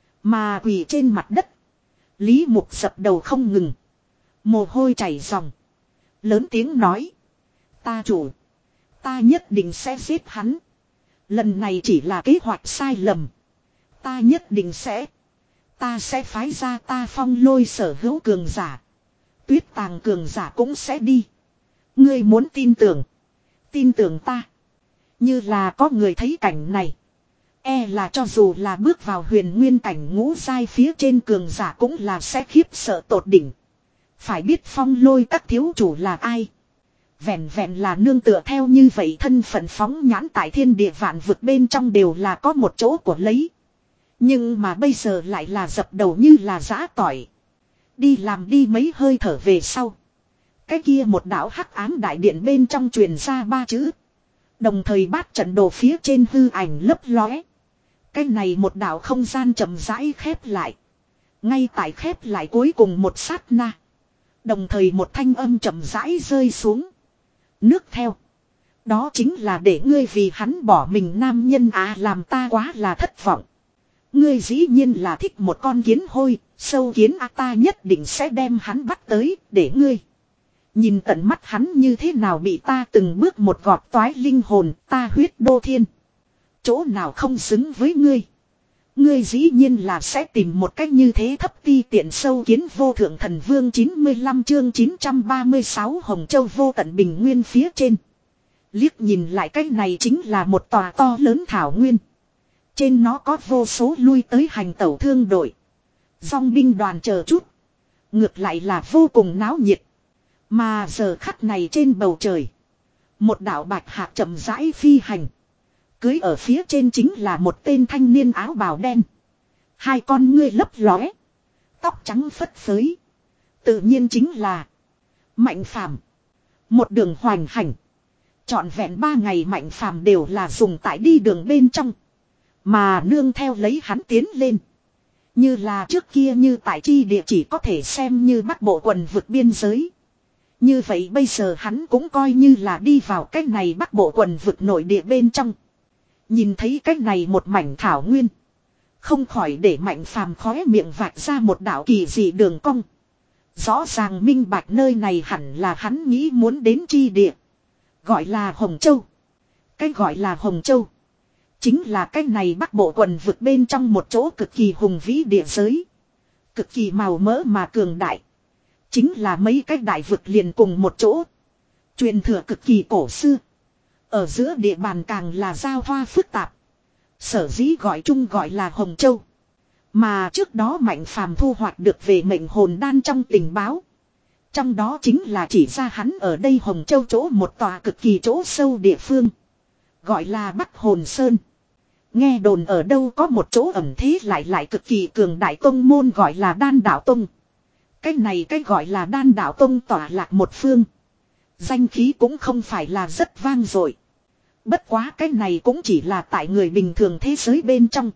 Mà quỳ trên mặt đất. Lý Mục dập đầu không ngừng. Mồ hôi chảy ròng. Lớn tiếng nói. Ta chủ. Ta nhất định sẽ giết hắn. Lần này chỉ là kế hoạch sai lầm. Ta nhất định sẽ. Ta sẽ phái ra ta phong lôi sở hữu cường giả. Tuyết tàng cường giả cũng sẽ đi. Ngươi muốn tin tưởng. Tin tưởng ta. Như là có người thấy cảnh này. E là cho dù là bước vào huyền nguyên cảnh ngũ giai phía trên cường giả cũng là sẽ khiếp sợ tột đỉnh. Phải biết phong lôi các thiếu chủ là ai. Vẹn vẹn là nương tựa theo như vậy thân phận phóng nhãn tại thiên địa vạn vực bên trong đều là có một chỗ của lấy. Nhưng mà bây giờ lại là dập đầu như là giã tỏi. Đi làm đi mấy hơi thở về sau. Cái kia một đạo hắc ám đại điện bên trong truyền ra ba chữ. Đồng thời bát trận đồ phía trên hư ảnh lấp lóe. Cái này một đạo không gian chậm rãi khép lại. Ngay tại khép lại cuối cùng một sát na. Đồng thời một thanh âm chậm rãi rơi xuống. Nước theo. Đó chính là để ngươi vì hắn bỏ mình nam nhân à, làm ta quá là thất vọng. Ngươi dĩ nhiên là thích một con kiến hôi, sâu kiến à, ta nhất định sẽ đem hắn bắt tới, để ngươi. Nhìn tận mắt hắn như thế nào bị ta từng bước một gọt toái linh hồn, ta huyết đô thiên. Chỗ nào không xứng với ngươi. Ngươi dĩ nhiên là sẽ tìm một cách như thế thấp ti tiện sâu kiến vô thượng thần vương chín mươi lăm chương chín trăm ba mươi sáu Hồng Châu vô tận bình nguyên phía trên. Liếc nhìn lại cách này chính là một tòa to lớn thảo nguyên. Trên nó có vô số lui tới hành tẩu thương đội. Dòng binh đoàn chờ chút. Ngược lại là vô cùng náo nhiệt. Mà giờ khắc này trên bầu trời. Một đạo bạch hạc chậm rãi phi hành. Cưới ở phía trên chính là một tên thanh niên áo bào đen. Hai con ngươi lấp lóe. Tóc trắng phất phới. Tự nhiên chính là Mạnh Phàm. Một đường hoành hành. Trọn vẹn ba ngày Mạnh Phàm đều là dùng tại đi đường bên trong. Mà nương theo lấy hắn tiến lên. Như là trước kia như tại chi địa chỉ có thể xem như Bắc Bộ quần vực biên giới. Như vậy bây giờ hắn cũng coi như là đi vào cách này Bắc Bộ quần vực nội địa bên trong. Nhìn thấy cách này một mảnh thảo nguyên. Không khỏi để Mạnh Phàm khóe miệng vạch ra một đạo kỳ dị đường cong. Rõ ràng minh bạch nơi này hẳn là hắn nghĩ muốn đến chi địa. Gọi là Hồng Châu. Cái gọi là Hồng Châu. Chính là cái này Bắc Bộ quần vực bên trong một chỗ cực kỳ hùng vĩ địa giới. Cực kỳ màu mỡ mà cường đại. Chính là mấy cái đại vực liền cùng một chỗ. Truyền thừa cực kỳ cổ xưa. Ở giữa địa bàn càng là giao thoa phức tạp. Sở dĩ gọi chung gọi là Hồng Châu. Mà trước đó Mạnh Phàm thu hoạch được về mệnh hồn đan trong tình báo. Trong đó chính là chỉ ra hắn ở đây Hồng Châu chỗ một tòa cực kỳ chỗ sâu địa phương. Gọi là Bắc Hồn Sơn. Nghe đồn ở đâu có một chỗ ẩn thế lại lại cực kỳ cường đại tông môn gọi là Đan Đạo Tông. Cái này cái gọi là Đan Đạo Tông tỏa lạc một phương. Danh khí cũng không phải là rất vang dội. Bất quá cái này cũng chỉ là tại người bình thường thế giới bên trong.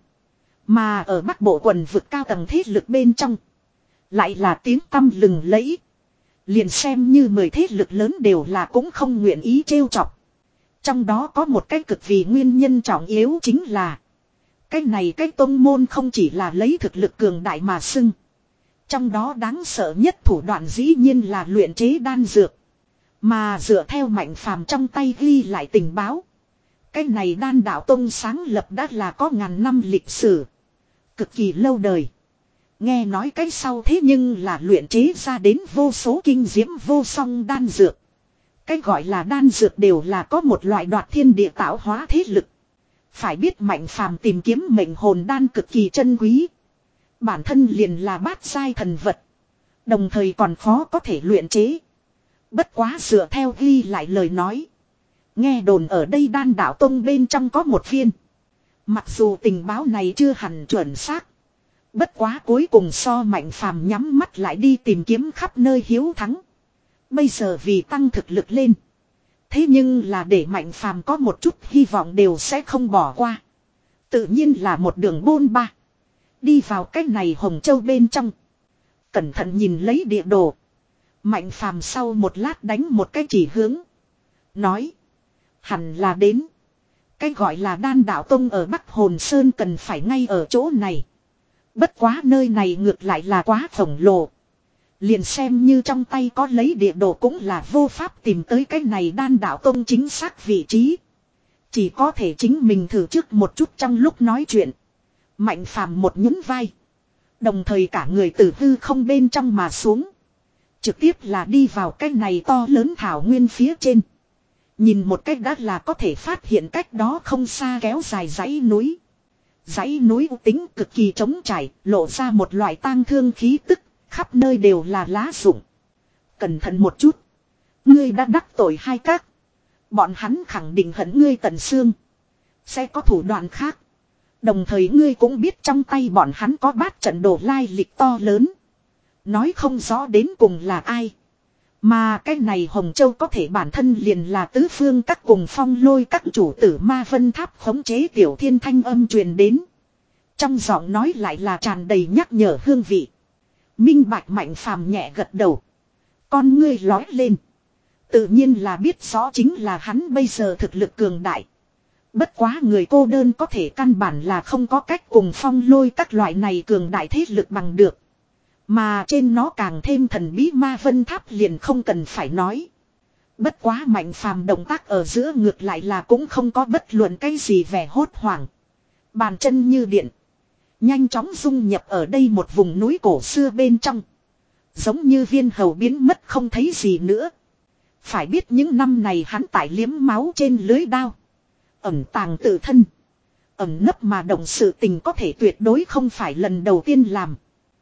Mà ở Bắc Bộ quần vực cao tầng thế lực bên trong. Lại là tiếng tăm lừng lẫy. Liền xem như mười thế lực lớn đều là cũng không nguyện ý trêu chọc. Trong đó có một cái cực vì nguyên nhân trọng yếu chính là. Cái này cái tông môn không chỉ là lấy thực lực cường đại mà xưng. Trong đó đáng sợ nhất thủ đoạn dĩ nhiên là luyện chế đan dược. Mà dựa theo Mạnh Phàm trong tay ghi lại tình báo. Cái này Đan Đạo Tông sáng lập đã là có ngàn năm lịch sử. Cực kỳ lâu đời. Nghe nói cái sau thế nhưng là luyện chế ra đến vô số kinh diễm vô song đan dược. Cái gọi là đan dược đều là có một loại đoạt thiên địa tạo hóa thế lực. Phải biết Mạnh Phàm tìm kiếm mệnh hồn đan cực kỳ chân quý. Bản thân liền là bát giai thần vật. Đồng thời còn khó có thể luyện chế. Bất quá dựa theo ghi lại lời nói. Nghe đồn ở đây Đan Đạo Tông bên trong có một viên. Mặc dù tình báo này chưa hẳn chuẩn xác. Bất quá cuối cùng so Mạnh Phàm nhắm mắt lại đi tìm kiếm khắp nơi hiếu thắng. Bây giờ vì tăng thực lực lên. Thế nhưng là để Mạnh Phàm có một chút hy vọng đều sẽ không bỏ qua. Tự nhiên là một đường bôn ba. Đi vào cái này Hồng Châu bên trong. Cẩn thận nhìn lấy địa đồ. Mạnh Phàm sau một lát đánh một cái chỉ hướng. Nói. Hẳn là đến. Cái gọi là Đan Đạo Tông ở Bắc Hồn Sơn cần phải ngay ở chỗ này. Bất quá nơi này ngược lại là quá khổng lồ. Liền xem như trong tay có lấy địa đồ cũng là vô pháp tìm tới cái này Đan Đạo Tông chính xác vị trí. Chỉ có thể chính mình thử trước một chút trong lúc nói chuyện. Mạnh Phàm một nhún vai. Đồng thời cả người từ hư không bên trong mà xuống. Trực tiếp là đi vào cái này to lớn thảo nguyên phía trên. Nhìn một cách đã là có thể phát hiện cách đó không xa kéo dài dãy núi. Dãy núi u tính cực kỳ trống trải, lộ ra một loại tang thương khí tức, khắp nơi đều là lá rụng. Cẩn thận một chút. Ngươi đã đắc tội hai các. Bọn hắn khẳng định hận ngươi tận xương. Sẽ có thủ đoạn khác. Đồng thời ngươi cũng biết trong tay bọn hắn có bát trận đồ lai lịch to lớn. Nói không rõ đến cùng là ai. Mà cái này Hồng Châu có thể bản thân liền là tứ phương các cùng phong lôi các chủ tử Ma Vân Tháp khống chế tiểu thiên thanh âm truyền đến. Trong giọng nói lại là tràn đầy nhắc nhở hương vị. Minh Bạch Mạnh Phàm nhẹ gật đầu. Con ngươi lói lên. Tự nhiên là biết rõ chính là hắn bây giờ thực lực cường đại. Bất quá người cô đơn có thể căn bản là không có cách cùng phong lôi các loại này cường đại thế lực bằng được. Mà trên nó càng thêm thần bí Ma Vân Tháp liền không cần phải nói. Bất quá Mạnh Phàm động tác ở giữa ngược lại là cũng không có bất luận cái gì vẻ hốt hoảng. Bàn chân như điện. Nhanh chóng dung nhập ở đây một vùng núi cổ xưa bên trong. Giống như viên hầu biến mất không thấy gì nữa. Phải biết những năm này hắn tải liếm máu trên lưới đao. Ẩn tàng tự thân. Ẩn nấp mà động sự tình có thể tuyệt đối không phải lần đầu tiên làm.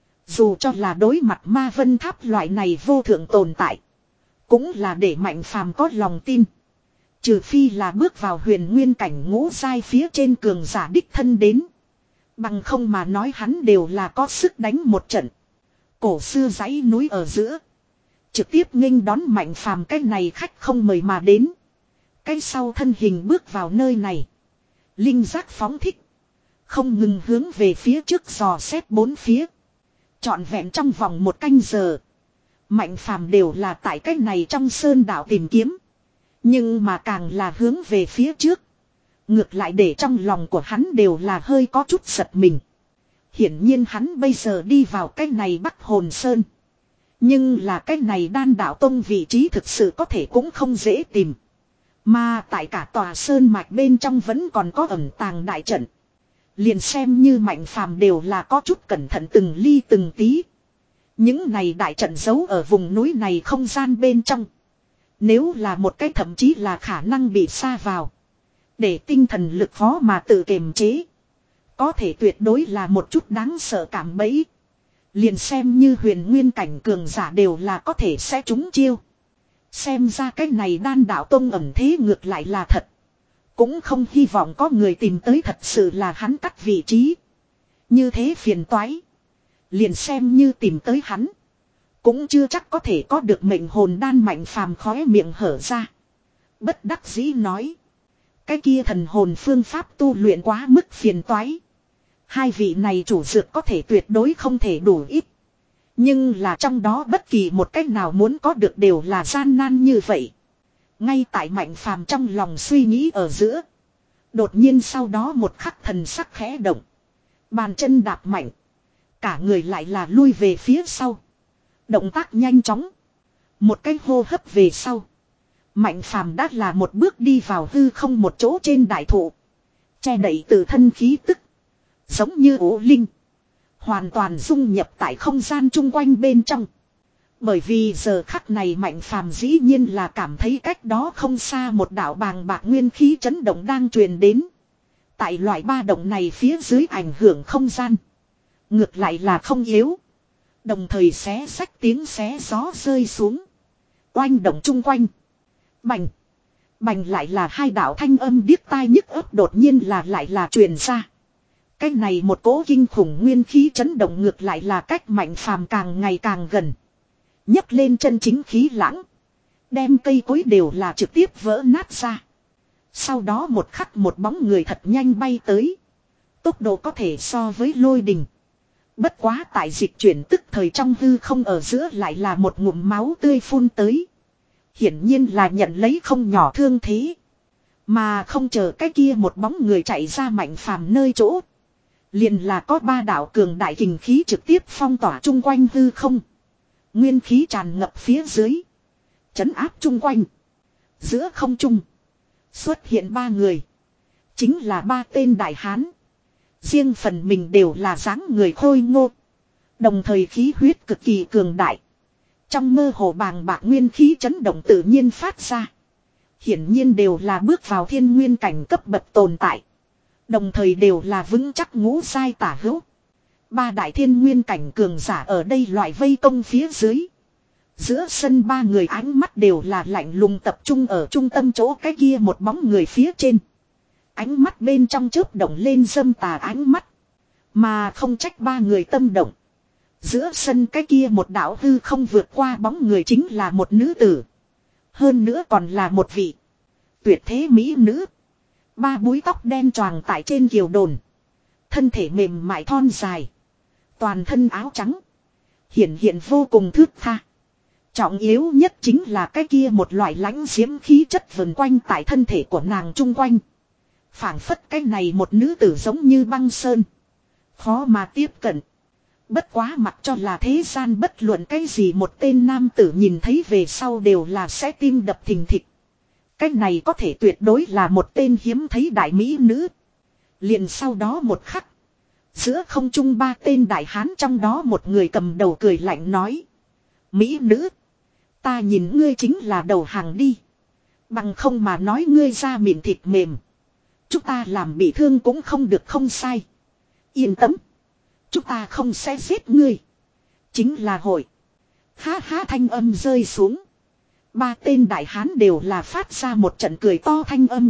Dù cho là đối mặt Ma Vân Tháp loại này vô thượng tồn tại. Cũng là để Mạnh Phàm có lòng tin. Trừ phi là bước vào huyền nguyên cảnh ngũ giai phía trên cường giả đích thân đến. Bằng không mà nói hắn đều là có sức đánh một trận. Cổ xưa dãy núi ở giữa. Trực tiếp nghênh đón Mạnh Phàm cái này khách không mời mà đến. Cái sau thân hình bước vào nơi này. Linh giác phóng thích. Không ngừng hướng về phía trước dò xét bốn phía. Trọn vẹn trong vòng một canh giờ. Mạnh Phàm đều là tại cách này trong sơn đảo tìm kiếm. Nhưng mà càng là hướng về phía trước. Ngược lại để trong lòng của hắn đều là hơi có chút giật mình. Hiển nhiên hắn bây giờ đi vào cách này Bắc Hồn Sơn. Nhưng là cách này Đan Đạo Tông vị trí thực sự có thể cũng không dễ tìm. Mà tại cả tòa sơn mạch bên trong vẫn còn có ẩn tàng đại trận. Liền xem như Mạnh Phàm đều là có chút cẩn thận từng ly từng tí. Những này đại trận giấu ở vùng núi này không gian bên trong. Nếu là một cái thậm chí là khả năng bị sa vào. Để tinh thần lực khó mà tự kiềm chế. Có thể tuyệt đối là một chút đáng sợ cảm bẫy. Liền xem như huyền nguyên cảnh cường giả đều là có thể sẽ trúng chiêu. Xem ra cái này đan đạo tông ẩn thế ngược lại là thật. Cũng không hy vọng có người tìm tới thật sự là hắn cắt vị trí. Như thế phiền toái. Liền xem như tìm tới hắn. Cũng chưa chắc có thể có được mệnh hồn đan. Mạnh Phàm khóe miệng hở ra. Bất đắc dĩ nói. Cái kia thần hồn phương pháp tu luyện quá mức phiền toái. Hai vị này chủ dược có thể tuyệt đối không thể đủ ít. Nhưng là trong đó bất kỳ một cách nào muốn có được đều là gian nan như vậy. Ngay tại Mạnh Phàm trong lòng suy nghĩ ở giữa. Đột nhiên sau đó một khắc thần sắc khẽ động. Bàn chân đạp mạnh. Cả người lại là lui về phía sau. Động tác nhanh chóng. Một cái hô hấp về sau. Mạnh Phàm đã là một bước đi vào hư không một chỗ trên đại thụ. Che đậy từ thân khí tức. Giống như ố linh. Hoàn toàn dung nhập tại không gian chung quanh bên trong. Bởi vì giờ khắc này Mạnh Phàm dĩ nhiên là cảm thấy cách đó không xa một đạo bàng bạc nguyên khí chấn động đang truyền đến. Tại loại ba động này phía dưới ảnh hưởng không gian. Ngược lại là không yếu. Đồng thời xé xách tiếng xé gió rơi xuống. Oanh động chung quanh. Bành. Bành lại là hai đạo thanh âm điếc tai nhức ấp đột nhiên là lại là truyền ra. Cái này một cỗ kinh khủng nguyên khí chấn động ngược lại là cách Mạnh Phàm càng ngày càng gần. Nhấc lên chân chính khí lãng. Đem cây cối đều là trực tiếp vỡ nát ra. Sau đó một khắc một bóng người thật nhanh bay tới. Tốc độ có thể so với lôi đình. Bất quá tại dịch chuyển tức thời trong hư không ở giữa lại là một ngụm máu tươi phun tới. Hiển nhiên là nhận lấy không nhỏ thương thế. Mà không chờ cái kia một bóng người chạy ra Mạnh Phàm nơi chỗ. Liền là có ba đạo cường đại kình khí trực tiếp phong tỏa chung quanh hư không. Nguyên khí tràn ngập phía dưới. Chấn áp chung quanh. Giữa không trung. Xuất hiện ba người. Chính là ba tên đại hán. Riêng phần mình đều là dáng người khôi ngô. Đồng thời khí huyết cực kỳ cường đại. Trong mơ hồ bàng bạc nguyên khí chấn động tự nhiên phát ra. Hiển nhiên đều là bước vào thiên nguyên cảnh cấp bậc tồn tại. Đồng thời đều là vững chắc ngũ giai tả hữu. Ba đại thiên nguyên cảnh cường giả ở đây loại vây công phía dưới. Giữa sân ba người ánh mắt đều là lạnh lùng tập trung ở trung tâm chỗ cái kia một bóng người phía trên. Ánh mắt bên trong chớp động lên dâm tà ánh mắt. Mà không trách ba người tâm động. Giữa sân cái kia một đạo hư không vượt qua bóng người chính là một nữ tử. Hơn nữa còn là một vị tuyệt thế mỹ nữ. Ba búi tóc đen choàng tại trên kiều đồn. Thân thể mềm mại thon dài. Toàn thân áo trắng. Hiển hiện vô cùng thướt tha. Trọng yếu nhất chính là cái kia một loại lãnh diễm khí chất vần quanh tại thân thể của nàng chung quanh. Phảng phất cái này một nữ tử giống như băng sơn. Khó mà tiếp cận. Bất quá mặc cho là thế gian bất luận cái gì một tên nam tử nhìn thấy về sau đều là sẽ tim đập thình thịch. Cái này có thể tuyệt đối là một tên hiếm thấy đại mỹ nữ. Liền sau đó một khắc. Giữa không trung ba tên đại hán trong đó một người cầm đầu cười lạnh nói. Mỹ nữ. Ta nhìn ngươi chính là đầu hàng đi. Bằng không mà nói ngươi ra miệng thịt mềm. Chúng ta làm bị thương cũng không được không sai. Yên tâm. Chúng ta không sẽ giết ngươi. Chính là hội. Ha ha thanh âm rơi xuống. Ba tên đại hán đều là phát ra một trận cười to thanh âm.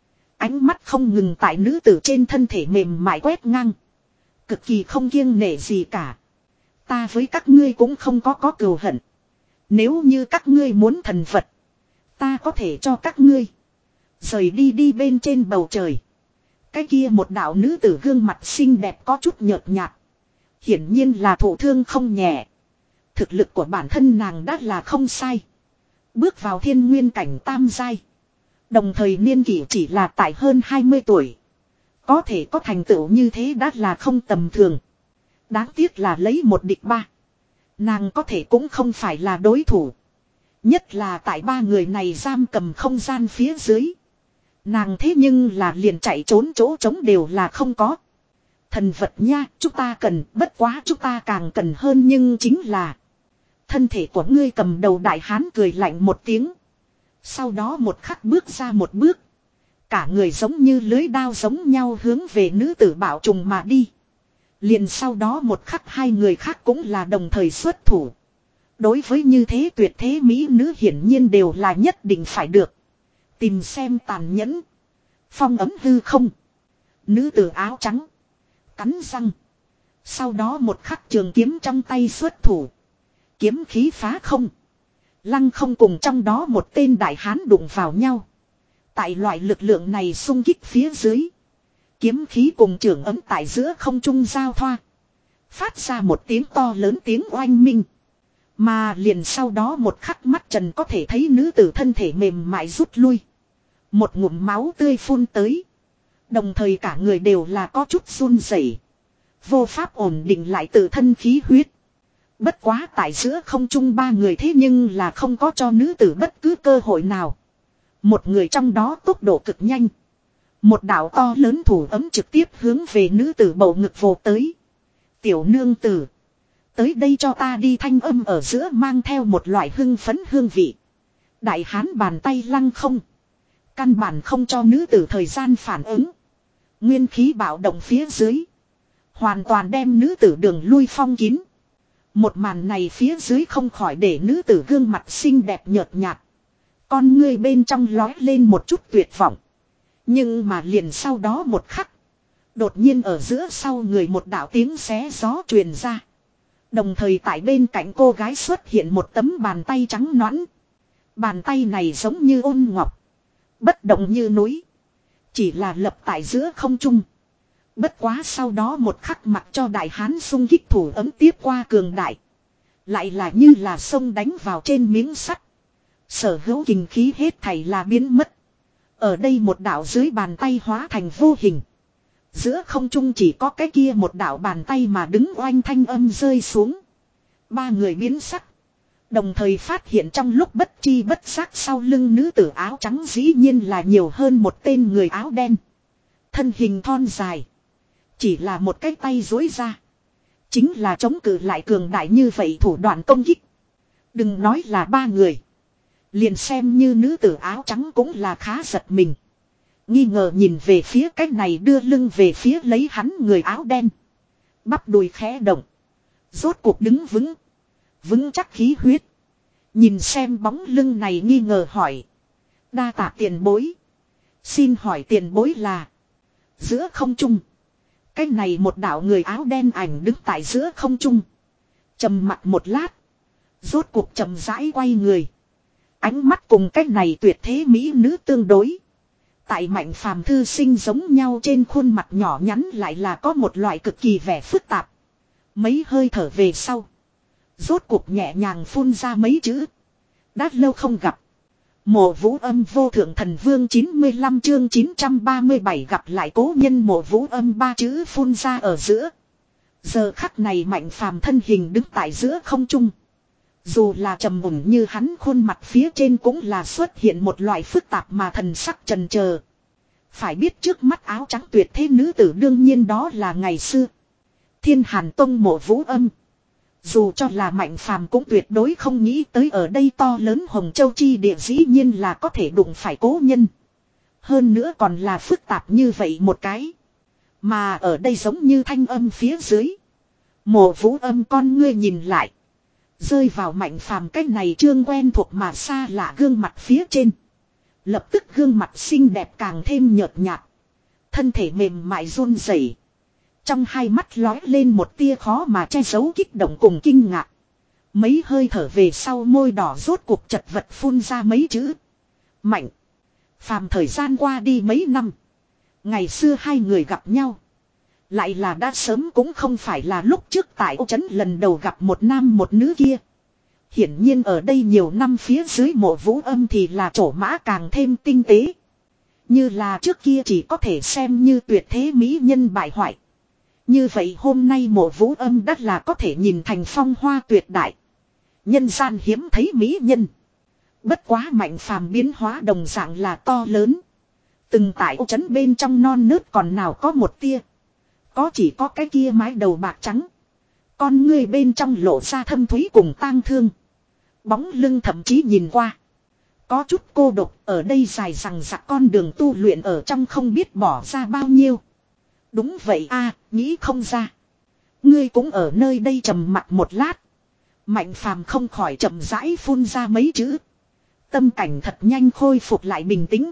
Ánh mắt không ngừng tại nữ tử trên thân thể mềm mại quét ngang. Cực kỳ không kiêng nể gì cả. Ta với các ngươi cũng không có có cừu hận. Nếu như các ngươi muốn thần vật. Ta có thể cho các ngươi. Rời đi đi bên trên bầu trời. Cái kia một đạo nữ tử gương mặt xinh đẹp có chút nhợt nhạt. Hiển nhiên là thổ thương không nhẹ. Thực lực của bản thân nàng đã là không sai. Bước vào thiên nguyên cảnh tam giai. Đồng thời niên kỷ chỉ là tại hơn hai mươi tuổi. Có thể có thành tựu như thế đã là không tầm thường. Đáng tiếc là lấy một địch ba. Nàng có thể cũng không phải là đối thủ. Nhất là tại ba người này giam cầm không gian phía dưới. Nàng thế nhưng là liền chạy trốn chỗ trống đều là không có. Thần vật nha, chúng ta cần, bất quá chúng ta càng cần hơn nhưng chính là. Thân thể của ngươi cầm đầu đại hán cười lạnh một tiếng. Sau đó một khắc bước ra một bước. Cả người giống như lưới đao giống nhau hướng về nữ tử bảo trùng mà đi. Liền sau đó một khắc hai người khác cũng là đồng thời xuất thủ. Đối với như thế tuyệt thế mỹ nữ hiển nhiên đều là nhất định phải được. Tìm xem tàn nhẫn. Phong ấm hư không. Nữ tử áo trắng. Cắn răng. Sau đó một khắc trường kiếm trong tay xuất thủ. Kiếm khí phá không. Lăng không cùng trong đó một tên đại hán đụng vào nhau. Tại loại lực lượng này xung kích phía dưới. Kiếm khí cùng trường ấm tại giữa không trung giao thoa. Phát ra một tiếng to lớn tiếng oanh minh. Mà liền sau đó một khắc mắt trần có thể thấy nữ tử thân thể mềm mại rút lui. Một ngụm máu tươi phun tới. Đồng thời cả người đều là có chút run rẩy, vô pháp ổn định lại tự thân khí huyết. Bất quá tại giữa không trung ba người thế nhưng là không có cho nữ tử bất cứ cơ hội nào. Một người trong đó tốc độ cực nhanh. Một đạo to lớn thủ ấm trực tiếp hướng về nữ tử bầu ngực vồ tới. Tiểu nương tử. Tới đây cho ta đi, thanh âm ở giữa mang theo một loại hưng phấn hương vị. Đại hán bàn tay lăng không. Căn bản không cho nữ tử thời gian phản ứng. Nguyên khí bạo động phía dưới. Hoàn toàn đem nữ tử đường lui phong kín. Một màn này phía dưới không khỏi để nữ tử gương mặt xinh đẹp nhợt nhạt. Con ngươi bên trong lói lên một chút tuyệt vọng. Nhưng mà liền sau đó một khắc. Đột nhiên ở giữa sau người một đạo tiếng xé gió truyền ra. Đồng thời tại bên cạnh cô gái xuất hiện một tấm bàn tay trắng nõn. Bàn tay này giống như ôn ngọc. Bất động như núi. Chỉ là lập tại giữa không trung. Bất quá sau đó một khắc mặc cho đại hán xung kích thủ ấm tiếp qua cường đại. Lại là như là sông đánh vào trên miếng sắt. Sở hữu kình khí hết thảy là biến mất. Ở đây một đạo dưới bàn tay hóa thành vô hình. Giữa không trung chỉ có cái kia một đạo bàn tay mà đứng oanh thanh âm rơi xuống. Ba người biến sắc. Đồng thời phát hiện trong lúc bất chi bất giác sau lưng nữ tử áo trắng dĩ nhiên là nhiều hơn một tên người áo đen. Thân hình thon dài. Chỉ là một cái tay duỗi ra. Chính là chống cự lại cường đại như vậy thủ đoạn công kích. Đừng nói là ba người. Liền xem như nữ tử áo trắng cũng là khá giật mình. Nghi ngờ nhìn về phía cách này đưa lưng về phía lấy hắn người áo đen. Bắp đùi khẽ động. Rốt cuộc đứng vững. Vững chắc khí huyết. Nhìn xem bóng lưng này nghi ngờ hỏi. Đa tạ tiền bối. Xin hỏi tiền bối là. Giữa không trung. Cái này một đạo người áo đen ảnh đứng tại giữa không trung. Trầm mặt một lát. Rốt cuộc chậm rãi quay người. Ánh mắt cùng cái này tuyệt thế mỹ nữ tương đối. Tại Mạnh Phàm thư sinh giống nhau trên khuôn mặt nhỏ nhắn lại là có một loại cực kỳ vẻ phức tạp. Mấy hơi thở về sau. Rốt cuộc nhẹ nhàng phun ra mấy chữ. Đã lâu không gặp. Mộ Vũ Âm vô thượng thần vương chín mươi lăm chương chín trăm ba mươi bảy gặp lại cố nhân Mộ Vũ Âm ba chữ phun ra ở giữa. Giờ khắc này Mạnh Phàm thân hình đứng tại giữa không trung. Dù là trầm mùng như hắn khuôn mặt phía trên cũng là xuất hiện một loại phức tạp mà thần sắc trần chờ. Phải biết trước mắt áo trắng tuyệt thế nữ tử đương nhiên đó là ngày xưa Thiên Hàn Tông Mộ Vũ Âm. Dù cho là Mạnh Phàm cũng tuyệt đối không nghĩ tới ở đây to lớn Hồng Châu chi địa dĩ nhiên là có thể đụng phải cố nhân. Hơn nữa còn là phức tạp như vậy một cái. Mà ở đây giống như thanh âm phía dưới. Mộ Vũ Âm con ngươi nhìn lại. Rơi vào Mạnh Phàm cái này trương quen thuộc mà xa lạ gương mặt phía trên. Lập tức gương mặt xinh đẹp càng thêm nhợt nhạt. Thân thể mềm mại run rẩy. Trong hai mắt lói lên một tia khó mà che giấu kích động cùng kinh ngạc. Mấy hơi thở về sau môi đỏ rốt cuộc chật vật phun ra mấy chữ. Mạnh. Phàm thời gian qua đi mấy năm. Ngày xưa hai người gặp nhau. Lại là đã sớm cũng không phải là lúc trước tại Ô Trấn lần đầu gặp một nam một nữ kia. Hiển nhiên ở đây nhiều năm phía dưới Mộ Vũ Âm thì là trổ mã càng thêm tinh tế. Như là trước kia chỉ có thể xem như tuyệt thế mỹ nhân bại hoại. Như vậy hôm nay Mộ Vũ Âm đắt là có thể nhìn thành phong hoa tuyệt đại. Nhân gian hiếm thấy mỹ nhân. Bất quá Mạnh Phàm biến hóa đồng dạng là to lớn. Từng tại ô trấn bên trong non nớt còn nào có một tia. Có chỉ có cái kia mái đầu bạc trắng. Con người bên trong lộ ra thâm thúy cùng tang thương. Bóng lưng thậm chí nhìn qua. Có chút cô độc ở đây dài rằng rạc con đường tu luyện ở trong không biết bỏ ra bao nhiêu. Đúng vậy a, nghĩ không ra. Ngươi cũng ở nơi đây trầm mặc một lát. Mạnh Phàm không khỏi chậm rãi phun ra mấy chữ. Tâm cảnh thật nhanh khôi phục lại bình tĩnh.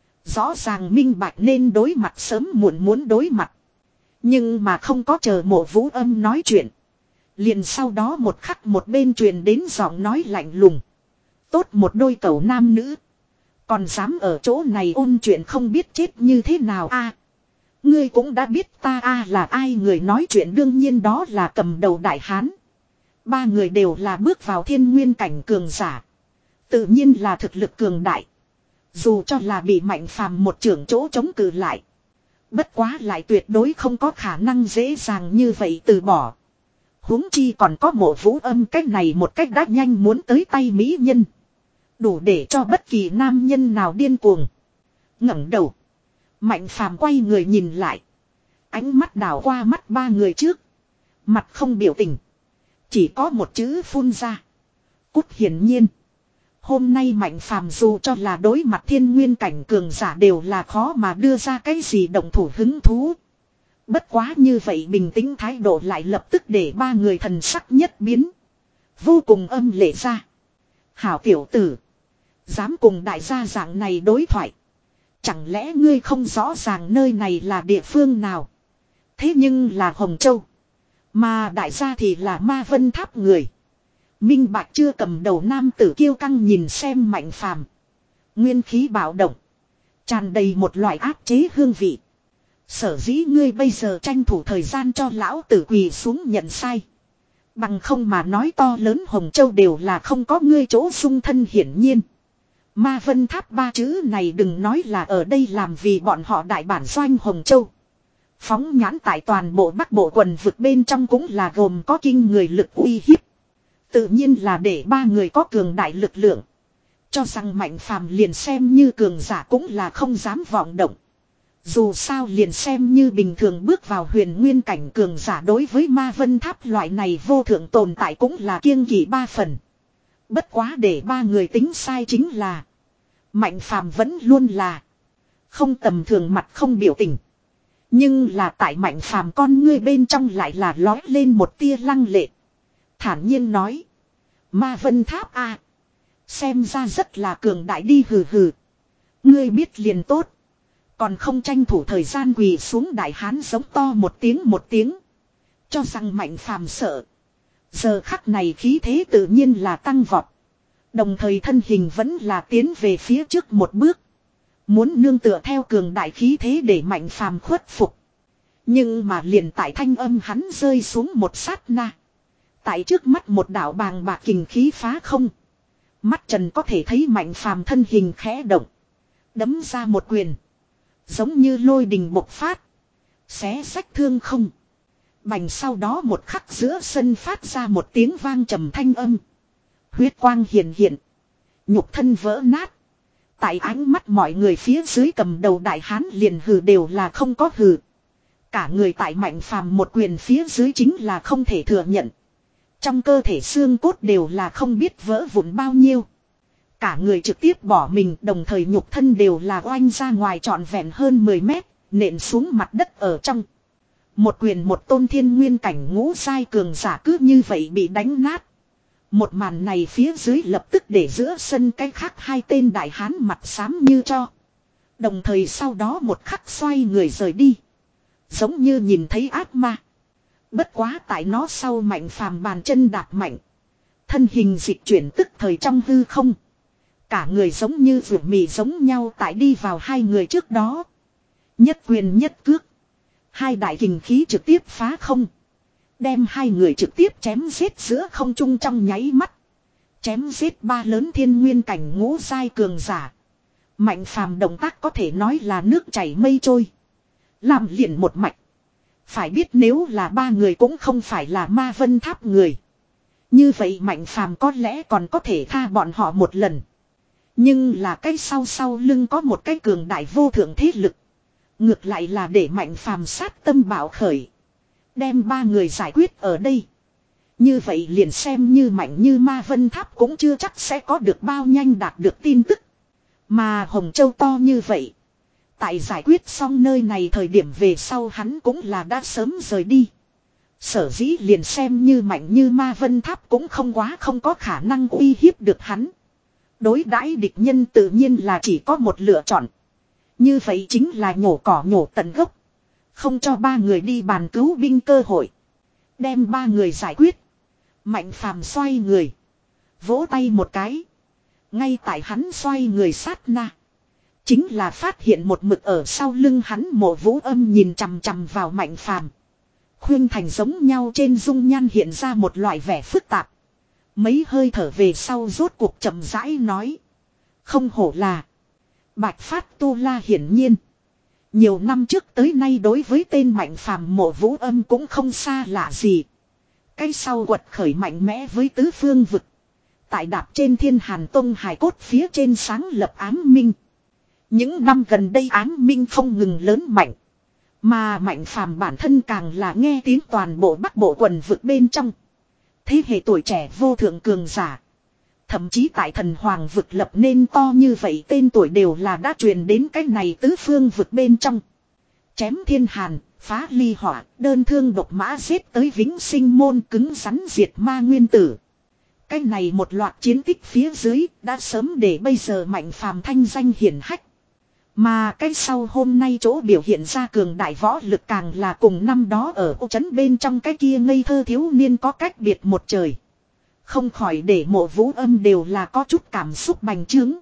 Rõ ràng minh bạch nên đối mặt sớm muộn muốn đối mặt. Nhưng mà không có chờ Mộ Vũ Âm nói chuyện. Liền sau đó một khắc một bên truyền đến giọng nói lạnh lùng. Tốt một đôi cẩu nam nữ. Còn dám ở chỗ này ôn chuyện không biết chết như thế nào a? Ngươi cũng đã biết ta a là ai, người nói chuyện đương nhiên đó là cầm đầu đại hán. Ba người đều là bước vào thiên nguyên cảnh cường giả. Tự nhiên là thực lực cường đại. Dù cho là bị Mạnh Phàm một trưởng chỗ chống cự lại. Bất quá lại tuyệt đối không có khả năng dễ dàng như vậy từ bỏ. Huống chi còn có Mộ Vũ Âm cách này một cách đã nhanh muốn tới tay mỹ nhân. Đủ để cho bất kỳ nam nhân nào điên cuồng. Ngẩng đầu. Mạnh Phàm quay người nhìn lại. Ánh mắt đảo qua mắt ba người trước. Mặt không biểu tình. Chỉ có một chữ phun ra. Cút. Hiển nhiên. Hôm nay Mạnh Phàm dù cho là đối mặt thiên nguyên cảnh cường giả đều là khó mà đưa ra cái gì động thủ hứng thú. Bất quá như vậy bình tĩnh thái độ lại lập tức để ba người thần sắc nhất biến. Vô cùng âm lệ ra. Hảo tiểu tử. Dám cùng đại gia dạng này đối thoại. Chẳng lẽ ngươi không rõ ràng nơi này là địa phương nào? Thế nhưng là Hồng Châu. Mà đại gia thì là Ma Vân Tháp người. Minh bạch chưa? Cầm đầu nam tử kiêu căng nhìn xem Mạnh Phàm. Nguyên khí bạo động. Tràn đầy một loại áp chế hương vị. Sở dĩ ngươi bây giờ tranh thủ thời gian cho lão tử quỳ xuống nhận sai. Bằng không mà nói to lớn Hồng Châu đều là không có ngươi chỗ dung thân hiển nhiên. Ma Vân Tháp ba chữ này đừng nói là ở đây làm vì bọn họ đại bản doanh Hồng Châu. Phóng nhãn tại toàn bộ Bắc Bộ quần vực bên trong cũng là gồm có kinh người lực uy hiếp. Tự nhiên là để ba người có cường đại lực lượng. Cho rằng Mạnh Phàm liền xem như cường giả cũng là không dám vọng động. Dù sao liền xem như bình thường bước vào huyền nguyên cảnh cường giả đối với Ma Vân Tháp loại này vô thượng tồn tại cũng là kiêng kỵ ba phần. Bất quá để ba người tính sai chính là Mạnh Phàm vẫn luôn là không tầm thường, mặt không biểu tình. Nhưng là tại Mạnh Phàm con ngươi bên trong lại là lói lên một tia lăng lệ. Thản nhiên nói. Ma Vân Tháp a, xem ra rất là cường đại đi. Hừ hừ. Ngươi biết liền tốt. Còn không tranh thủ thời gian quỳ xuống. Đại hán giống to một tiếng một tiếng. Cho rằng Mạnh Phàm sợ. Giờ khắc này khí thế tự nhiên là tăng vọt. Đồng thời thân hình vẫn là tiến về phía trước một bước. Muốn nương tựa theo cường đại khí thế để Mạnh Phàm khuất phục. Nhưng mà liền tại thanh âm hắn rơi xuống một sát na. Tại trước mắt một đạo bàng bạc kình khí phá không. Mắt trần có thể thấy Mạnh Phàm thân hình khẽ động. Đấm ra một quyền. Giống như lôi đình bộc phát. Xé rách thương không. Bành sau đó một khắc giữa sân phát ra một tiếng vang trầm thanh âm. Huyết quang hiện hiện. Nhục thân vỡ nát. Tại ánh mắt mọi người phía dưới cầm đầu đại hán liền hừ đều là không có hừ. Cả người tại Mạnh Phàm một quyền phía dưới chính là không thể thừa nhận. Trong cơ thể xương cốt đều là không biết vỡ vụn bao nhiêu. Cả người trực tiếp bỏ mình, đồng thời nhục thân đều là oanh ra ngoài trọn vẹn hơn mười mét, nện xuống mặt đất ở trong. Một quyền một tôn thiên nguyên cảnh ngũ sai cường giả cứ như vậy bị đánh nát. Một màn này phía dưới lập tức để giữa sân cái khác hai tên đại hán mặt xám như cho. Đồng thời sau đó một khắc xoay người rời đi. Giống như nhìn thấy ác ma. Bất quá tại nó sau Mạnh Phàm bàn chân đạp mạnh. Thân hình dịch chuyển tức thời trong hư không. Cả người giống như ruột mì giống nhau tại đi vào hai người trước đó. Nhất quyền nhất cước. Hai đại kình khí trực tiếp phá không. Đem hai người trực tiếp chém giết giữa không trung trong nháy mắt. Chém giết ba lớn thiên nguyên cảnh ngũ giai cường giả. Mạnh Phàm động tác có thể nói là nước chảy mây trôi. Làm liền một mạch. Phải biết nếu là ba người cũng không phải là Ma Vân Tháp người. Như vậy Mạnh Phàm có lẽ còn có thể tha bọn họ một lần. Nhưng là cái sau sau lưng có một cái cường đại vô thượng thế lực. Ngược lại là để Mạnh Phàm sát tâm bạo khởi. Đem ba người giải quyết ở đây. Như vậy liền xem như Mạnh Như Ma Vân Tháp cũng chưa chắc sẽ có được bao nhanh đạt được tin tức. Mà Hồng Châu to như vậy. Tại giải quyết xong nơi này thời điểm về sau hắn cũng là đã sớm rời đi. Sở dĩ liền xem như Mạnh Như Ma Vân Tháp cũng không quá không có khả năng uy hiếp được hắn. Đối đãi địch nhân tự nhiên là chỉ có một lựa chọn. Như vậy chính là nhổ cỏ nhổ tận gốc. Không cho ba người đi bàn cứu binh cơ hội. Đem ba người giải quyết. Mạnh Phàm xoay người. Vỗ tay một cái. Ngay tại hắn xoay người sát na. Chính là phát hiện một mực ở sau lưng hắn Mộ Vũ Âm nhìn chằm chằm vào Mạnh Phàm. Khuyên thành giống nhau trên dung nhan hiện ra một loại vẻ phức tạp. Mấy hơi thở về sau rốt cuộc chậm rãi nói. Không hổ là. Bạch Phát Tu La hiển nhiên. Nhiều năm trước tới nay đối với tên Mạnh Phàm Mộ Vũ Âm cũng không xa lạ gì. Cái sau quật khởi mạnh mẽ với tứ phương vực. Tại đạp trên Thiên Hàn Tông hài cốt phía trên sáng lập ám minh. Những năm gần đây ám minh không ngừng lớn mạnh. Mà Mạnh Phàm bản thân càng là nghe tiếng toàn bộ Bắc Bộ quần vực bên trong. Thế hệ tuổi trẻ vô thượng cường giả. Thậm chí tại thần hoàng vực lập nên to như vậy tên tuổi đều là đã truyền đến cái này tứ phương vực bên trong. Chém thiên hàn, phá ly hỏa, đơn thương độc mã giết tới vĩnh sinh môn cứng rắn diệt ma nguyên tử. Cái này một loạt chiến tích phía dưới đã sớm để bây giờ Mạnh Phàm thanh danh hiển hách. Mà cái sau hôm nay chỗ biểu hiện ra cường đại võ lực càng là cùng năm đó ở ô trấn bên trong cái kia ngây thơ thiếu niên có cách biệt một trời. Không khỏi để Mộ Vũ Âm đều là có chút cảm xúc bành trướng.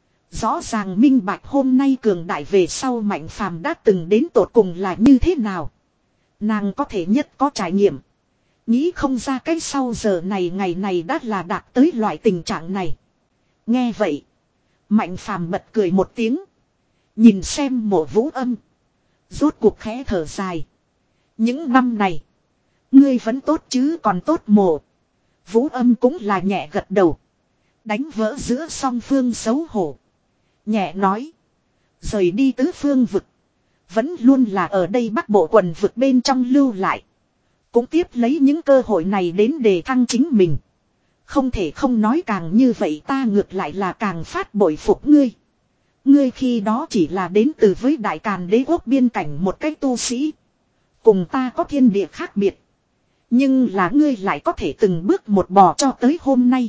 Rõ ràng minh bạch hôm nay cường đại về sau Mạnh Phàm đã từng đến tột cùng là như thế nào. Nàng có thể nhất có trải nghiệm. Nghĩ không ra cái sau giờ này ngày này đã là đạt tới loại tình trạng này. Nghe vậy. Mạnh Phàm bật cười một tiếng. Nhìn xem Mộ Vũ Âm. Rốt cuộc khẽ thở dài. Những năm này. Ngươi vẫn tốt chứ còn tốt Mộ. Vũ Âm cũng là nhẹ gật đầu. Đánh vỡ giữa song phương xấu hổ. Nhẹ nói. Rời đi tứ phương vực. Vẫn luôn là ở đây Bắc Bộ quần vực bên trong lưu lại. Cũng tiếp lấy những cơ hội này đến đề thăng chính mình. Không thể không nói càng như vậy ta ngược lại là càng phát bội phục ngươi. Ngươi khi đó chỉ là đến từ với Đại Càn đế quốc biên cảnh một cái tu sĩ. Cùng ta có thiên địa khác biệt. Nhưng là ngươi lại có thể từng bước một bò cho tới hôm nay.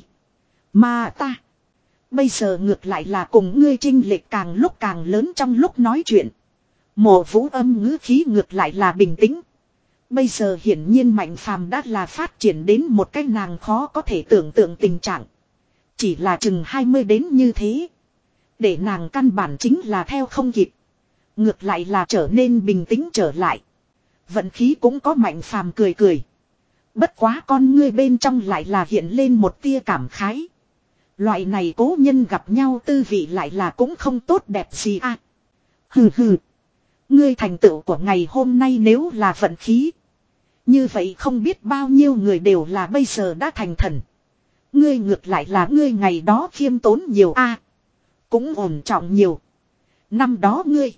Mà ta. Bây giờ ngược lại là cùng ngươi chênh lệch càng lúc càng lớn trong lúc nói chuyện. Mộ Vũ Âm ngữ khí ngược lại là bình tĩnh. Bây giờ hiển nhiên Mạnh Phàm đã là phát triển đến một cái nàng khó có thể tưởng tượng tình trạng. Chỉ là chừng hai mươi đến như thế. Để nàng căn bản chính là theo không kịp. Ngược lại là trở nên bình tĩnh trở lại. Vận khí cũng có Mạnh Phàm cười cười. Bất quá con ngươi bên trong lại là hiện lên một tia cảm khái. Loại này cố nhân gặp nhau tư vị lại là cũng không tốt đẹp gì à. Hừ hừ. Ngươi thành tựu của ngày hôm nay nếu là vận khí. Như vậy không biết bao nhiêu người đều là bây giờ đã thành thần. Ngươi ngược lại là ngươi ngày đó khiêm tốn nhiều a, à, cũng ổn trọng nhiều. Năm đó ngươi.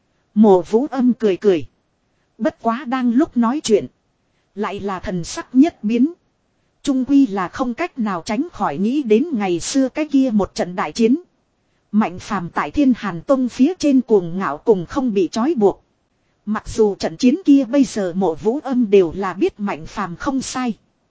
Mộ Vũ Âm cười cười. Bất quá đang lúc nói chuyện. Lại là thần sắc nhất biến. Trung quy là không cách nào tránh khỏi nghĩ đến ngày xưa cái kia một trận đại chiến. Mạnh Phàm tại Thiên Hàn Tông phía trên cuồng ngạo cùng không bị trói buộc. Mặc dù trận chiến kia bây giờ Mộ Vũ Âm đều là biết Mạnh Phàm không sai.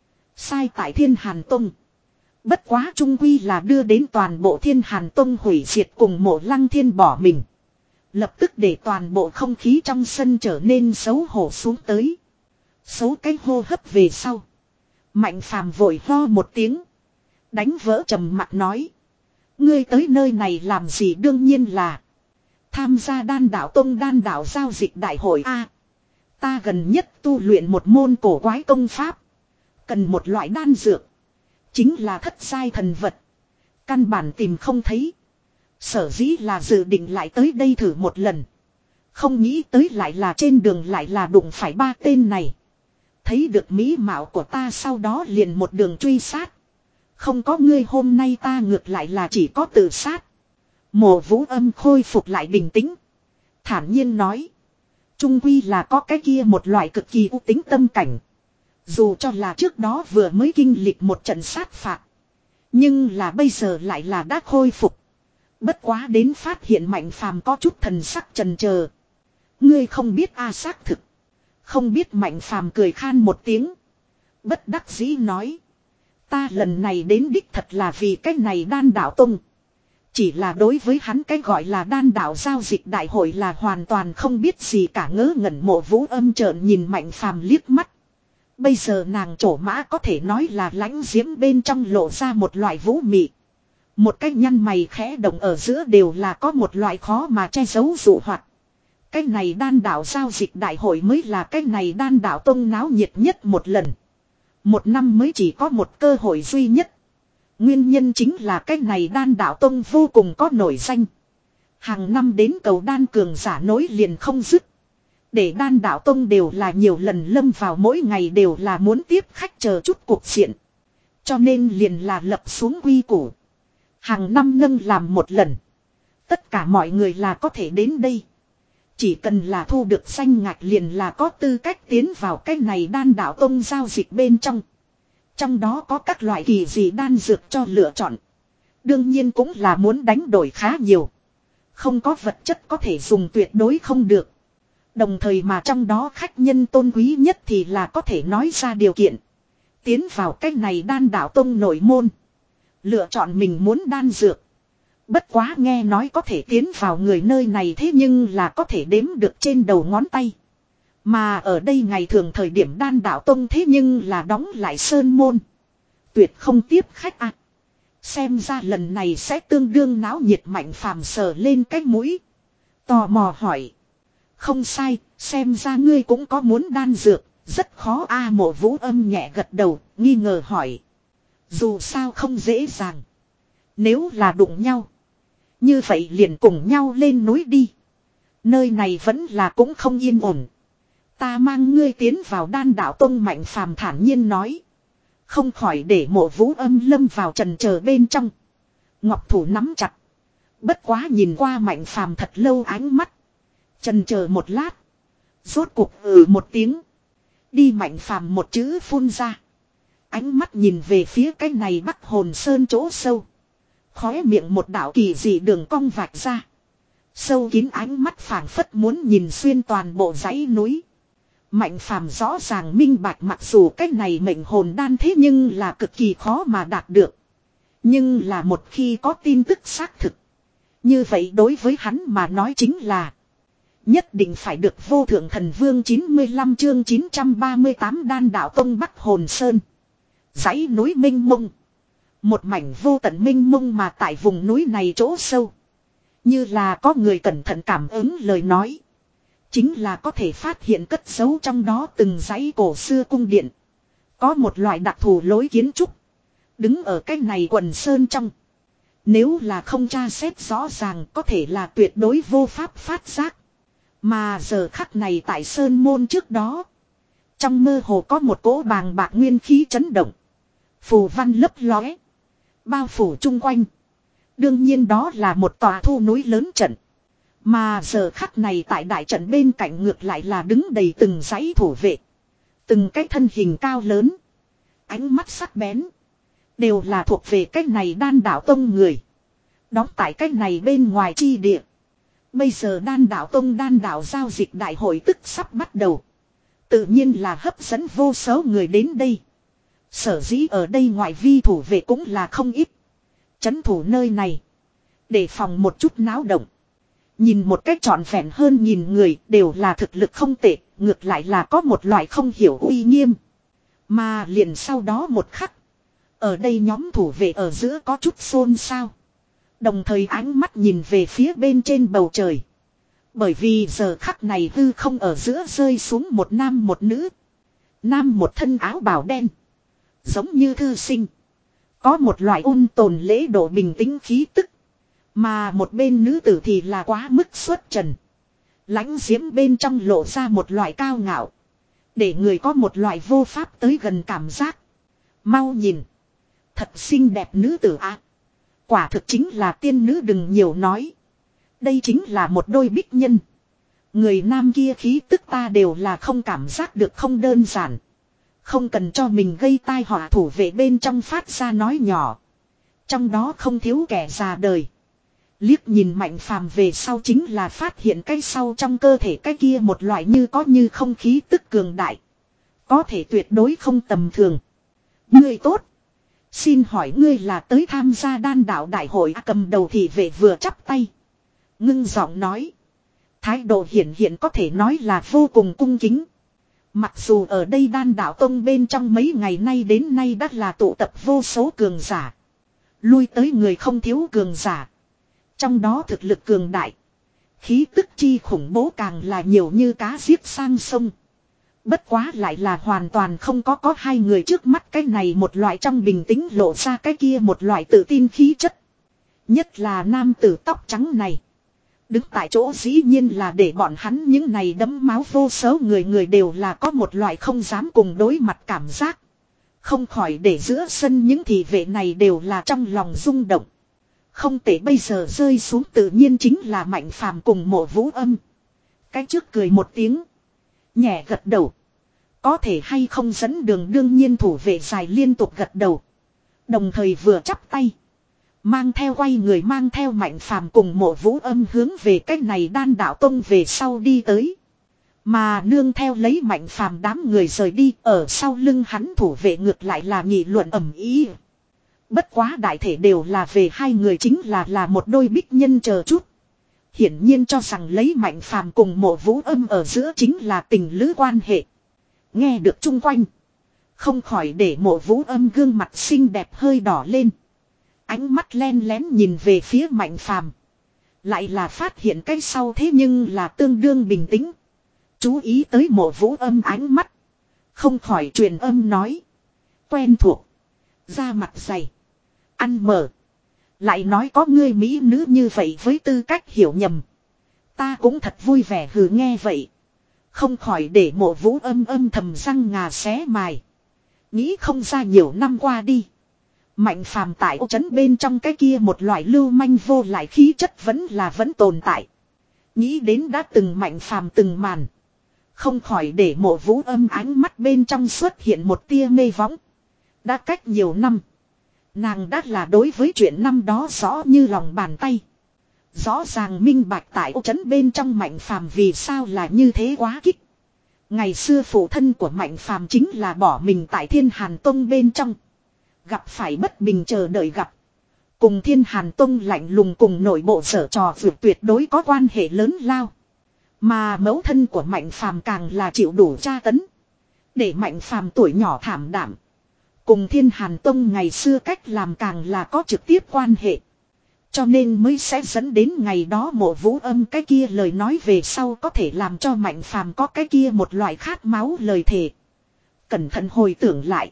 Sai tại Thiên Hàn Tông. Bất quá trung quy là đưa đến toàn bộ Thiên Hàn Tông hủy diệt cùng Mộ Lăng Thiên bỏ mình. Lập tức để toàn bộ không khí trong sân trở nên xấu hổ xuống tới. Xấu cái hô hấp về sau. Mạnh Phàm vội ho một tiếng. Đánh vỡ trầm mặt nói. Ngươi tới nơi này làm gì đương nhiên là. Tham gia đan đạo tông đan đạo giao dịch đại hội A. Ta gần nhất tu luyện một môn cổ quái công pháp. Cần một loại đan dược. Chính là thất giai thần vật. Căn bản tìm không thấy. Sở dĩ là dự định lại tới đây thử một lần. Không nghĩ tới lại là trên đường lại là đụng phải ba tên này. Thấy được mỹ mạo của ta sau đó liền một đường truy sát. Không có ngươi hôm nay ta ngược lại là chỉ có tự sát. Mộ Vũ Âm khôi phục lại bình tĩnh. Thản nhiên nói. Trung quy là có cái kia một loại cực kỳ u tính tâm cảnh. Dù cho là trước đó vừa mới kinh lịch một trận sát phạt. Nhưng là bây giờ lại là đã khôi phục. Bất quá đến phát hiện Mạnh Phàm có chút thần sắc chần chờ. Ngươi không biết a xác thực. Không biết Mạnh Phàm cười khan một tiếng. Bất đắc dĩ nói. Ta lần này đến đích thật là vì cái này Đan Đạo Tông. Chỉ là đối với hắn cái gọi là Đan Đạo giao dịch đại hội là hoàn toàn không biết gì cả. Ngớ ngẩn Mộ Vũ Âm trợn nhìn Mạnh Phàm liếc mắt. Bây giờ nàng trổ mã có thể nói là lãnh diễm bên trong lộ ra một loại vũ mị. Một cái nhăn mày khẽ động ở giữa đều là có một loại khó mà che giấu dụ hoạt. Cái này Đan Đạo giao dịch đại hội mới là cái này Đan Đạo Tông náo nhiệt nhất một lần. Một năm mới chỉ có một cơ hội duy nhất. Nguyên nhân chính là cái này Đan Đạo Tông vô cùng có nổi danh. Hàng năm đến cầu đan cường giả nối liền không dứt. Để Đan Đạo Tông đều là nhiều lần lâm vào mỗi ngày đều là muốn tiếp khách chờ chút cuộc diện. Cho nên liền là lập xuống quy củ. Hàng năm nâng làm một lần. Tất cả mọi người là có thể đến đây. Chỉ cần là thu được danh ngạch liền là có tư cách tiến vào cái này Đan Đạo Tông giao dịch bên trong. Trong đó có các loại kỳ dị đan dược cho lựa chọn. Đương nhiên cũng là muốn đánh đổi khá nhiều. Không có vật chất có thể dùng tuyệt đối không được. Đồng thời mà trong đó khách nhân tôn quý nhất thì là có thể nói ra điều kiện. Tiến vào cái này Đan Đạo Tông nội môn. Lựa chọn mình muốn đan dược. Bất quá nghe nói có thể tiến vào người nơi này thế nhưng là có thể đếm được trên đầu ngón tay. Mà ở đây ngày thường thời điểm Đan Đạo Tông thế nhưng là đóng lại sơn môn. Tuyệt không tiếp khách ạ. À. Xem ra lần này sẽ tương đương náo nhiệt. Mạnh Phàm sờ lên cái mũi. Tò mò hỏi. Không sai, xem ra ngươi cũng có muốn đan dược. Rất khó a. Mộ Vũ Âm nhẹ gật đầu, nghi ngờ hỏi. Dù sao không dễ dàng. Nếu là đụng nhau. Như vậy liền cùng nhau lên núi đi. Nơi này vẫn là cũng không yên ổn. Ta mang ngươi tiến vào Đan Đạo Tông. Mạnh Phàm thản nhiên nói. Không khỏi để Mộ Vũ Âm lâm vào trần chờ bên trong. Ngọc thủ nắm chặt. Bất quá nhìn qua Mạnh Phàm thật lâu ánh mắt. Trần chờ một lát. Rốt cuộc ừ một tiếng. Đi. Mạnh Phàm một chữ phun ra. Ánh mắt nhìn về phía cái này Bắc Hồn Sơn chỗ sâu. Khóe miệng một đạo kỳ dị đường cong vạch ra. Sâu kín ánh mắt phảng phất muốn nhìn xuyên toàn bộ dãy núi. Mạnh Phàm rõ ràng minh bạch mặc dù cái này mệnh hồn đan thế nhưng là cực kỳ khó mà đạt được. Nhưng là một khi có tin tức xác thực. Như vậy đối với hắn mà nói chính là. Nhất định phải được vô thượng thần vương. Chín mươi lăm chương chín trăm ba mươi tám Đan Đạo Tông Bắc Hồn Sơn. Dãy núi minh mông. Một mảnh vô tận minh mông mà tại vùng núi này chỗ sâu. Như là có người cẩn thận cảm ứng lời nói. Chính là có thể phát hiện cất giấu trong đó từng dãy cổ xưa cung điện. Có một loại đặc thù lối kiến trúc. Đứng ở cái này quần sơn trong. Nếu là không tra xét rõ ràng có thể là tuyệt đối vô pháp phát giác. Mà giờ khắc này tại sơn môn trước đó. Trong mơ hồ có một cỗ bàng bạc nguyên khí chấn động. Phù văn lấp lóe. Bao phủ chung quanh. Đương nhiên đó là một tòa thu núi lớn trận. Mà giờ khắc này tại đại trận bên cạnh ngược lại là đứng đầy từng dãy thủ vệ. Từng cái thân hình cao lớn. Ánh mắt sắc bén. Đều là thuộc về cái này Đan Đạo Tông người. Đóng tại cái này bên ngoài chi địa. Bây giờ Đan Đạo Tông Đan Đạo giao dịch đại hội tức sắp bắt đầu. Tự nhiên là hấp dẫn vô số người đến đây. Sở dĩ ở đây ngoại vi thủ vệ cũng là không ít. Chấn thủ nơi này. Để phòng một chút náo động. Nhìn một cách trọn vẹn hơn nhìn người đều là thực lực không tệ. Ngược lại là có một loại không hiểu uy nghiêm. Mà liền sau đó một khắc. Ở đây nhóm thủ vệ ở giữa có chút xôn xao. Đồng thời ánh mắt nhìn về phía bên trên bầu trời. Bởi vì giờ khắc này hư không ở giữa rơi xuống một nam một nữ. Nam một thân áo bào đen. Giống như thư sinh. Có một loại ôn tồn lễ độ bình tĩnh khí tức. Mà một bên nữ tử thì là quá mức xuất trần. Lãnh diễm bên trong lộ ra một loại cao ngạo. Để người có một loại vô pháp tới gần cảm giác. Mau nhìn. Thật xinh đẹp nữ tử ạ. Quả thực chính là tiên nữ đừng nhiều nói. Đây chính là một đôi bích nhân. Người nam kia khí tức ta đều là không cảm giác được, không đơn giản. Không cần cho mình gây tai họa, thủ vệ bên trong phát ra nói nhỏ. Trong đó không thiếu kẻ già đời. Liếc nhìn Mạnh Phàm về sau chính là phát hiện cái sau trong cơ thể cái kia một loại như có như không khí tức cường đại. Có thể tuyệt đối không tầm thường. Ngươi tốt. Xin hỏi ngươi là tới tham gia đan đạo đại hội à? Cầm đầu thị vệ vừa chắp tay. Ngưng giọng nói. Thái độ hiển hiện có thể nói là vô cùng cung kính. Mặc dù ở đây đan đạo tông bên trong mấy ngày nay đến nay đã là tụ tập vô số cường giả. Lui tới người không thiếu cường giả. Trong đó thực lực cường đại. Khí tức chi khủng bố càng là nhiều như cá giết sang sông. Bất quá lại là hoàn toàn không có có hai người trước mắt cái này một loại trong bình tĩnh lộ ra cái kia một loại tự tin khí chất. Nhất là nam tử tóc trắng này. Đứng tại chỗ dĩ nhiên là để bọn hắn những này đấm máu vô số người người đều là có một loại không dám cùng đối mặt cảm giác. Không khỏi để giữa sân những thị vệ này đều là trong lòng rung động. Không thể bây giờ rơi xuống tự nhiên chính là Mạnh Phàm cùng Mộ Vũ Âm. Cái trước cười một tiếng. Nhẹ gật đầu. Có thể hay không dẫn đường, đương nhiên thủ vệ dài liên tục gật đầu. Đồng thời vừa chắp tay. Mang theo quay người mang theo Mạnh Phàm cùng Mộ Vũ Âm hướng về cách này đan đạo tông về sau đi tới. Mà nương theo lấy Mạnh Phàm đám người rời đi, ở sau lưng hắn thủ vệ ngược lại là nghị luận ầm ĩ. Bất quá đại thể đều là về hai người chính là là một đôi bích nhân chờ chút. Hiển nhiên cho rằng lấy Mạnh Phàm cùng Mộ Vũ Âm ở giữa chính là tình lữ quan hệ. Nghe được chung quanh. Không khỏi để Mộ Vũ Âm gương mặt xinh đẹp hơi đỏ lên. Ánh mắt len lén nhìn về phía Mạnh Phàm. Lại là phát hiện cái sau thế nhưng là tương đương bình tĩnh. Chú ý tới Mộ Vũ Âm ánh mắt. Không khỏi truyền âm nói. Quen thuộc. Da mặt dày. Ăn mở. Lại nói có ngươi mỹ nữ như vậy với tư cách hiểu nhầm. Ta cũng thật vui vẻ hừ nghe vậy. Không khỏi để Mộ Vũ Âm âm thầm răng ngà xé mài. Nghĩ không ra nhiều năm qua đi. Mạnh Phàm tại ô trấn bên trong cái kia một loại lưu manh vô lại khí chất vẫn là vẫn tồn tại. Nghĩ đến đã từng Mạnh Phàm từng màn. Không khỏi để Mộ Vũ Âm ánh mắt bên trong xuất hiện một tia mê võng. Đã cách nhiều năm. Nàng đã là đối với chuyện năm đó rõ như lòng bàn tay. Rõ ràng minh bạch tại ô trấn bên trong Mạnh Phàm vì sao là như thế quá kích. Ngày xưa phụ thân của Mạnh Phàm chính là bỏ mình tại Thiên Hàn Tông bên trong. Gặp phải bất bình chờ đợi gặp. Cùng Thiên Hàn Tông lạnh lùng cùng nội bộ sở trò vượt tuyệt đối có quan hệ lớn lao. Mà mẫu thân của Mạnh Phàm càng là chịu đủ tra tấn. Để Mạnh Phàm tuổi nhỏ thảm đảm. Cùng Thiên Hàn Tông ngày xưa cách làm càng là có trực tiếp quan hệ. Cho nên mới sẽ dẫn đến ngày đó Mộ Vũ Âm cái kia lời nói về sau có thể làm cho Mạnh Phàm có cái kia một loại khát máu lời thề. Cẩn thận hồi tưởng lại.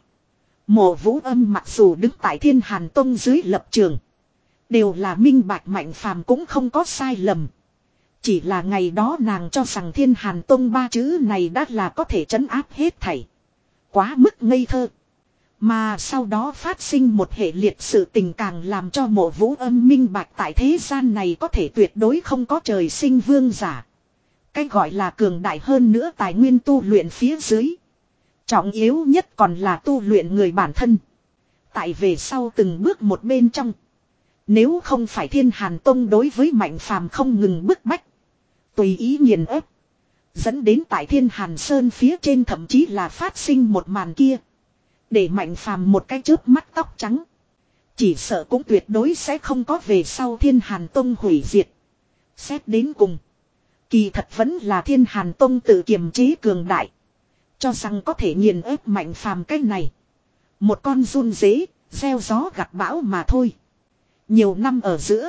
Mộ Vũ Âm mặc dù đứng tại Thiên Hàn Tông dưới lập trường. Đều là minh bạch Mạnh Phàm cũng không có sai lầm. Chỉ là ngày đó nàng cho rằng Thiên Hàn Tông ba chữ này đã là có thể trấn áp hết thảy. Quá mức ngây thơ. Mà sau đó phát sinh một hệ liệt sự tình càng làm cho Mộ Vũ Âm minh bạch tại thế gian này có thể tuyệt đối không có trời sinh vương giả. Cái gọi là cường đại hơn nữa tài nguyên tu luyện phía dưới. Trọng yếu nhất còn là tu luyện người bản thân. Tại về sau từng bước một bên trong. Nếu không phải Thiên Hàn Tông đối với Mạnh Phàm không ngừng bức bách. Tùy ý nghiền ép. Dẫn đến tại Thiên Hàn Sơn phía trên thậm chí là phát sinh một màn kia. Để Mạnh Phàm một cái chớp mắt tóc trắng. Chỉ sợ cũng tuyệt đối sẽ không có về sau Thiên Hàn Tông hủy diệt. Xét đến cùng. Kỳ thật vẫn là Thiên Hàn Tông tự kiềm chế cường đại. Cho rằng có thể nghiền ép Mạnh Phàm cái này. Một con run dế, gieo gió gặt bão mà thôi. Nhiều năm ở giữa.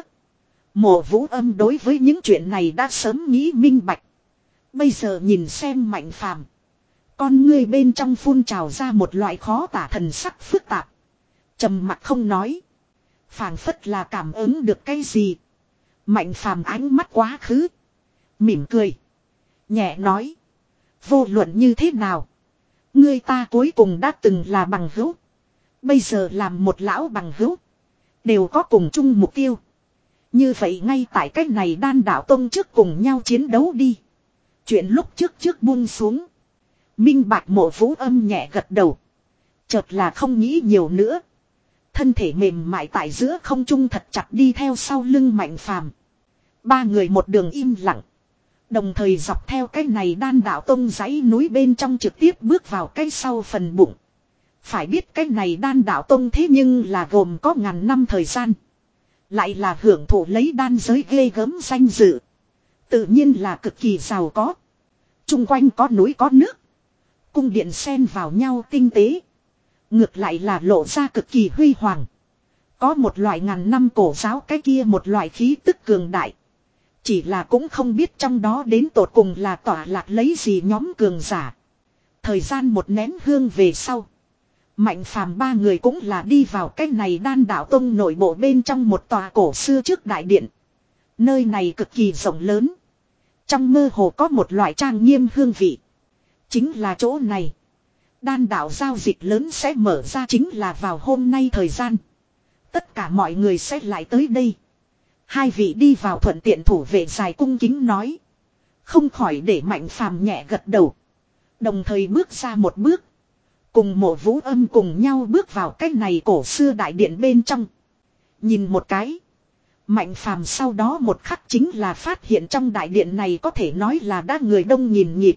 Mộ Vũ Âm đối với những chuyện này đã sớm nghĩ minh bạch. Bây giờ nhìn xem Mạnh Phàm. Con ngươi bên trong phun trào ra một loại khó tả thần sắc phức tạp. Trầm mặc không nói. Phảng phất là cảm ứng được cái gì. Mạnh Phàm ánh mắt quá khứ. Mỉm cười. Nhẹ nói. Vô luận như thế nào. Ngươi ta cuối cùng đã từng là bằng hữu. Bây giờ làm một lão bằng hữu. Đều có cùng chung mục tiêu. Như vậy ngay tại cách này đan đạo tông trước cùng nhau chiến đấu đi. Chuyện lúc trước trước buông xuống. Minh bạch Mộ Vũ Âm nhẹ gật đầu. Chợt là không nghĩ nhiều nữa. Thân thể mềm mại tại giữa không trung thật chặt đi theo sau lưng Mạnh Phàm. Ba người một đường im lặng. Đồng thời dọc theo cái này đan đạo tông dãy núi bên trong trực tiếp bước vào cái sau phần bụng. Phải biết cái này đan đạo tông thế nhưng là gồm có ngàn năm thời gian. Lại là hưởng thụ lấy đan giới ghê gớm danh dự. Tự nhiên là cực kỳ giàu có. Trung quanh có núi có nước. Cung điện xen vào nhau tinh tế. Ngược lại là lộ ra cực kỳ huy hoàng. Có một loại ngàn năm cổ giáo cái kia một loại khí tức cường đại. Chỉ là cũng không biết trong đó đến tột cùng là tỏa lạc lấy gì nhóm cường giả. Thời gian một nén hương về sau. Mạnh Phàm ba người cũng là đi vào cái này đan đạo tông nội bộ bên trong một tòa cổ xưa trước đại điện. Nơi này cực kỳ rộng lớn. Trong mơ hồ có một loại trang nghiêm hương vị. Chính là chỗ này. Đan đạo giao dịch lớn sẽ mở ra chính là vào hôm nay thời gian. Tất cả mọi người sẽ lại tới đây. Hai vị đi vào thuận tiện thủ vệ dài cung kính nói. Không khỏi để Mạnh Phàm nhẹ gật đầu. Đồng thời bước ra một bước. Cùng Mộ Vũ Âm cùng nhau bước vào cái này cổ xưa đại điện bên trong. Nhìn một cái. Mạnh Phàm sau đó một khắc chính là phát hiện trong đại điện này có thể nói là đã người đông nghìn nghịt.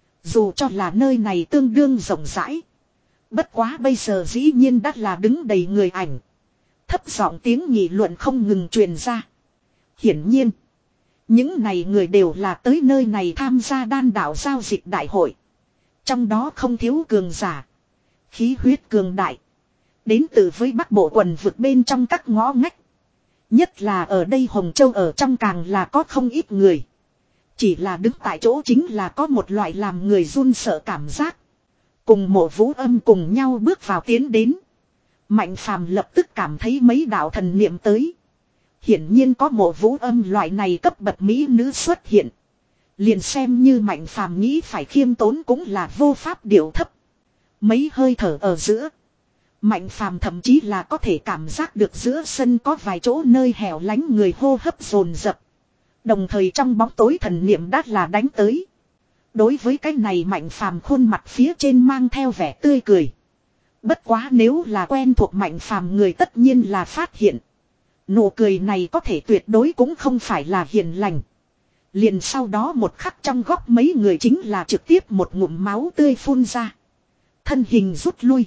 Dù cho là nơi này tương đương rộng rãi. Bất quá bây giờ dĩ nhiên đã là đứng đầy người ảnh. Thấp giọng tiếng nghị luận không ngừng truyền ra. Hiển nhiên. Những này người đều là tới nơi này tham gia đan đạo giao dịch đại hội. Trong đó không thiếu cường giả. Khí huyết cường đại. Đến từ với Bắc Bộ quần vực bên trong các ngõ ngách. Nhất là ở đây Hồng Châu ở trong càng là có không ít người. Chỉ là đứng tại chỗ chính là có một loại làm người run sợ cảm giác. Cùng Mộ Vũ Âm cùng nhau bước vào tiến đến. Mạnh Phàm lập tức cảm thấy mấy đạo thần niệm tới. Hiển nhiên có Mộ Vũ Âm loại này cấp bậc mỹ nữ xuất hiện. Liền xem như Mạnh Phàm nghĩ phải khiêm tốn cũng là vô pháp điệu thấp. Mấy hơi thở ở giữa. Mạnh Phàm thậm chí là có thể cảm giác được giữa sân có vài chỗ nơi hẻo lánh người hô hấp dồn dập. Đồng thời trong bóng tối thần niệm đã là đánh tới. Đối với cái này Mạnh Phàm khuôn mặt phía trên mang theo vẻ tươi cười. Bất quá nếu là quen thuộc Mạnh Phàm người tất nhiên là phát hiện. Nụ cười này có thể tuyệt đối cũng không phải là hiền lành. Liền sau đó một khắc trong góc mấy người chính là trực tiếp một ngụm máu tươi phun ra. Thân hình rút lui.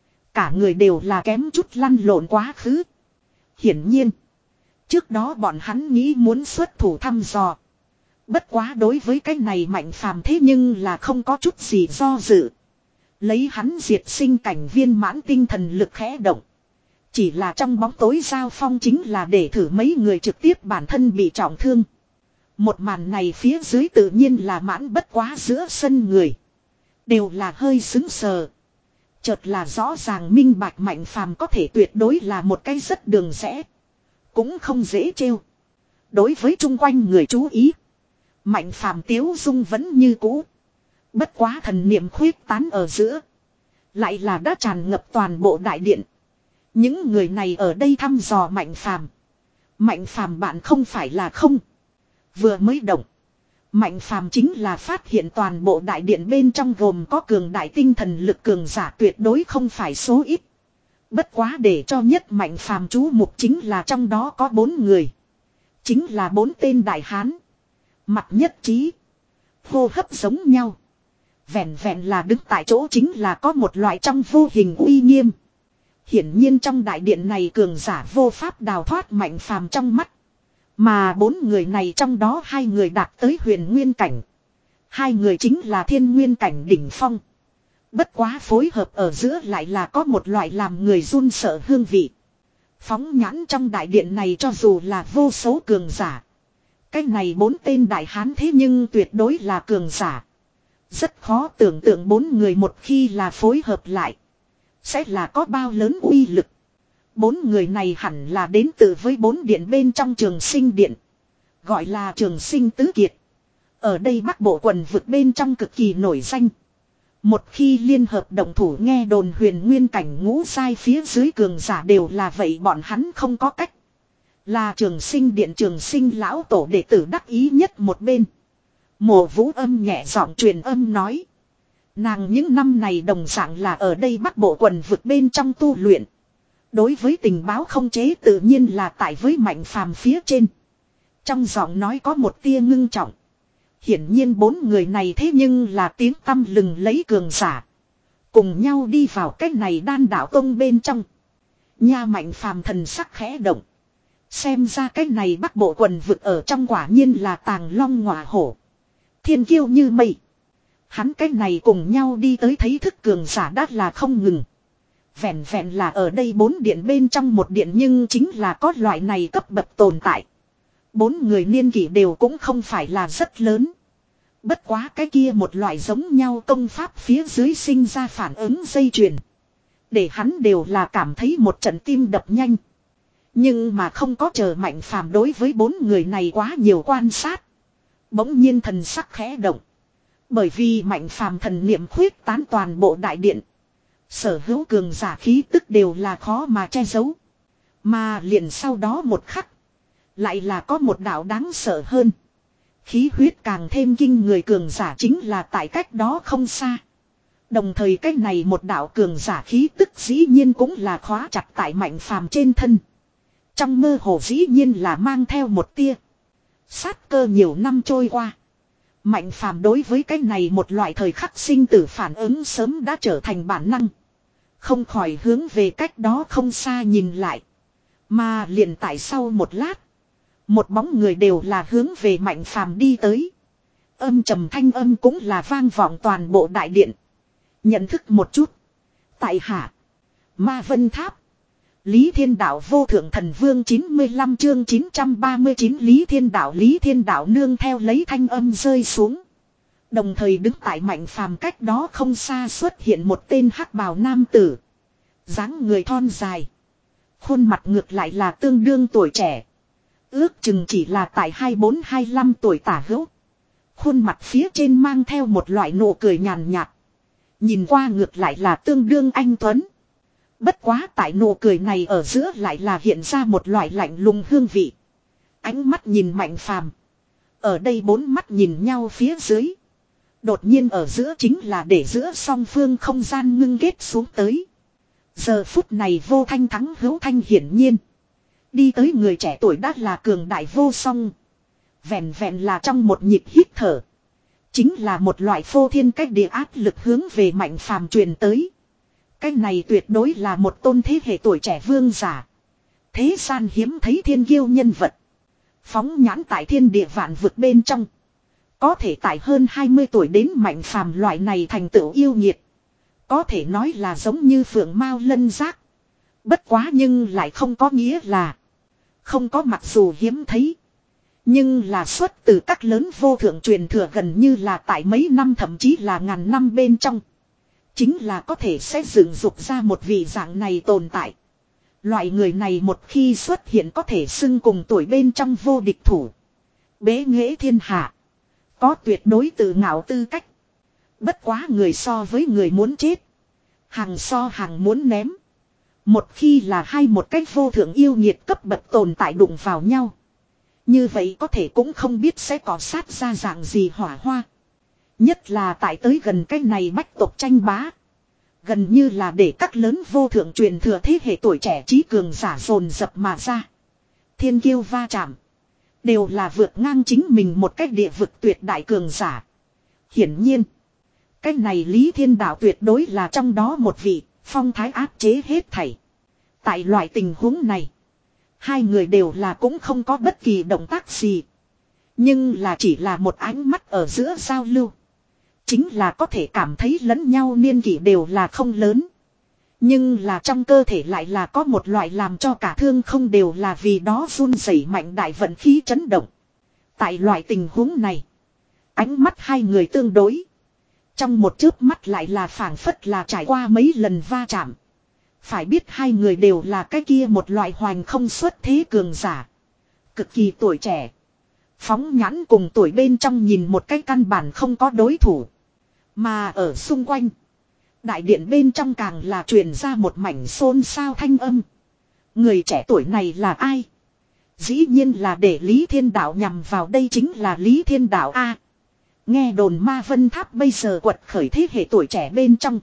Cả người đều là kém chút lăn lộn quá khứ. Hiển nhiên. Trước đó bọn hắn nghĩ muốn xuất thủ thăm dò. Bất quá đối với cái này Mạnh Phàm thế nhưng là không có chút gì do dự. Lấy hắn diệt sinh cảnh viên mãn tinh thần lực khẽ động. Chỉ là trong bóng tối giao phong chính là để thử mấy người trực tiếp bản thân bị trọng thương. Một màn này phía dưới tự nhiên là mãn bất quá giữa sân người. Đều là hơi xứng sờ. Chợt là rõ ràng minh bạch Mạnh Phàm có thể tuyệt đối là một cái rất đường rẽ. Cũng không dễ trêu. Đối với chung quanh người chú ý. Mạnh Phàm tiếu dung vẫn như cũ. Bất quá thần niệm khuyết tán ở giữa. Lại là đã tràn ngập toàn bộ đại điện. Những người này ở đây thăm dò Mạnh Phàm. Mạnh Phàm bạn không phải là không. Vừa mới động. Mạnh Phàm chính là phát hiện toàn bộ đại điện bên trong gồm có cường đại tinh thần lực cường giả tuyệt đối không phải số ít. Bất quá để cho nhất Mạnh Phàm chú mục chính là trong đó có bốn người. Chính là bốn tên đại hán. Mặt nhất trí. Hô hấp giống nhau. Vẹn vẹn là đứng tại chỗ chính là có một loại trong vô hình uy nghiêm. Hiển nhiên trong đại điện này cường giả vô pháp đào thoát Mạnh Phàm trong mắt. Mà bốn người này trong đó hai người đạt tới huyền nguyên cảnh. Hai người chính là thiên nguyên cảnh đỉnh phong. Bất quá phối hợp ở giữa lại là có một loại làm người run sợ hương vị. Phóng nhãn trong đại điện này cho dù là vô số cường giả. Cái này bốn tên đại hán thế nhưng tuyệt đối là cường giả. Rất khó tưởng tượng bốn người một khi là phối hợp lại. Sẽ là có bao lớn uy lực. Bốn người này hẳn là đến từ với bốn điện bên trong Trường Sinh Điện. Gọi là Trường Sinh Tứ Kiệt. Ở đây Bắc Bộ quần vực bên trong cực kỳ nổi danh. Một khi liên hợp động thủ nghe đồn huyền nguyên cảnh ngũ sai phía dưới cường giả đều là vậy, bọn hắn không có cách. Là Trường Sinh Điện Trường Sinh lão tổ đệ tử đắc ý nhất một bên. Mộ Vũ Âm nhẹ giọng truyền âm nói. Nàng những năm này đồng dạng là ở đây Bắc Bộ quần vực bên trong tu luyện. Đối với tình báo không chế tự nhiên là tại với Mạnh Phàm phía trên. Trong giọng nói có một tia ngưng trọng. Hiển nhiên bốn người này thế nhưng là tiếng tăm lừng lấy cường giả. Cùng nhau đi vào cách này Đan Đạo Tông bên trong. Nha Mạnh Phàm thần sắc khẽ động. Xem ra cách này Bắc Bộ quần vực ở trong quả nhiên là tàng long ngọa hổ. Thiên kiêu như mây. Hắn cách này cùng nhau đi tới thấy thức cường giả đắt là không ngừng. Vẹn vẹn là ở đây bốn điện bên trong một điện nhưng chính là có loại này cấp bậc tồn tại. Bốn người niên kỷ đều cũng không phải là rất lớn. Bất quá cái kia một loại giống nhau công pháp phía dưới sinh ra phản ứng dây chuyền. Để hắn đều là cảm thấy một trận tim đập nhanh. Nhưng mà không có chờ Mạnh Phàm đối với bốn người này quá nhiều quan sát. Bỗng nhiên thần sắc khẽ động. Bởi vì Mạnh Phàm thần niệm khuyết tán toàn bộ đại điện. Sở hữu cường giả khí tức đều là khó mà che giấu. Mà liền sau đó một khắc. Lại là có một đạo đáng sợ hơn. Khí huyết càng thêm kinh người cường giả chính là tại cách đó không xa. Đồng thời cách này một đạo cường giả khí tức dĩ nhiên cũng là khóa chặt tại Mạnh Phàm trên thân. Trong mơ hồ dĩ nhiên là mang theo một tia. Sát cơ nhiều năm trôi qua. Mạnh Phàm đối với cái này một loại thời khắc sinh tử phản ứng sớm đã trở thành bản năng. Không khỏi hướng về cách đó không xa nhìn lại. Mà liền tại sau một lát. Một bóng người đều là hướng về Mạnh Phàm đi tới. Âm trầm thanh âm cũng là vang vọng toàn bộ đại điện. Nhận thức một chút. Tại hạ. Ma Vân Tháp. Lý Thiên Đạo vô thượng thần vương chín mươi lăm chương chín trăm ba mươi chín Lý Thiên Đạo Lý Thiên Đạo nương theo lấy thanh âm rơi xuống. Đồng thời đứng tại Mạnh Phàm cách đó không xa xuất hiện một tên hắc bào nam tử. Dáng người thon dài. Khuôn mặt ngược lại là tương đương tuổi trẻ. Ước chừng chỉ là tại hai mươi bốn hai mươi lăm tuổi tả hữu. Khuôn mặt phía trên mang theo một loại nụ cười nhàn nhạt. Nhìn qua ngược lại là tương đương anh tuấn. Bất quá tại nụ cười này ở giữa lại là hiện ra một loại lạnh lùng hương vị. Ánh mắt nhìn Mạnh Phàm. Ở đây bốn mắt nhìn nhau phía dưới. Đột nhiên ở giữa chính là để giữa song phương không gian ngưng kết xuống tới. Giờ phút này vô thanh thắng hữu thanh hiển nhiên. Đi tới người trẻ tuổi đã là cường đại vô song. Vẹn vẹn là trong một nhịp hít thở. Chính là một loại phô thiên cách địa áp lực hướng về Mạnh Phàm truyền tới. Cái này tuyệt đối là một tôn thế hệ tuổi trẻ vương giả. Thế gian hiếm thấy thiên kiêu nhân vật. Phóng nhãn tại thiên địa vạn vực bên trong. Có thể tại hơn hai mươi tuổi đến Mạnh Phàm loại này thành tựu yêu nghiệt. Có thể nói là giống như phượng mao lân giác. Bất quá nhưng lại không có nghĩa là. Không có mặc dù hiếm thấy. Nhưng là xuất từ các lớn vô thượng truyền thừa gần như là tại mấy năm thậm chí là ngàn năm bên trong. Chính là có thể sẽ dựng dục ra một vị dạng này tồn tại. Loại người này một khi xuất hiện có thể xưng cùng tuổi bên trong vô địch thủ. Bế nghệ thiên hạ. Có tuyệt đối tự ngạo tư cách. Bất quá người so với người muốn chết. Hàng so hàng muốn ném. Một khi là hai một cách vô thượng yêu nghiệt cấp bậc tồn tại đụng vào nhau. Như vậy có thể cũng không biết sẽ có sát ra dạng gì hỏa hoa. Nhất là tại tới gần cái này bách tộc tranh bá. Gần như là để các lớn vô thượng truyền thừa thế hệ tuổi trẻ trí cường giả dồn dập mà ra. Thiên kiêu va chạm. Đều là vượt ngang chính mình một cách địa vực tuyệt đại cường giả. Hiển nhiên. Cái này Lý Thiên Đạo tuyệt đối là trong đó một vị. Phong thái áp chế hết thảy. Tại loại tình huống này. Hai người đều là cũng không có bất kỳ động tác gì. Nhưng là chỉ là một ánh mắt ở giữa giao lưu. Chính là có thể cảm thấy lẫn nhau niên kỷ đều là không lớn. Nhưng là trong cơ thể lại là có một loại làm cho cả thương không đều là vì đó run rẩy mạnh đại vận khí chấn động. Tại loại tình huống này. Ánh mắt hai người tương đối. Trong một chớp mắt lại là phảng phất là trải qua mấy lần va chạm. Phải biết hai người đều là cái kia một loại hoành không xuất thế cường giả. Cực kỳ tuổi trẻ. Phóng nhãn cùng tuổi bên trong nhìn một cái căn bản không có đối thủ. Mà ở xung quanh. Đại điện bên trong càng là truyền ra một mảnh xôn xao thanh âm. Người trẻ tuổi này là ai? Dĩ nhiên là để Lý Thiên Đạo nhằm vào, đây chính là Lý Thiên Đạo A. Nghe đồn Ma Vân Tháp bây giờ quật khởi thế hệ tuổi trẻ bên trong.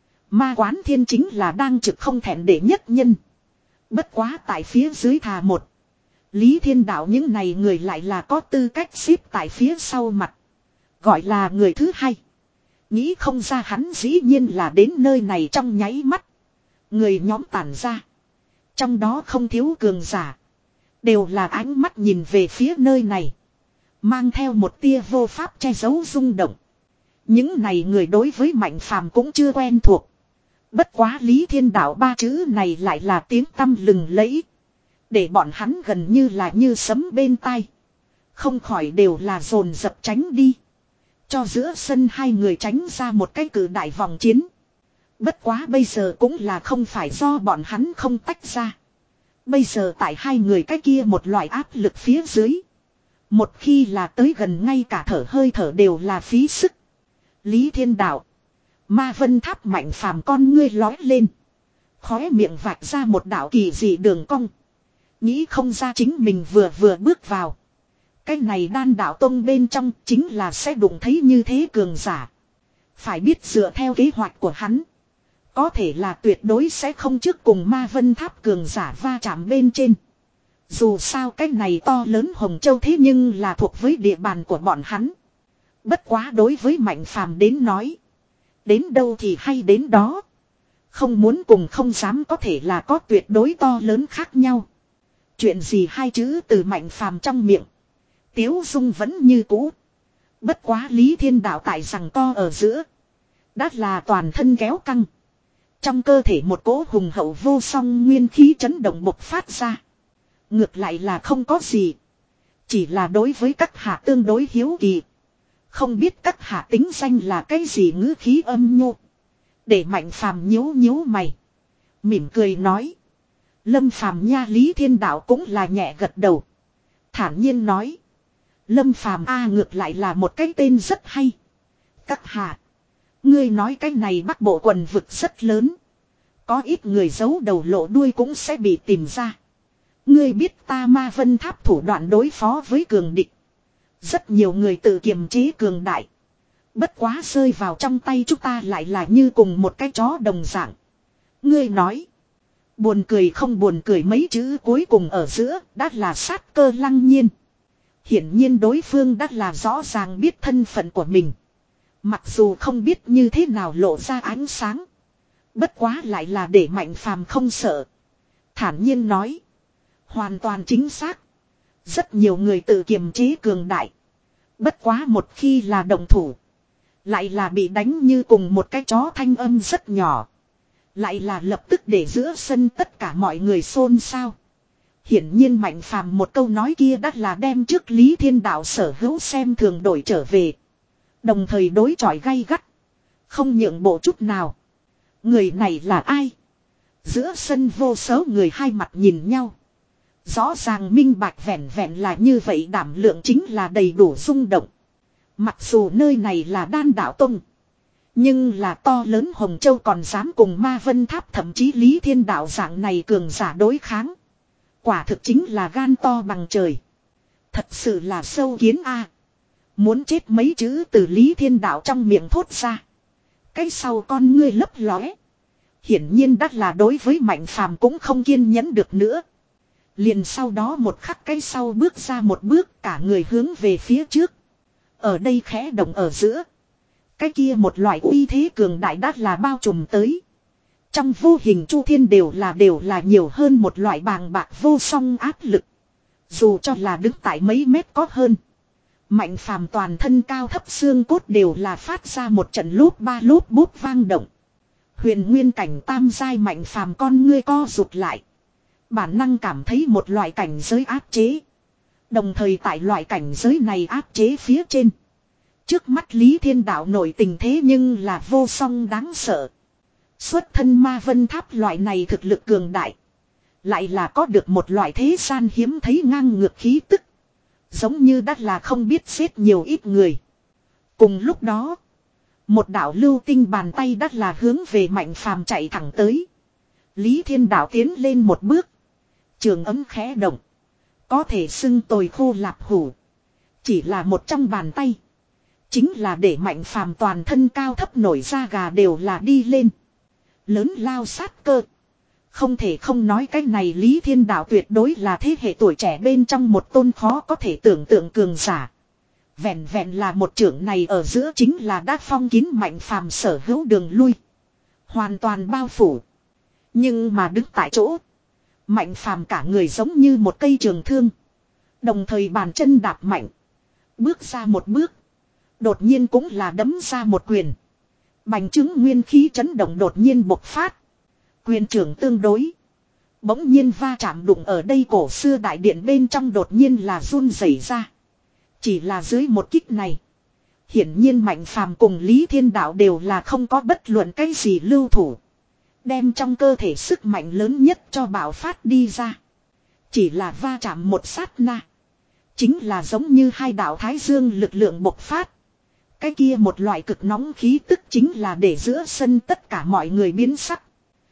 Ma Quán Thiên chính là đang trực không thẹn để nhất nhân. Bất quá tại phía dưới thà một. Lý Thiên Đạo những này người lại là có tư cách xếp tại phía sau mặt. Gọi là người thứ hai. Nghĩ không ra hắn dĩ nhiên là đến nơi này trong nháy mắt. Người nhóm tản ra. Trong đó không thiếu cường giả. Đều là ánh mắt nhìn về phía nơi này. Mang theo một tia vô pháp che giấu rung động. Những này người đối với Mạnh Phàm cũng chưa quen thuộc. Bất quá Lý Thiên Đạo ba chữ này lại là tiếng tăm lừng lẫy. Để bọn hắn gần như là như sấm bên tai. Không khỏi đều là dồn dập tránh đi. Cho giữa sân hai người tránh ra một cái cử đại vòng chiến. Bất quá bây giờ cũng là không phải do bọn hắn không tách ra. Bây giờ tại hai người cái kia một loại áp lực phía dưới. Một khi là tới gần ngay cả thở hơi thở đều là phí sức. Lý Thiên Đạo. Ma Vân Tháp Mạnh Phàm con ngươi lói lên. Khóe miệng vạch ra một đạo kỳ dị đường cong. Nghĩ không ra chính mình vừa vừa bước vào. Cái này Đan Đạo Tông bên trong chính là sẽ đụng thấy như thế cường giả. Phải biết dựa theo kế hoạch của hắn. Có thể là tuyệt đối sẽ không trước cùng Ma Vân Tháp cường giả va chạm bên trên. Dù sao cái này to lớn Hồng Châu thế nhưng là thuộc với địa bàn của bọn hắn. Bất quá đối với Mạnh Phàm đến nói. Đến đâu thì hay đến đó. Không muốn cùng không dám có thể là có tuyệt đối to lớn khác nhau. Chuyện gì hai chữ từ Mạnh Phàm trong miệng. Tiếu dung vẫn như cũ. Bất quá Lý Thiên Đạo tại rằng co ở giữa. Đã là toàn thân kéo căng. Trong cơ thể một cỗ hùng hậu vô song nguyên khí chấn động bộc phát ra. Ngược lại là không có gì. Chỉ là đối với các hạ tương đối hiếu kỳ. Không biết các hạ tính danh là cái gì, ngữ khí âm nhu. Để Mạnh Phàm nhíu nhíu mày. Mỉm cười nói. Lâm Phàm nha. Lý Thiên Đạo cũng là nhẹ gật đầu. Thản nhiên nói. Lâm Phàm a, ngược lại là một cái tên rất hay. Các hạ. Ngươi nói cái này Bắc Bộ quần vực rất lớn. Có ít người giấu đầu lộ đuôi cũng sẽ bị tìm ra. Ngươi biết ta Ma Vân Tháp thủ đoạn đối phó với cường địch. Rất nhiều người tự kiềm chế cường đại. Bất quá rơi vào trong tay chúng ta lại là như cùng một cái chó đồng dạng. Ngươi nói. Buồn cười không buồn cười mấy chữ cuối cùng ở giữa đã là sát cơ lăng nhiên. Hiển nhiên đối phương đã là rõ ràng biết thân phận của mình. Mặc dù không biết như thế nào lộ ra ánh sáng. Bất quá lại là để Mạnh Phàm không sợ. Thản nhiên nói. Hoàn toàn chính xác. Rất nhiều người tự kiềm chế cường đại. Bất quá một khi là đồng thủ. Lại là bị đánh như cùng một cái chó, thanh âm rất nhỏ. Lại là lập tức để giữa sân tất cả mọi người xôn xao. Hiển nhiên Mạnh Phàm một câu nói kia đã là đem trước Lý Thiên Đạo sở hữu xem thường đổi trở về. Đồng thời đối chọi gay gắt. Không nhượng bộ chút nào. Người này là ai? Giữa sân vô số người hai mặt nhìn nhau. Rõ ràng minh bạch vẹn vẹn là như vậy, đảm lượng chính là đầy đủ rung động. Mặc dù nơi này là Đan Đạo Tông. Nhưng là to lớn Hồng Châu còn dám cùng Ma Vân Tháp thậm chí Lý Thiên Đạo dạng này cường giả đối kháng. Quả thực chính là gan to bằng trời. Thật sự là sâu kiến a. Muốn chết mấy chữ từ Lý Thiên Đạo trong miệng thốt ra. Cái sau con ngươi lấp lóe. Hiển nhiên đắt là đối với Mạnh Phàm cũng không kiên nhẫn được nữa. Liền sau đó một khắc cái sau bước ra một bước, cả người hướng về phía trước. Ở đây khẽ động ở giữa. Cái kia một loại uy thế cường đại đắt là bao trùm tới. Trong vô hình chu thiên đều là đều là nhiều hơn một loại bàng bạc vô song áp lực. Dù cho là đứng tại mấy mét có hơn. Mạnh Phàm toàn thân cao thấp xương cốt đều là phát ra một trận lốp ba lốp bút vang động. Huyền nguyên cảnh tam giai Mạnh Phàm con ngươi co rụt lại. Bản năng cảm thấy một loại cảnh giới áp chế. Đồng thời tại loại cảnh giới này áp chế phía trên. Trước mắt Lý Thiên Đạo nổi tình thế nhưng là vô song đáng sợ. Xuất thân Ma Vân Tháp loại này thực lực cường đại. Lại là có được một loại thế gian hiếm thấy ngang ngược khí tức. Giống như đã là không biết xếp nhiều ít người. Cùng lúc đó. Một đạo lưu tinh bàn tay đắt là hướng về Mạnh Phàm chạy thẳng tới. Lý Thiên Đạo tiến lên một bước. Trường ấm khẽ động. Có thể xưng tồi khô lạp hủ. Chỉ là một trong bàn tay. Chính là để Mạnh Phàm toàn thân cao thấp nổi da gà đều là đi lên. Lớn lao sát cơ. Không thể không nói cái này Lý Thiên Đạo tuyệt đối là thế hệ tuổi trẻ bên trong một tôn khó có thể tưởng tượng cường giả. Vẹn vẹn là một trưởng này ở giữa chính là đã phong kín Mạnh Phàm sở hữu đường lui. Hoàn toàn bao phủ. Nhưng mà đứng tại chỗ. Mạnh Phàm cả người giống như một cây trường thương. Đồng thời bàn chân đạp mạnh. Bước ra một bước. Đột nhiên cũng là đấm ra một quyền. Bành trướng nguyên khí chấn động đột nhiên bộc phát. Quyền trưởng tương đối. Bỗng nhiên va chạm đụng ở đây cổ xưa đại điện bên trong đột nhiên là run rẩy ra. Chỉ là dưới một kích này. Hiển nhiên Mạnh Phàm cùng Lý Thiên Đạo đều là không có bất luận cái gì lưu thủ. Đem trong cơ thể sức mạnh lớn nhất cho bạo phát đi ra. Chỉ là va chạm một sát na. Chính là giống như hai đạo thái dương lực lượng bộc phát. Cái kia một loại cực nóng khí tức chính là để giữa sân tất cả mọi người biến sắc.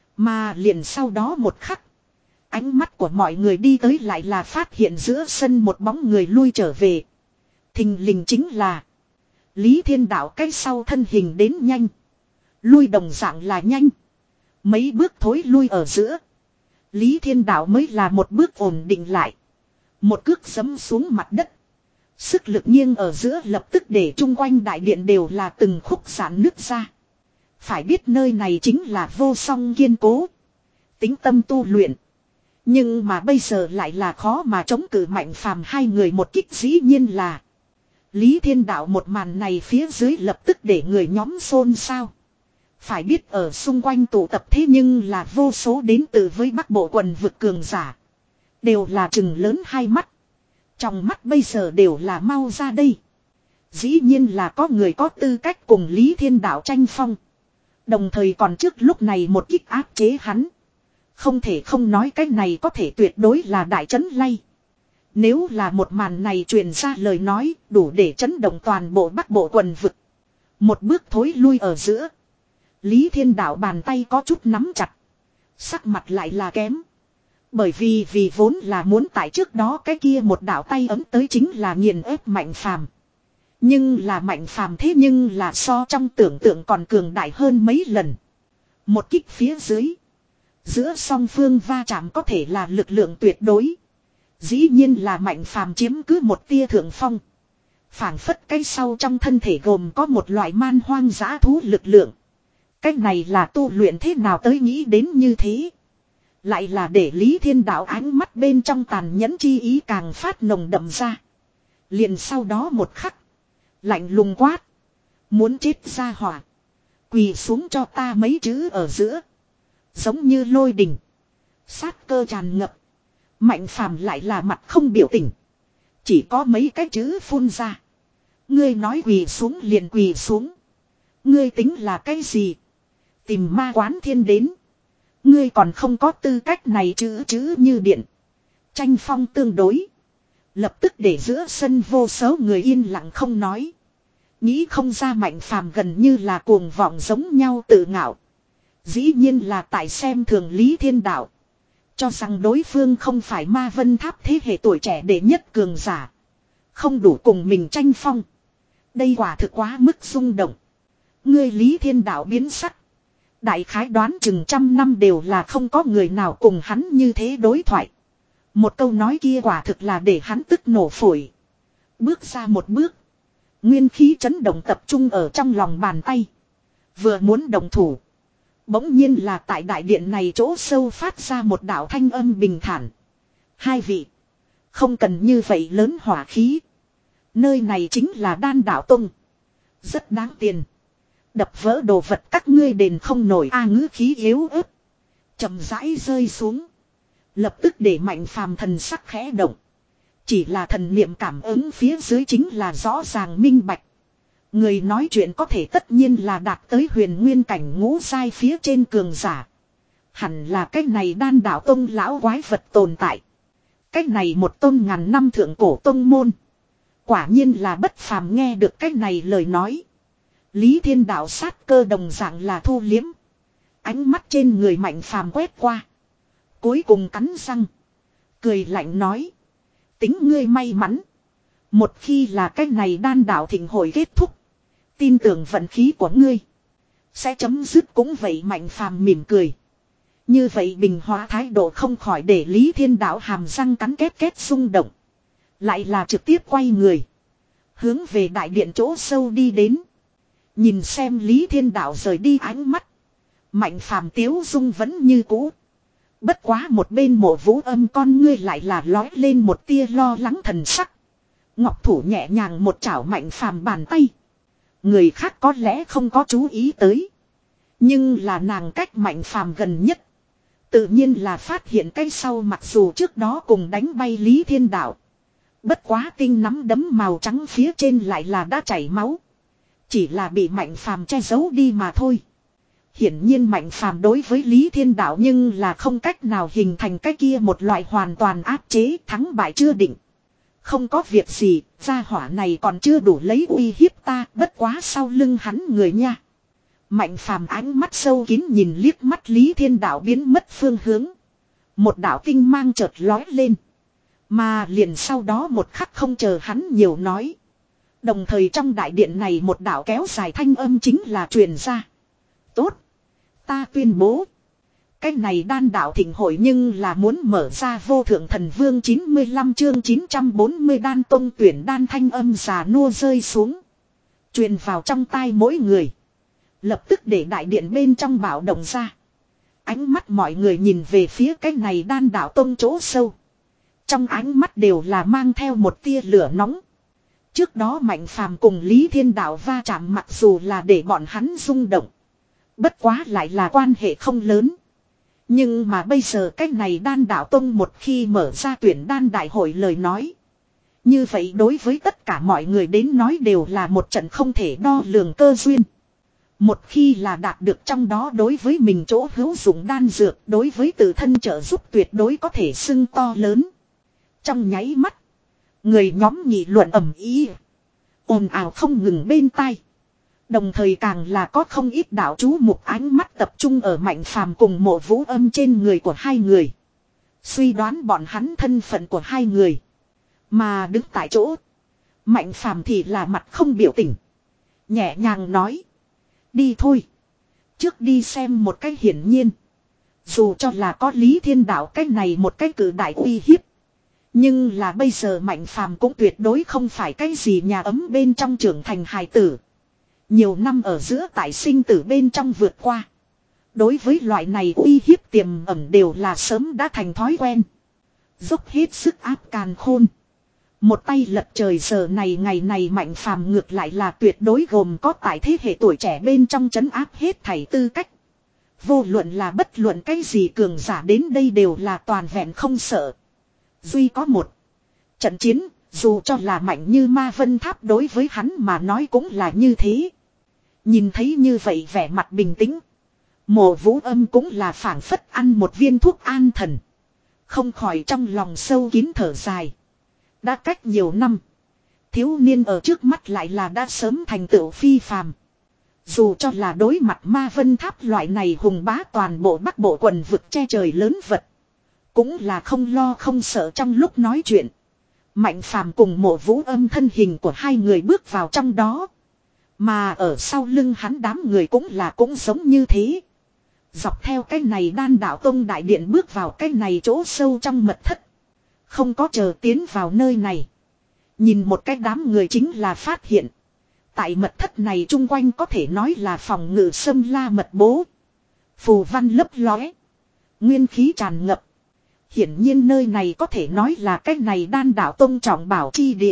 Mà liền sau đó một khắc. Ánh mắt của mọi người đi tới lại là phát hiện giữa sân một bóng người lui trở về. Thình lình chính là Lý Thiên Đạo cái sau thân hình đến nhanh. Lui đồng dạng là nhanh. Mấy bước thối lui ở giữa. Lý Thiên Đạo mới là một bước ổn định lại. Một cước giẫm xuống mặt đất. Sức lực nghiêng ở giữa lập tức để chung quanh đại điện đều là từng khúc giãn nứt ra. Phải biết nơi này chính là vô song kiên cố. Tính tâm tu luyện. Nhưng mà bây giờ lại là khó mà chống cự Mạnh Phàm hai người một kích dĩ nhiên là. Lý Thiên Đạo một màn này phía dưới lập tức để người nhóm xôn xao. Phải biết ở xung quanh tụ tập thế nhưng là vô số đến từ với Bắc Bộ quần vực cường giả. Đều là trừng lớn hai mắt. Trong mắt bây giờ đều là mau ra đây. Dĩ nhiên là có người có tư cách cùng Lý Thiên Đạo tranh phong. Đồng thời còn trước lúc này một kích áp chế hắn. Không thể không nói cái này có thể tuyệt đối là đại chấn lay. Nếu là một màn này truyền ra lời nói đủ để chấn động toàn bộ Bắc Bộ quần vực. Một bước thối lui ở giữa. Lý Thiên Đạo bàn tay có chút nắm chặt. Sắc mặt lại là kém. Bởi vì vì vốn là muốn tại trước đó cái kia một đạo tay ấm tới chính là nghiền ép Mạnh Phàm. Nhưng là Mạnh Phàm thế nhưng là so trong tưởng tượng còn cường đại hơn mấy lần. Một kích phía dưới. Giữa song phương va chạm có thể là lực lượng tuyệt đối. Dĩ nhiên là Mạnh Phàm chiếm cứ một tia thượng phong. Phảng phất cái sau trong thân thể gồm có một loại man hoang dã thú lực lượng. Cái này là tu luyện thế nào tới nghĩ đến như thế. Lại là để Lý Thiên Đạo ánh mắt bên trong tàn nhẫn chi ý càng phát nồng đậm ra. Liền sau đó một khắc. Lạnh lùng quát. Muốn chết ra hỏa. Quỳ xuống cho ta mấy chữ ở giữa. Giống như lôi đình. Sát cơ tràn ngập. Mạnh Phàm lại là mặt không biểu tình. Chỉ có mấy cái chữ phun ra. Ngươi nói quỳ xuống liền quỳ xuống. Ngươi tính là cái gì? Tìm ma quán thiên đến. Ngươi còn không có tư cách này chữ chữ như điện. Tranh phong tương đối. Lập tức để giữa sân vô số người yên lặng không nói. Nghĩ không ra Mạnh Phàm gần như là cuồng vọng giống nhau tự ngạo. Dĩ nhiên là tại xem thường Lý Thiên Đạo. Cho rằng đối phương không phải Ma Vân Tháp thế hệ tuổi trẻ đệ nhất cường giả. Không đủ cùng mình tranh phong. Đây quả thực quá mức rung động. Ngươi Lý Thiên Đạo biến sắc. Đại khái đoán chừng trăm năm đều là không có người nào cùng hắn như thế đối thoại. Một câu nói kia quả thực là để hắn tức nổ phổi. Bước ra một bước. Nguyên khí chấn động tập trung ở trong lòng bàn tay. Vừa muốn đồng thủ. Bỗng nhiên là tại đại điện này chỗ sâu phát ra một đạo thanh âm bình thản. Hai vị. Không cần như vậy lớn hỏa khí. Nơi này chính là Đan Đạo Tông. Rất đáng tiền. Đập vỡ đồ vật các ngươi đền không nổi a ngữ khí yếu ớt. Chậm rãi rơi xuống. Lập tức để Mạnh Phàm thần sắc khẽ động. Chỉ là thần niệm cảm ứng phía dưới chính là rõ ràng minh bạch. Người nói chuyện có thể tất nhiên là đạt tới huyền nguyên cảnh ngũ giai phía trên cường giả. Hẳn là cái này Đan Đạo Tông lão quái vật tồn tại. Cái này một tôn ngàn năm thượng cổ tông môn. Quả nhiên là bất phàm nghe được cái này lời nói. Lý Thiên Đạo sát cơ đồng dạng là thu liếm. Ánh mắt trên người Mạnh Phàm quét qua. Cuối cùng cắn răng. Cười lạnh nói. Tính ngươi may mắn. Một khi là cái này đan đạo thịnh hội kết thúc. Tin tưởng vận khí của ngươi sẽ chấm dứt cũng vậy. Mạnh Phàm mỉm cười. Như vậy bình hóa thái độ không khỏi để Lý Thiên Đạo hàm răng cắn két két rung động. Lại là trực tiếp quay người. Hướng về đại điện chỗ sâu đi đến. Nhìn xem Lý Thiên Đạo rời đi ánh mắt. Mạnh Phàm tiếu dung vẫn như cũ. Bất quá một bên Mộ Vũ Âm con ngươi lại là lói lên một tia lo lắng thần sắc. Ngọc thủ nhẹ nhàng một chảo Mạnh Phàm bàn tay. Người khác có lẽ không có chú ý tới. Nhưng là nàng cách Mạnh Phàm gần nhất. Tự nhiên là phát hiện cái sau mặc dù trước đó cùng đánh bay Lý Thiên Đạo. Bất quá tinh nắm đấm màu trắng phía trên lại là đã chảy máu. Chỉ là bị Mạnh Phàm che giấu đi mà thôi. Hiển nhiên Mạnh Phàm đối với Lý Thiên Đạo nhưng là không cách nào hình thành cái kia một loại hoàn toàn áp chế, thắng bại chưa định. Không có việc gì, gia hỏa này còn chưa đủ lấy uy hiếp ta, bất quá sau lưng hắn người nha. Mạnh Phàm ánh mắt sâu kín nhìn liếc mắt Lý Thiên Đạo biến mất phương hướng. Một đạo tinh mang chợt lói lên. Mà liền sau đó một khắc không chờ hắn nhiều nói. Đồng thời trong đại điện này một đạo kéo dài thanh âm chính là truyền ra. Tốt. Ta tuyên bố. Cái này đan đạo thịnh hội nhưng là muốn mở ra vô thượng thần vương chín mươi lăm chương chín trăm bốn mươi đan tông tuyển đan thanh âm già nua rơi xuống. Truyền vào trong tai mỗi người. Lập tức để đại điện bên trong bạo động ra. Ánh mắt mọi người nhìn về phía cái này đan đạo tông chỗ sâu. Trong ánh mắt đều là mang theo một tia lửa nóng. Trước đó Mạnh Phàm cùng Lý Thiên Đạo va chạm mặc dù là để bọn hắn rung động. Bất quá lại là quan hệ không lớn. Nhưng mà bây giờ cái này đan đạo tông một khi mở ra tuyển đan đại hội lời nói. Như vậy đối với tất cả mọi người đến nói đều là một trận không thể đo lường cơ duyên. Một khi là đạt được trong đó đối với mình chỗ hữu dụng đan dược, đối với tự thân trợ giúp tuyệt đối có thể xưng to lớn. Trong nháy mắt, người nhóm nghị luận ầm ĩ, ồn ào không ngừng bên tai. Đồng thời càng là có không ít đạo chú mục ánh mắt tập trung ở Mạnh Phàm cùng Mộ Vũ Âm trên người của hai người. Suy đoán bọn hắn thân phận của hai người. Mà đứng tại chỗ, Mạnh Phàm thì là mặt không biểu tình. Nhẹ nhàng nói. Đi thôi. Trước đi xem một cách hiển nhiên. Dù cho là có Lý Thiên Đạo cách này một cách cử đại uy hiếp. Nhưng là bây giờ Mạnh Phàm cũng tuyệt đối không phải cái gì nhà ấm bên trong trưởng thành hài tử. Nhiều năm ở giữa tại sinh tử bên trong vượt qua. Đối với loại này uy hiếp tiềm ẩn đều là sớm đã thành thói quen. Dốc hết sức áp càn khôn. Một tay lật trời giờ này ngày này Mạnh Phàm ngược lại là tuyệt đối gồm có tại thế hệ tuổi trẻ bên trong trấn áp hết thảy tư cách. Vô luận là bất luận cái gì cường giả đến đây đều là toàn vẹn không sợ. Duy có một trận chiến, dù cho là mạnh như Ma Vân Tháp đối với hắn mà nói cũng là như thế. Nhìn thấy như vậy vẻ mặt bình tĩnh. Mộ Vũ Âm cũng là phảng phất ăn một viên thuốc an thần. Không khỏi trong lòng sâu kín thở dài. Đã cách nhiều năm. Thiếu niên ở trước mắt lại là đã sớm thành tựu phi phàm. Dù cho là đối mặt Ma Vân Tháp loại này hùng bá toàn bộ Bắc Bộ quần vực che trời lớn vật. Cũng là không lo không sợ trong lúc nói chuyện. Mạnh Phàm cùng Mộ Vũ Âm thân hình của hai người bước vào trong đó. Mà ở sau lưng hắn đám người cũng là cũng giống như thế. Dọc theo cái này đan đạo tông đại điện bước vào cái này chỗ sâu trong mật thất. Không có chờ tiến vào nơi này. Nhìn một cái đám người chính là phát hiện. Tại mật thất này chung quanh có thể nói là phòng ngự sâm la mật bố. Phù văn lấp lóe. Nguyên khí tràn ngập. Hiển nhiên nơi này có thể nói là cái này đan đạo tông trọng bảo chi địa.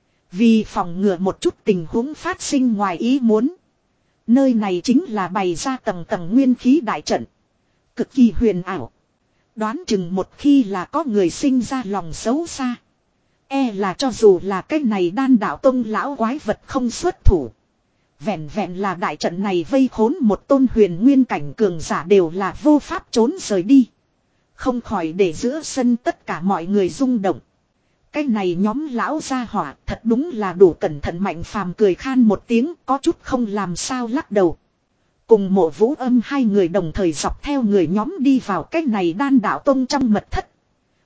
Vì phòng ngừa một chút tình huống phát sinh ngoài ý muốn. Nơi này chính là bày ra tầng tầng nguyên khí đại trận. Cực kỳ huyền ảo. Đoán chừng một khi là có người sinh ra lòng xấu xa. E là cho dù là cái này đan đạo tông lão quái vật không xuất thủ. Vẹn vẹn là đại trận này vây khốn một tôn huyền nguyên cảnh cường giả đều là vô pháp trốn rời đi. Không khỏi để giữa sân tất cả mọi người rung động. Cái này nhóm lão gia hỏa thật đúng là đủ cẩn thận. Mạnh phàm cười khan một tiếng, có chút không làm sao lắc đầu. Cùng Mộ Vũ Âm hai người đồng thời dọc theo người nhóm đi vào cái này Đan Đạo Tông trong mật thất.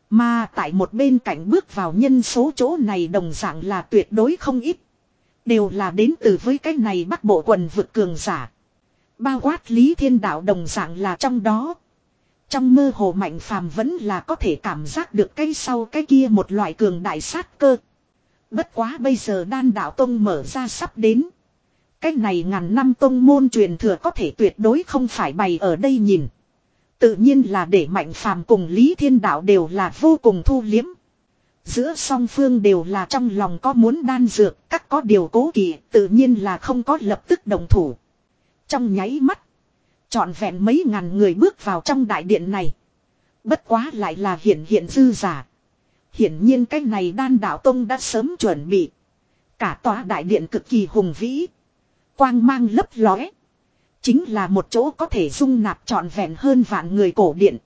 Mà tại một bên cạnh bước vào nhân số chỗ này đồng dạng là tuyệt đối không ít. Đều là đến từ với cái này Bắc Bộ quần vực cường giả. Bao quát Lý Thiên Đạo đồng dạng là trong đó. Trong mơ hồ Mạnh phàm vẫn là có thể cảm giác được cái sau cái kia một loại cường đại sát cơ. Bất quá bây giờ Đan Đạo Tông mở ra sắp đến. Cái này ngàn năm tông môn truyền thừa có thể tuyệt đối không phải bày ở đây nhìn. Tự nhiên là để Mạnh phàm cùng Lý Thiên Đạo đều là vô cùng thu liếm. Giữa song phương đều là trong lòng có muốn đan dược, các có điều cố kỵ, tự nhiên là không có lập tức đồng thủ. Trong nháy mắt, trọn vẹn mấy ngàn người bước vào trong đại điện này. Bất quá lại là hiện hiện dư giả. Hiển nhiên cái này Đan Đạo Tông đã sớm chuẩn bị. Cả tòa đại điện cực kỳ hùng vĩ. Quang mang lấp lóe. Chính là một chỗ có thể dung nạp trọn vẹn hơn vạn người cổ điện.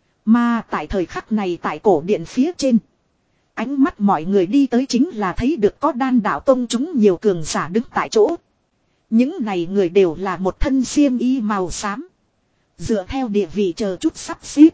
Mà tại thời khắc này tại cổ điện phía trên. Ánh mắt mọi người đi tới chính là thấy được có Đan Đạo Tông chúng nhiều cường giả đứng tại chỗ. Những này người đều là một thân xiêm y màu xám. Dựa theo địa vị chờ chút sắp xếp.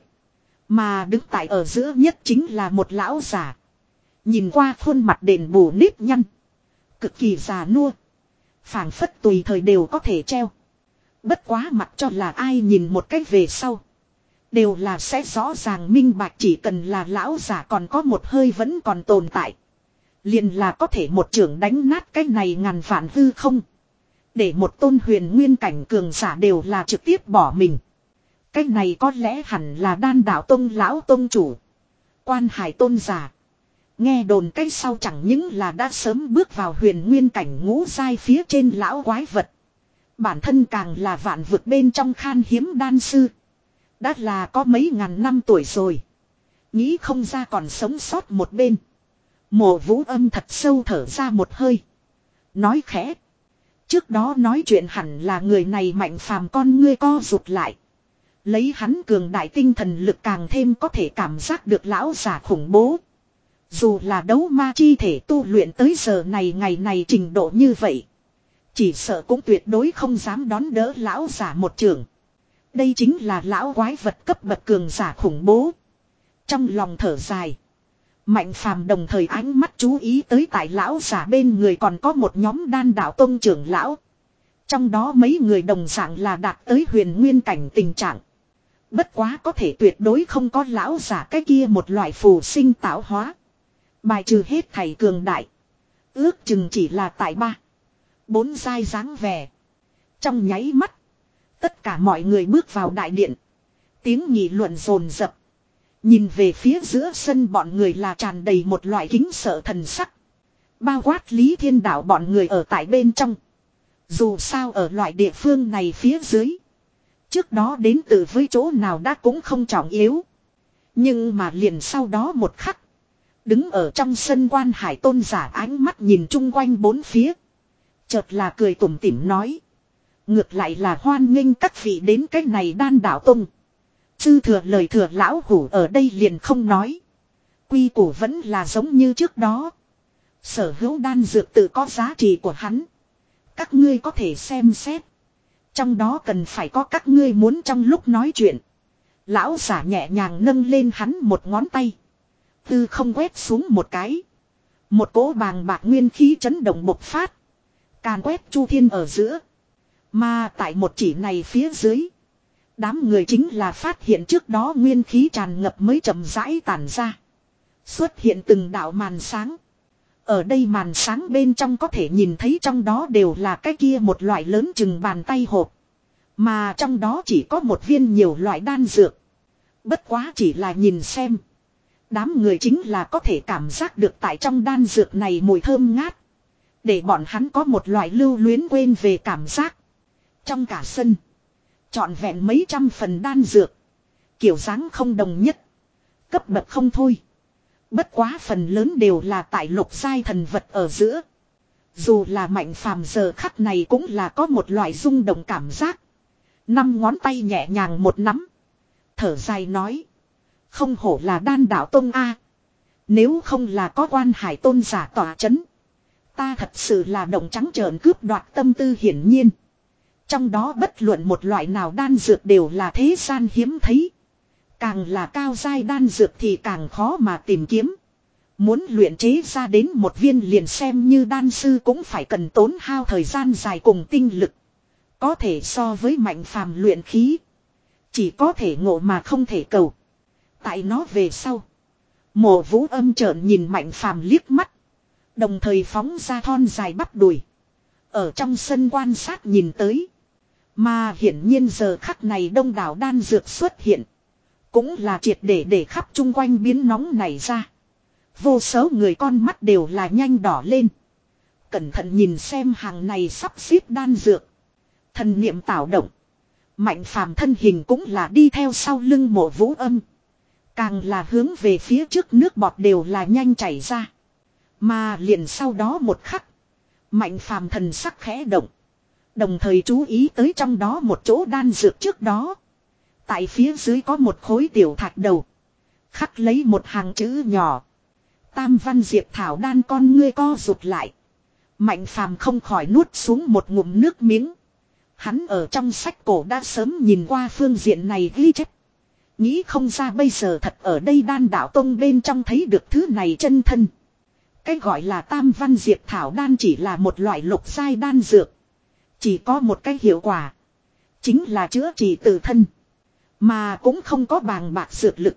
Mà đứng tại ở giữa nhất chính là một lão giả. Nhìn qua khuôn mặt đền bù nếp nhăn. Cực kỳ già nua. Phảng phất tùy thời đều có thể treo. Bất quá mặc cho là ai nhìn một cách về sau. Đều là sẽ rõ ràng minh bạch, chỉ cần là lão giả còn có một hơi vẫn còn tồn tại. Liền là có thể một trưởng đánh nát cái này ngàn vạn hư không. Để một tôn huyền nguyên cảnh cường giả đều là trực tiếp bỏ mình. Cái này có lẽ hẳn là Đan Đạo Tông lão tông chủ. Quan Hải tôn giả. Nghe đồn cái sau chẳng những là đã sớm bước vào huyền nguyên cảnh ngũ giai phía trên lão quái vật. Bản thân càng là vạn vực bên trong khan hiếm đan sư. Đã là có mấy ngàn năm tuổi rồi. Nghĩ không ra còn sống sót một bên. Mộ Vũ Âm thật sâu thở ra một hơi. Nói khẽ. Trước đó nói chuyện hẳn là người này Mạnh phàm con ngươi co rụt lại. Lấy hắn cường đại tinh thần lực càng thêm có thể cảm giác được lão giả khủng bố. Dù là đấu ma chi thể tu luyện tới giờ này ngày này trình độ như vậy. Chỉ sợ cũng tuyệt đối không dám đón đỡ lão giả một trường. Đây chính là lão quái vật cấp bậc cường giả khủng bố. Trong lòng thở dài. Mạnh phàm đồng thời ánh mắt chú ý tới tại lão giả bên người còn có một nhóm Đan Đạo Tông trưởng lão. Trong đó mấy người đồng dạng là đạt tới huyền nguyên cảnh tình trạng. Bất quá có thể tuyệt đối không có lão giả cái kia một loại phù sinh tạo hóa. Bài trừ hết thầy cường đại. Ước chừng chỉ là tại ba. Bốn giai dáng vẻ. Trong nháy mắt. Tất cả mọi người bước vào đại điện. Tiếng nghị luận rồn rập. Nhìn về phía giữa sân bọn người là tràn đầy một loại kính sợ thần sắc. Bao quát Lý Thiên Đạo bọn người ở tại bên trong. Dù sao ở loại địa phương này phía dưới. Trước đó đến từ với chỗ nào đã cũng không trọng yếu. Nhưng mà liền sau đó một khắc. Đứng ở trong sân Quan Hải tôn giả ánh mắt nhìn chung quanh bốn phía. Chợt là cười tủm tỉm nói. Ngược lại là hoan nghênh các vị đến cái này Đan Đạo Tông. Sư thừa lời thừa lão hủ ở đây liền không nói. Quy củ vẫn là giống như trước đó. Sở hữu đan dược tự có giá trị của hắn. Các ngươi có thể xem xét. Trong đó cần phải có các ngươi muốn trong lúc nói chuyện. Lão giả nhẹ nhàng nâng lên hắn một ngón tay. Tư không quét xuống một cái. Một cỗ bàng bạc nguyên khí chấn động bộc phát. Càn quét chu thiên ở giữa. Mà tại một chỉ này phía dưới. Đám người chính là phát hiện trước đó nguyên khí tràn ngập mới chậm rãi tản ra. Xuất hiện từng đạo màn sáng. Ở đây màn sáng bên trong có thể nhìn thấy trong đó đều là cái kia một loại lớn chừng bàn tay hộp. Mà trong đó chỉ có một viên nhiều loại đan dược. Bất quá chỉ là nhìn xem. Đám người chính là có thể cảm giác được tại trong đan dược này mùi thơm ngát. Để bọn hắn có một loại lưu luyến quên về cảm giác. Trong cả sân. Trọn vẹn mấy trăm phần đan dược. Kiểu dáng không đồng nhất. Cấp bậc không thôi. Bất quá phần lớn đều là tại lục giai thần vật ở giữa. Dù là Mạnh phàm giờ khắc này cũng là có một loại rung động cảm giác. Năm ngón tay nhẹ nhàng một nắm. Thở dài nói. Không hổ là Đan Đạo Tông A. Nếu không là có quan hải tôn giả tỏa chấn. Ta thật sự là động trắng trợn cướp đoạt tâm tư hiển nhiên. Trong đó bất luận một loại nào đan dược đều là thế gian hiếm thấy. Càng là cao giai đan dược thì càng khó mà tìm kiếm. Muốn luyện chế ra đến một viên liền xem như đan sư cũng phải cần tốn hao thời gian dài cùng tinh lực. Có thể so với mạnh phàm luyện khí. Chỉ có thể ngộ mà không thể cầu. Tại nó về sau. Mộ Vũ Âm trợn nhìn mạnh phàm liếc mắt. Đồng thời phóng ra thon dài bắp đùi. Ở trong sân quan sát nhìn tới. Mà hiển nhiên giờ khắc này đông đảo đan dược xuất hiện. Cũng là triệt để để khắp chung quanh biến nóng này ra. Vô số người con mắt đều là nhanh đỏ lên. Cẩn thận nhìn xem hàng này sắp xếp đan dược. Thần niệm tạo động. Mạnh phàm thân hình cũng là đi theo sau lưng Mộ Vũ Âm. Càng là hướng về phía trước nước bọt đều là nhanh chảy ra. Mà liền sau đó một khắc. Mạnh phàm thần sắc khẽ động. Đồng thời chú ý tới trong đó một chỗ đan dược trước đó. Tại phía dưới có một khối tiểu thạch đầu. Khắc lấy một hàng chữ nhỏ. Tam văn diệp thảo đan con ngươi co rụt lại. Mạnh phàm không khỏi nuốt xuống một ngụm nước miếng. Hắn ở trong sách cổ đã sớm nhìn qua phương diện này ghi chép. Nghĩ không ra bây giờ thật ở đây đan đạo tông bên trong thấy được thứ này chân thân. Cái gọi là tam văn diệp thảo đan chỉ là một loại lục giai đan dược. Chỉ có một cái hiệu quả. Chính là chữa trị tự thân. Mà cũng không có bàng bạc dược lực.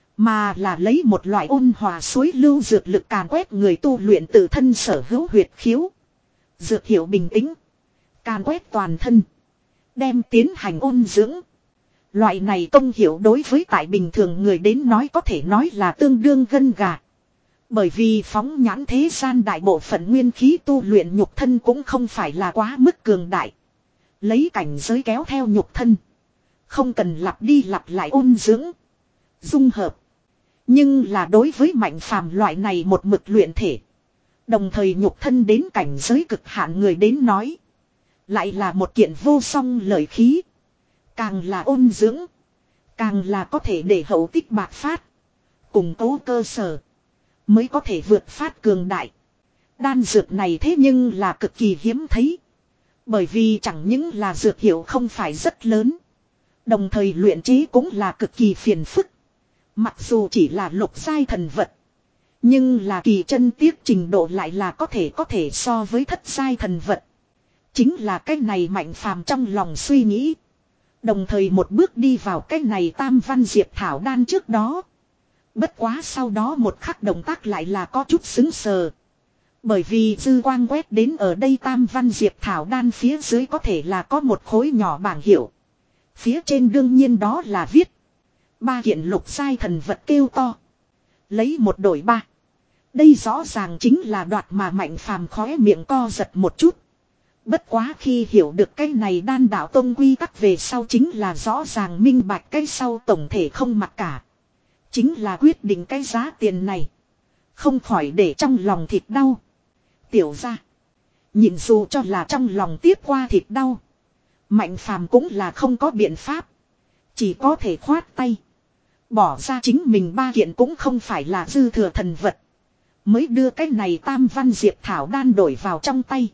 Mà là lấy một loại ôn hòa suối lưu dược lực càn quét người tu luyện tự thân sở hữu huyệt khiếu. Dược hiệu bình tĩnh. Càn quét toàn thân. Đem tiến hành ôn dưỡng. Loại này công hiệu đối với tại bình thường người đến nói có thể nói là tương đương gân gà. Bởi vì phóng nhãn thế gian đại bộ phận nguyên khí tu luyện nhục thân cũng không phải là quá mức cường đại. Lấy cảnh giới kéo theo nhục thân. Không cần lặp đi lặp lại ôn dưỡng. Dung hợp. Nhưng là đối với mạnh phàm loại này một mực luyện thể. Đồng thời nhục thân đến cảnh giới cực hạn người đến nói. Lại là một kiện vô song lợi khí. Càng là ôn dưỡng. Càng là có thể để hậu tích bạc phát. Củng cố cơ sở. Mới có thể vượt phát cường đại. Đan dược này thế nhưng là cực kỳ hiếm thấy. Bởi vì chẳng những là dược hiệu không phải rất lớn. Đồng thời luyện chế cũng là cực kỳ phiền phức. Mặc dù chỉ là lục giai thần vật. Nhưng là kỳ chân tiếc trình độ lại là có thể có thể so với thất giai thần vật. Chính là cái này mạnh phàm trong lòng suy nghĩ. Đồng thời một bước đi vào cái này tam văn diệp thảo đan trước đó. Bất quá sau đó một khắc động tác lại là có chút xứng sờ. Bởi vì dư quang quét đến ở đây tam văn diệp thảo đan phía dưới có thể là có một khối nhỏ bảng hiệu. Phía trên đương nhiên đó là viết. Ba kiện lục giai thần vật kêu to. Lấy một đổi ba. Đây rõ ràng chính là đoạt mà mạnh phàm khóe miệng co giật một chút. Bất quá khi hiểu được cái này đan đạo tông quy tắc về sau chính là rõ ràng minh bạch cái sau tổng thể không mặc cả. Chính là quyết định cái giá tiền này. Không khỏi để trong lòng thịt đau. Tiểu ra. Nhìn dù cho là trong lòng tiếp qua thịt đau. Mạnh phàm cũng là không có biện pháp. Chỉ có thể khoát tay. Bỏ ra chính mình ba kiện cũng không phải là dư thừa thần vật. Mới đưa cái này tam văn diệp thảo đan đổi vào trong tay.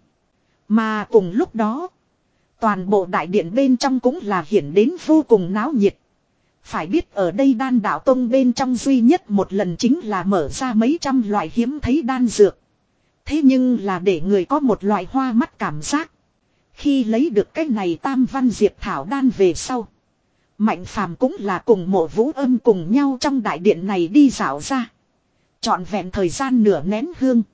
Mà cùng lúc đó. Toàn bộ đại điện bên trong cũng là hiển đến vô cùng náo nhiệt. Phải biết ở đây đan đạo tông bên trong duy nhất một lần chính là mở ra mấy trăm loại hiếm thấy đan dược. Thế nhưng là để người có một loại hoa mắt cảm giác. Khi lấy được cái này tam văn diệp thảo đan về sau. Mạnh phàm cũng là cùng Mộ Vũ Âm cùng nhau trong đại điện này đi dạo ra. Trọn vẹn thời gian nửa nén hương.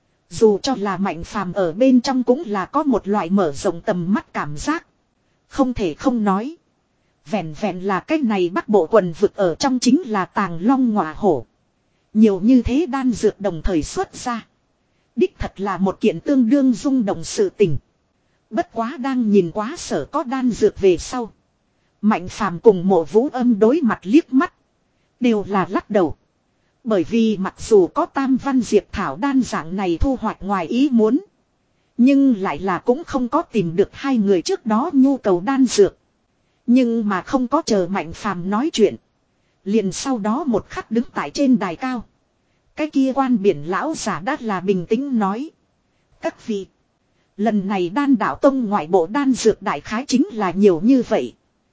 Dù cho là mạnh phàm ở bên trong cũng là có một loại mở rộng tầm mắt cảm giác. Không thể không nói. Vẹn vẹn là cái này bắc bộ quần vực ở trong chính là tàng long ngọa hổ. Nhiều như thế đan dược đồng thời xuất ra. Đích thật là một kiện tương đương rung động sự tình. Bất quá đang nhìn quá sở có đan dược về sau. Mạnh phàm cùng Mộ Vũ Âm đối mặt liếc mắt. Đều là lắc đầu. Bởi vì mặc dù có tam văn diệp thảo đan dạng này thu hoạch ngoài ý muốn. Nhưng lại là cũng không có tìm được hai người trước đó nhu cầu đan dược. Nhưng mà không có chờ mạnh phàm nói chuyện. Liền sau đó một khắc đứng tại trên đài cao. Cái kia quan biển lão giả đắt là bình tĩnh nói. Các vị. Lần này đan đạo tông ngoại bộ đan dược đại khái chính là nhiều như vậy.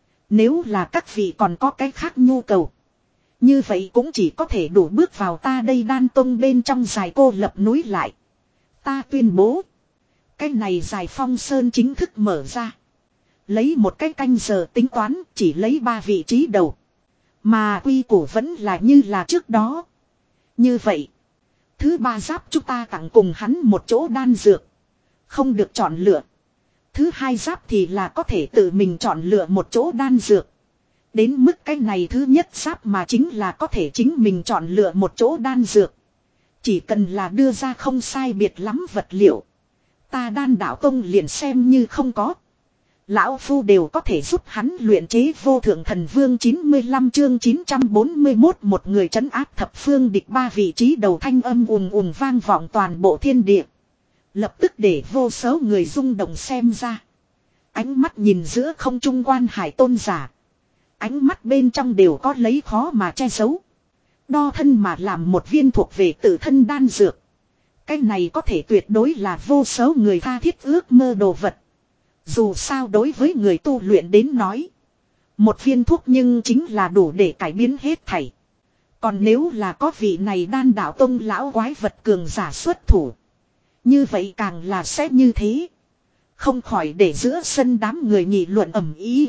Nếu là các vị còn có cái khác nhu cầu. Như vậy cũng chỉ có thể đủ bước vào ta đây đan tông bên trong dài cô lập núi lại. Ta tuyên bố. Cái này dài phong sơn chính thức mở ra. Lấy một cái canh giờ tính toán chỉ lấy ba vị trí đầu. Mà quy củ vẫn là như là trước đó. Như vậy. Thứ ba giáp chúng ta tặng cùng hắn một chỗ đan dược. Không được chọn lựa. Thứ hai giáp thì là có thể tự mình chọn lựa một chỗ đan dược. Đến mức cái này thứ nhất giáp mà chính là có thể chính mình chọn lựa một chỗ đan dược. Chỉ cần là đưa ra không sai biệt lắm vật liệu. Ta đan đạo tông liền xem như không có. Lão Phu đều có thể giúp hắn luyện chế vô thượng thần vương chín mươi lăm chương chín trăm bốn mươi mốt một người trấn áp thập phương địch ba vị trí đầu thanh âm ùm ùm vang vọng toàn bộ thiên địa. Lập tức để vô số người rung động xem ra. Ánh mắt nhìn giữa không trung quan hải tôn giả. Ánh mắt bên trong đều có lấy khó mà che giấu. Đo thân mà làm một viên thuộc về tự thân đan dược. Cái này có thể tuyệt đối là vô số người tha thiết ước mơ đồ vật. Dù sao đối với người tu luyện đến nói. Một viên thuốc nhưng chính là đủ để cải biến hết thảy. Còn nếu là có vị này đan đạo tông lão quái vật cường giả xuất thủ. Như vậy càng là sẽ như thế. Không khỏi để giữa sân đám người nghị luận ầm ĩ,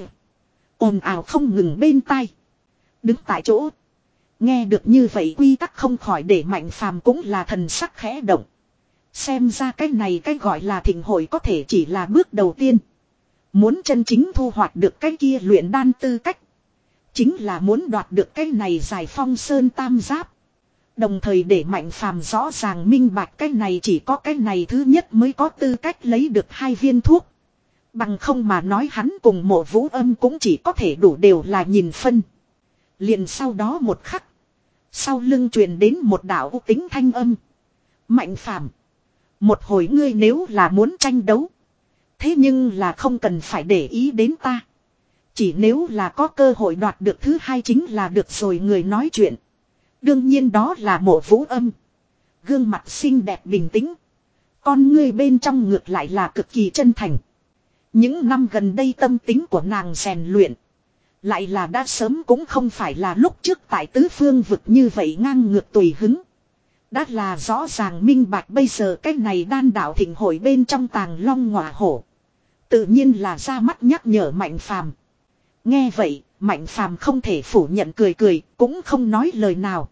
ồn ào không ngừng bên tai. Đứng tại chỗ. Nghe được như vậy quy tắc không khỏi để Mạnh Phàm cũng là thần sắc khẽ động. Xem ra cái này cái gọi là thịnh hội có thể chỉ là bước đầu tiên. Muốn chân chính thu hoạch được cái kia luyện đan tư cách. Chính là muốn đoạt được cái này giải phong sơn tam giáp. Đồng thời để Mạnh Phàm rõ ràng minh bạch cái này chỉ có cái này thứ nhất mới có tư cách lấy được hai viên thuốc. Bằng không mà nói hắn cùng Mộ Vũ Âm cũng chỉ có thể đủ đều là nhìn phân. Liền sau đó một khắc. Sau lưng truyền đến một đạo u tính thanh âm. Mạnh Phàm, một hồi ngươi nếu là muốn tranh đấu. Thế nhưng là không cần phải để ý đến ta. Chỉ nếu là có cơ hội đoạt được thứ hai chính là được rồi. Người nói chuyện. Đương nhiên đó là Mộ Vũ Âm. Gương mặt xinh đẹp bình tĩnh. Con ngươi bên trong ngược lại là cực kỳ chân thành. Những năm gần đây tâm tính của nàng rèn luyện. Lại là đã sớm cũng không phải là lúc trước tại tứ phương vực như vậy ngang ngược tùy hứng. Đã là rõ ràng minh bạch bây giờ cái này đan đạo thịnh hội bên trong tàng long ngọa hổ. Tự nhiên là ra mắt nhắc nhở Mạnh Phàm. Nghe vậy, Mạnh Phàm không thể phủ nhận cười cười, cũng không nói lời nào.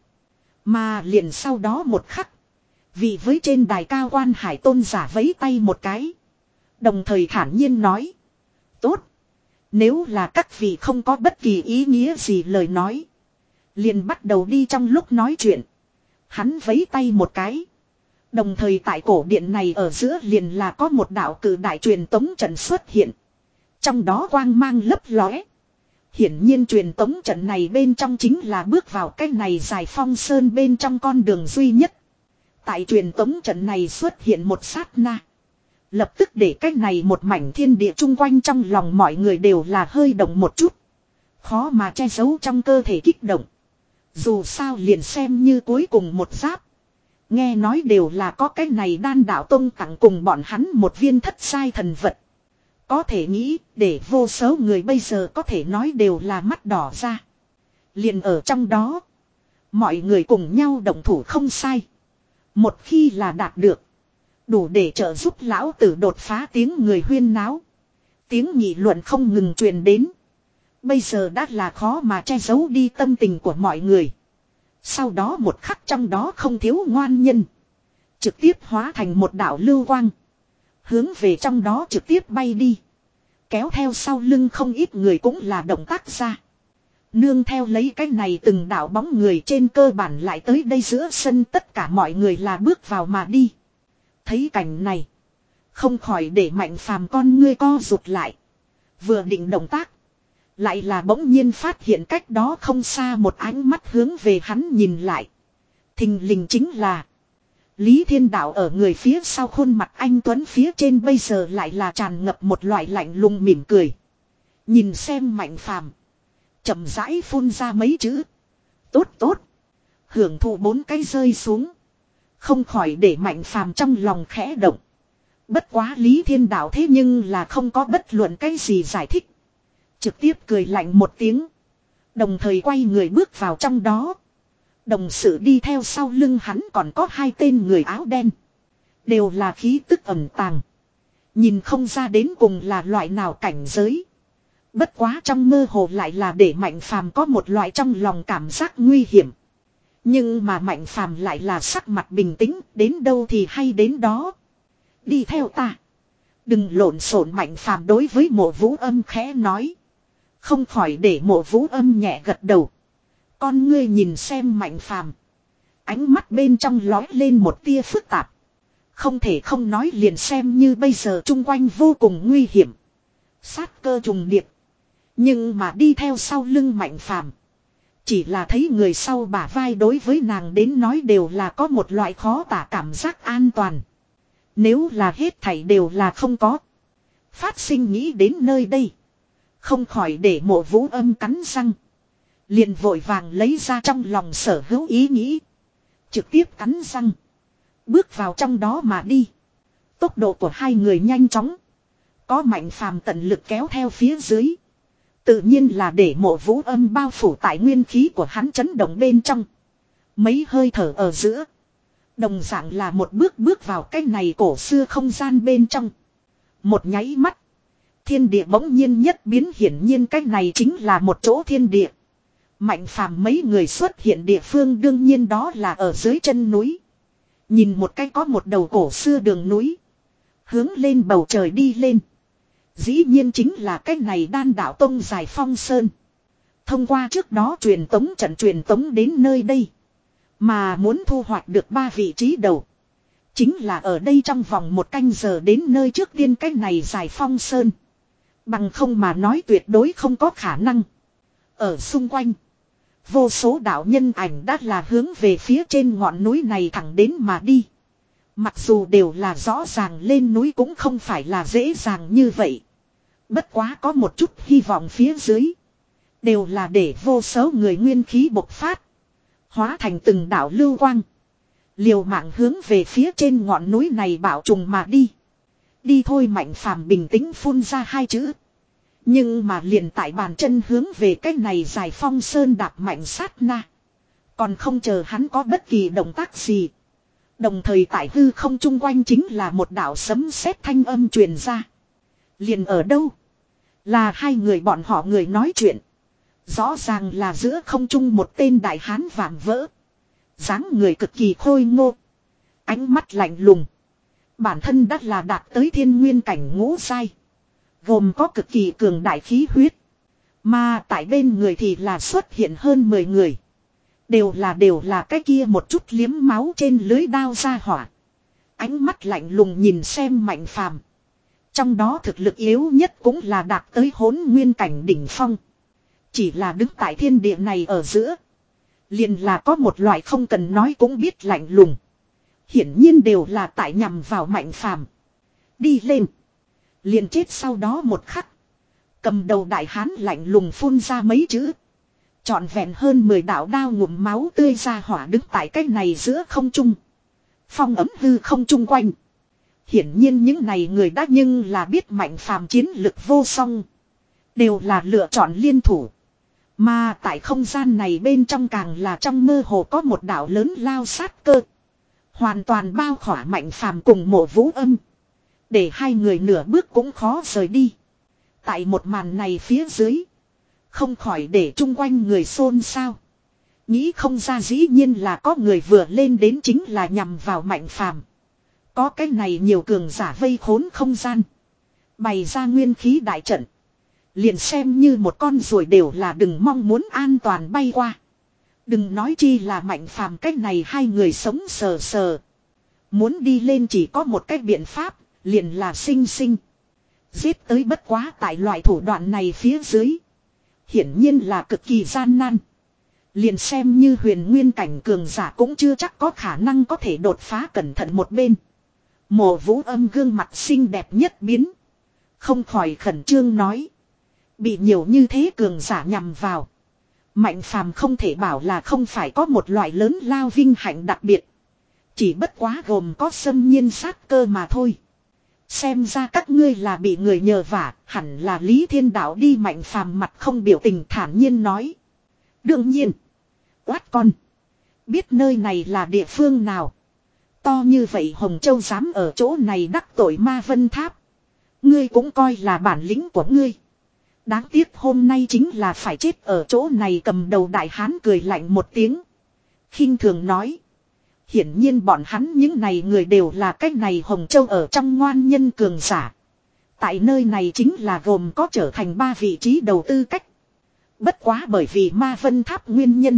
Mà liền sau đó một khắc. Vì với trên đài cao quan hải tôn giả vẫy tay một cái. Đồng thời thản nhiên nói. Tốt. Nếu là các vị không có bất kỳ ý nghĩa gì lời nói. Liền bắt đầu đi trong lúc nói chuyện. Hắn vẫy tay một cái. Đồng thời tại cổ điện này ở giữa liền là có một đạo cử đại truyền tống trận xuất hiện. Trong đó quang mang lấp lóe. Hiển nhiên truyền tống trận này bên trong chính là bước vào cái này dài phong sơn bên trong con đường duy nhất. Tại truyền tống trận này xuất hiện một sát na. Lập tức để cái này một mảnh thiên địa chung quanh trong lòng mọi người đều là hơi động một chút. Khó mà che giấu trong cơ thể kích động. Dù sao liền xem như cuối cùng một giáp. Nghe nói đều là có cái này đan đạo tông tặng cùng bọn hắn một viên thất sai thần vật. Có thể nghĩ để vô số người bây giờ có thể nói đều là mắt đỏ ra. Liền ở trong đó. Mọi người cùng nhau động thủ không sai. Một khi là đạt được. Đủ để trợ giúp lão tử đột phá tiếng người huyên náo. Tiếng nghị luận không ngừng truyền đến. Bây giờ đã là khó mà che giấu đi tâm tình của mọi người. Sau đó một khắc trong đó không thiếu ngoan nhân. Trực tiếp hóa thành một đạo lưu quang. Hướng về trong đó trực tiếp bay đi. Kéo theo sau lưng không ít người cũng là động tác ra. Nương theo lấy cái này từng đạo bóng người trên cơ bản lại tới đây giữa sân tất cả mọi người là bước vào mà đi. Thấy cảnh này. Không khỏi để Mạnh Phàm con ngươi co rụt lại. Vừa định động tác. Lại là bỗng nhiên phát hiện cách đó không xa một ánh mắt hướng về hắn nhìn lại. Thình lình chính là. Lý Thiên Đạo ở người phía sau khuôn mặt anh Tuấn phía trên bây giờ lại là tràn ngập một loại lạnh lùng mỉm cười. Nhìn xem Mạnh Phàm chậm rãi phun ra mấy chữ. Tốt tốt. Hưởng thụ bốn cái rơi xuống. Không khỏi để Mạnh Phàm trong lòng khẽ động. Bất quá Lý Thiên Đạo thế nhưng là không có bất luận cái gì giải thích. Trực tiếp cười lạnh một tiếng. Đồng thời quay người bước vào trong đó. Đồng sự đi theo sau lưng hắn còn có hai tên người áo đen. Đều là khí tức ẩn tàng. Nhìn không ra đến cùng là loại nào cảnh giới. Bất quá trong mơ hồ lại là để Mạnh Phàm có một loại trong lòng cảm giác nguy hiểm. Nhưng mà Mạnh Phàm lại là sắc mặt bình tĩnh, đến đâu thì hay đến đó. Đi theo ta. Đừng lộn xộn, Mạnh Phàm đối với Mộ Vũ Âm khẽ nói. Không khỏi để Mộ Vũ Âm nhẹ gật đầu. Con ngươi nhìn xem Mạnh Phàm, ánh mắt bên trong lói lên một tia phức tạp. Không thể không nói, liền xem như bây giờ chung quanh vô cùng nguy hiểm. Sát cơ trùng điệp. Nhưng mà đi theo sau lưng Mạnh Phàm, chỉ là thấy người sau bả vai đối với nàng đến nói đều là có một loại khó tả cảm giác an toàn. Nếu là hết thảy đều là không có. Phát sinh nghĩ đến nơi đây. Không khỏi để Mộ Vũ Âm cắn răng. Liền vội vàng lấy ra trong lòng sở hữu ý nghĩ. Trực tiếp cắn răng. Bước vào trong đó mà đi. Tốc độ của hai người nhanh chóng. Có Mạnh Phàm tận lực kéo theo phía dưới. Tự nhiên là để Mộ Vũ Âm bao phủ tại nguyên khí của hắn chấn động bên trong. Mấy hơi thở ở giữa. Đồng dạng là một bước bước vào cái này cổ xưa không gian bên trong. Một nháy mắt. Thiên địa bỗng nhiên nhất biến, hiển nhiên cái này chính là một chỗ thiên địa. Mạnh Phàm mấy người xuất hiện địa phương đương nhiên đó là ở dưới chân núi. Nhìn một cái có một đầu cổ xưa đường núi. Hướng lên bầu trời đi lên. Dĩ nhiên chính là cái này Đan Đạo Tông Giải Phong Sơn. Thông qua trước đó truyền tống trận truyền tống đến nơi đây. Mà muốn thu hoạch được ba vị trí đầu. Chính là ở đây trong vòng một canh giờ đến nơi trước tiên cái này Giải Phong Sơn. Bằng không mà nói tuyệt đối không có khả năng. Ở xung quanh. Vô số đạo nhân ảnh đã là hướng về phía trên ngọn núi này thẳng đến mà đi. Mặc dù đều là rõ ràng lên núi cũng không phải là dễ dàng như vậy. Bất quá có một chút hy vọng phía dưới. Đều là để vô số người nguyên khí bộc phát. Hóa thành từng đạo lưu quang. Liều mạng hướng về phía trên ngọn núi này bảo trùng mà đi. Đi thôi, Mạnh Phàm bình tĩnh phun ra hai chữ. Nhưng mà liền tại bàn chân hướng về cái này Giải Phong Sơn đạp mạnh sát na. Còn không chờ hắn có bất kỳ động tác gì. Đồng thời tại hư không chung quanh chính là một đạo sấm sét thanh âm truyền ra. Liền ở đâu? Là hai người bọn họ người nói chuyện. Rõ ràng là giữa không trung một tên đại hán vạm vỡ. Dáng người cực kỳ khôi ngô. Ánh mắt lạnh lùng. Bản thân đã là đạt tới thiên nguyên cảnh ngũ giai. Gồm có cực kỳ cường đại khí huyết. Mà tại bên người thì là xuất hiện hơn mười người. Đều là đều là cái kia một chút liếm máu trên lưới đao ra hỏa. Ánh mắt lạnh lùng nhìn xem Mạnh Phàm. Trong đó thực lực yếu nhất cũng là đạt tới hỗn nguyên cảnh đỉnh phong. Chỉ là đứng tại thiên địa này ở giữa. Liền là có một loại không cần nói cũng biết lạnh lùng. Hiển nhiên đều là tại nhằm vào Mạnh Phàm. Đi lên. Liền chết sau đó một khắc. Cầm đầu đại hán lạnh lùng phun ra mấy chữ. Trọn vẹn hơn mười đạo đao ngụm máu tươi ra hỏa đứng tại cách này giữa không trung. Phong ấm hư không chung quanh. Hiển nhiên những này người đã nhưng là biết Mạnh Phàm chiến lực vô song. Đều là lựa chọn liên thủ. Mà tại không gian này bên trong càng là trong mơ hồ có một đạo lớn lao sát cơ. Hoàn toàn bao khỏa Mạnh Phàm cùng Mộ Vũ Âm. Để hai người nửa bước cũng khó rời đi. Tại một màn này phía dưới. Không khỏi để chung quanh người xôn xao. Nghĩ không ra dĩ nhiên là có người vừa lên đến chính là nhằm vào Mạnh Phàm. Có cái này nhiều cường giả vây khốn không gian. Bày ra nguyên khí đại trận. Liền xem như một con ruồi đều là đừng mong muốn an toàn bay qua. Đừng nói chi là Mạnh Phàm cách này hai người sống sờ sờ. Muốn đi lên chỉ có một cách biện pháp, liền là sinh sinh. Giết tới bất quá tại loại thủ đoạn này phía dưới. Hiển nhiên là cực kỳ gian nan. Liền xem như huyền nguyên cảnh cường giả cũng chưa chắc có khả năng có thể đột phá, cẩn thận một bên. Mộ Vũ Âm gương mặt xinh đẹp nhất biến. Không khỏi khẩn trương nói. Bị nhiều như thế cường giả nhằm vào. Mạnh phàm không thể bảo là không phải có một loại lớn lao vinh hạnh đặc biệt. Chỉ bất quá gồm có xâm nhiên sát cơ mà thôi. Xem ra các ngươi là bị người nhờ vả, hẳn là Lý Thiên Đạo đi. Mạnh phàm mặt không biểu tình thản nhiên nói. Đương nhiên. Quát con. Biết nơi này là địa phương nào. To như vậy Hồng Châu dám ở chỗ này đắc tội Ma Vân Tháp. Ngươi cũng coi là bản lĩnh của ngươi. Đáng tiếc hôm nay chính là phải chết ở chỗ này. Cầm đầu đại hán cười lạnh một tiếng. Khinh thường nói. Hiển nhiên bọn hắn những này người đều là cách này Hồng Châu ở trong ngoan nhân cường giả. Tại nơi này chính là gồm có trở thành ba vị trí đầu tư cách. Bất quá bởi vì Ma Vân Tháp nguyên nhân.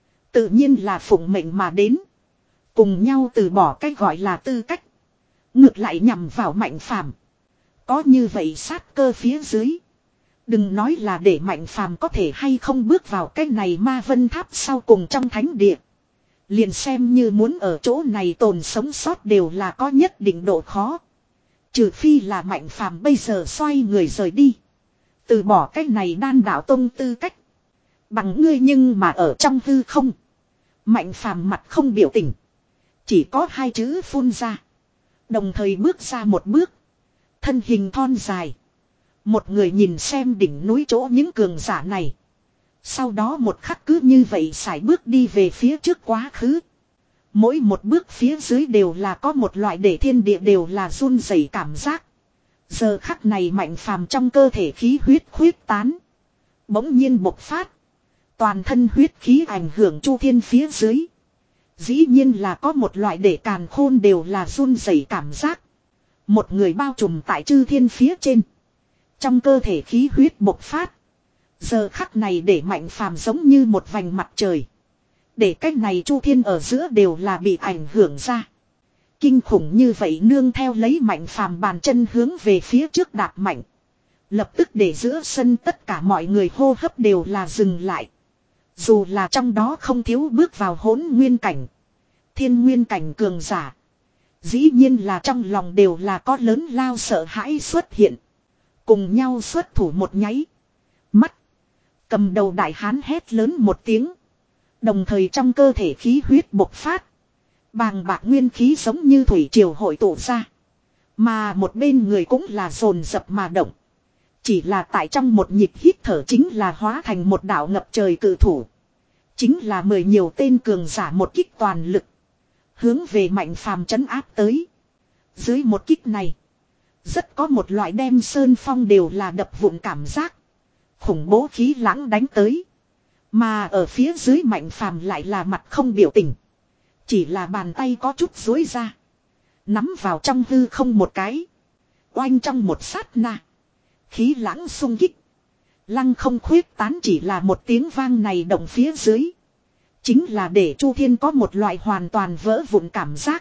Tự nhiên là phụng mệnh mà đến. Cùng nhau từ bỏ cái gọi là tư cách. Ngược lại nhằm vào Mạnh phàm. Có như vậy sát cơ phía dưới. Đừng nói là để Mạnh phàm có thể hay không bước vào cái này Ma Vân Tháp sau cùng trong thánh địa. Liền xem như muốn ở chỗ này tồn sống sót đều là có nhất định độ khó. Trừ phi là Mạnh phàm bây giờ xoay người rời đi. Từ bỏ cái này đan đạo tông tư cách. Bằng ngươi nhưng mà ở trong hư không. Mạnh phàm mặt không biểu tình. Chỉ có hai chữ phun ra. Đồng thời bước ra một bước. Thân hình thon dài. Một người nhìn xem đỉnh núi chỗ những cường giả này. Sau đó một khắc cứ như vậy sải bước đi về phía trước quá khứ. Mỗi một bước phía dưới đều là có một loại để thiên địa đều là run rẩy cảm giác. Giờ khắc này Mạnh phàm trong cơ thể khí huyết khuyết tán. Bỗng nhiên bộc phát. Toàn thân huyết khí ảnh hưởng chu thiên phía dưới. Dĩ nhiên là có một loại để càn khôn đều là run rẩy cảm giác. Một người bao trùm tại chư thiên phía trên. Trong cơ thể khí huyết bộc phát. Giờ khắc này để Mạnh phàm giống như một vành mặt trời. Để cách này chu thiên ở giữa đều là bị ảnh hưởng ra. Kinh khủng như vậy nương theo lấy Mạnh phàm bàn chân hướng về phía trước đạp mạnh. Lập tức để giữa sân tất cả mọi người hô hấp đều là dừng lại. Dù là trong đó không thiếu bước vào hỗn nguyên cảnh. Thiên nguyên cảnh cường giả. Dĩ nhiên là trong lòng đều là có lớn lao sợ hãi xuất hiện. Cùng nhau xuất thủ một nháy. Mắt. Cầm đầu đại hán hét lớn một tiếng. Đồng thời trong cơ thể khí huyết bộc phát. Bàng bạc nguyên khí giống như thủy triều hội tụ ra. Mà một bên người cũng là dồn dập mà động. Chỉ là tại trong một nhịp hít thở chính là hóa thành một đạo ngập trời cự thủ. Chính là mười nhiều tên cường giả một kích toàn lực. Hướng về Mạnh phàm trấn áp tới. Dưới một kích này. Rất có một loại đem sơn phong đều là đập vụn cảm giác. Khủng bố khí lãng đánh tới. Mà ở phía dưới Mạnh phàm lại là mặt không biểu tình. Chỉ là bàn tay có chút duỗi ra. Nắm vào trong hư không một cái. Oanh trong một sát na. Khí lãng xung kích. Lăng không khuyết tán chỉ là một tiếng vang này động phía dưới. Chính là để Chu Thiên có một loại hoàn toàn vỡ vụn cảm giác.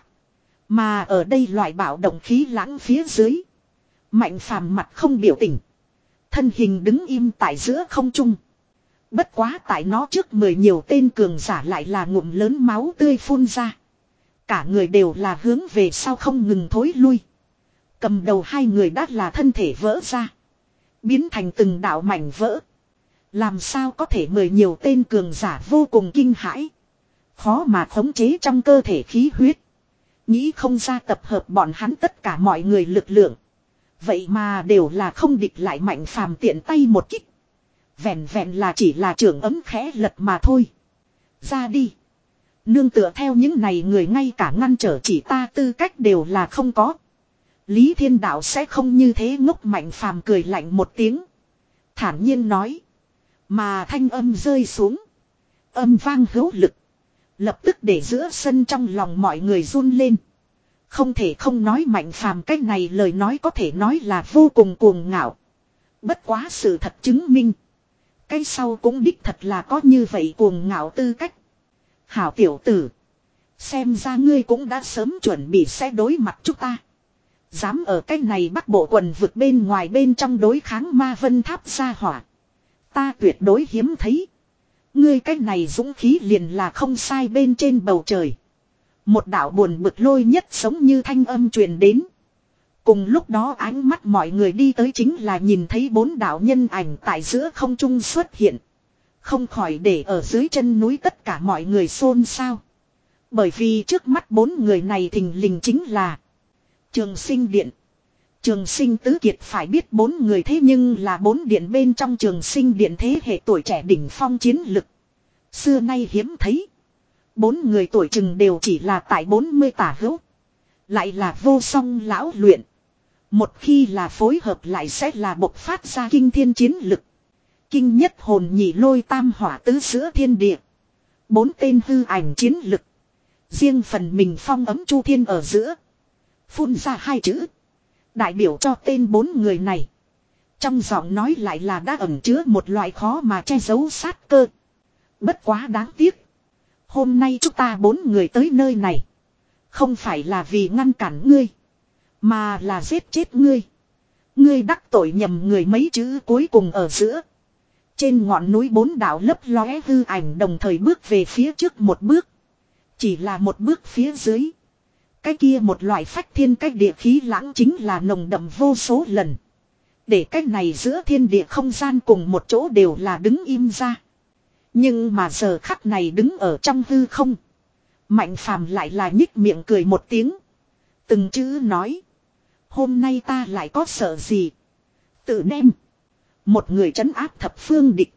Mà ở đây loại bạo động khí lãng phía dưới. Mạnh phàm mặt không biểu tình. Thân hình đứng im tại giữa không trung. Bất quá tại nó trước mười nhiều tên cường giả lại là ngụm lớn máu tươi phun ra. Cả người đều là hướng về sau không ngừng thối lui. Cầm đầu hai người đã là thân thể vỡ ra. Biến thành từng đạo mảnh vỡ. Làm sao có thể mười nhiều tên cường giả vô cùng kinh hãi. Khó mà khống chế trong cơ thể khí huyết. Nghĩ không ra tập hợp bọn hắn tất cả mọi người lực lượng. Vậy mà đều là không địch lại Mạnh phàm tiện tay một kích. Vẹn vẹn là chỉ là trưởng ấm khẽ lật mà thôi. Ra đi. Nương tựa theo những này người ngay cả ngăn trở chỉ ta tư cách đều là không có. Lý Thiên Đạo sẽ không như thế ngốc. Mạnh phàm cười lạnh một tiếng. Thản nhiên nói. Mà thanh âm rơi xuống. Âm vang hữu lực. Lập tức để giữa sân trong lòng mọi người run lên. Không thể không nói Mạnh phàm cách này lời nói có thể nói là vô cùng cuồng ngạo. Bất quá sự thật chứng minh. Cái sau cũng đích thật là có như vậy cuồng ngạo tư cách. Hảo tiểu tử. Xem ra ngươi cũng đã sớm chuẩn bị sẽ đối mặt chúng ta. Dám ở cách này bắc bộ quần vực bên ngoài bên trong đối kháng Ma Vân Tháp gia hỏa. Ta tuyệt đối hiếm thấy. Ngươi cách này dũng khí liền là không sai bên trên bầu trời. Một đạo buồn bực lôi nhất giống như thanh âm truyền đến. Cùng lúc đó ánh mắt mọi người đi tới chính là nhìn thấy bốn đạo nhân ảnh tại giữa không trung xuất hiện. Không khỏi để ở dưới chân núi tất cả mọi người xôn xao. Bởi vì trước mắt bốn người này thình lình chính là Trường Sinh Điện. Trường Sinh tứ kiệt phải biết bốn người thế nhưng là bốn điện bên trong Trường Sinh Điện thế hệ tuổi trẻ đỉnh phong chiến lực. Xưa nay hiếm thấy. Bốn người tuổi chừng đều chỉ là tại bốn mươi tả hữu. Lại là vô song lão luyện. Một khi là phối hợp lại sẽ là bộc phát ra kinh thiên chiến lực. Kinh nhất hồn nhị lôi tam hỏa tứ giữa thiên địa. Bốn tên hư ảnh chiến lực. Riêng phần mình phong ấm chu thiên ở giữa. Phun ra hai chữ. Đại biểu cho tên bốn người này. Trong giọng nói lại là đã ẩn chứa một loại khó mà che giấu sát cơ. Bất quá đáng tiếc. Hôm nay chúng ta bốn người tới nơi này. Không phải là vì ngăn cản ngươi. Mà là giết chết ngươi. Ngươi đắc tội nhầm người mấy chữ cuối cùng ở giữa. Trên ngọn núi bốn đạo lấp lóe hư ảnh đồng thời bước về phía trước một bước. Chỉ là một bước phía dưới. Cái kia một loại phách thiên cách địa khí lãng chính là nồng đậm vô số lần. Để cách này giữa thiên địa không gian cùng một chỗ đều là đứng im ra. Nhưng mà giờ khắc này đứng ở trong hư không. Mạnh phàm lại là nhích miệng cười một tiếng. Từng chữ nói. Hôm nay ta lại có sợ gì. Tự đem. Một người trấn áp thập phương địch.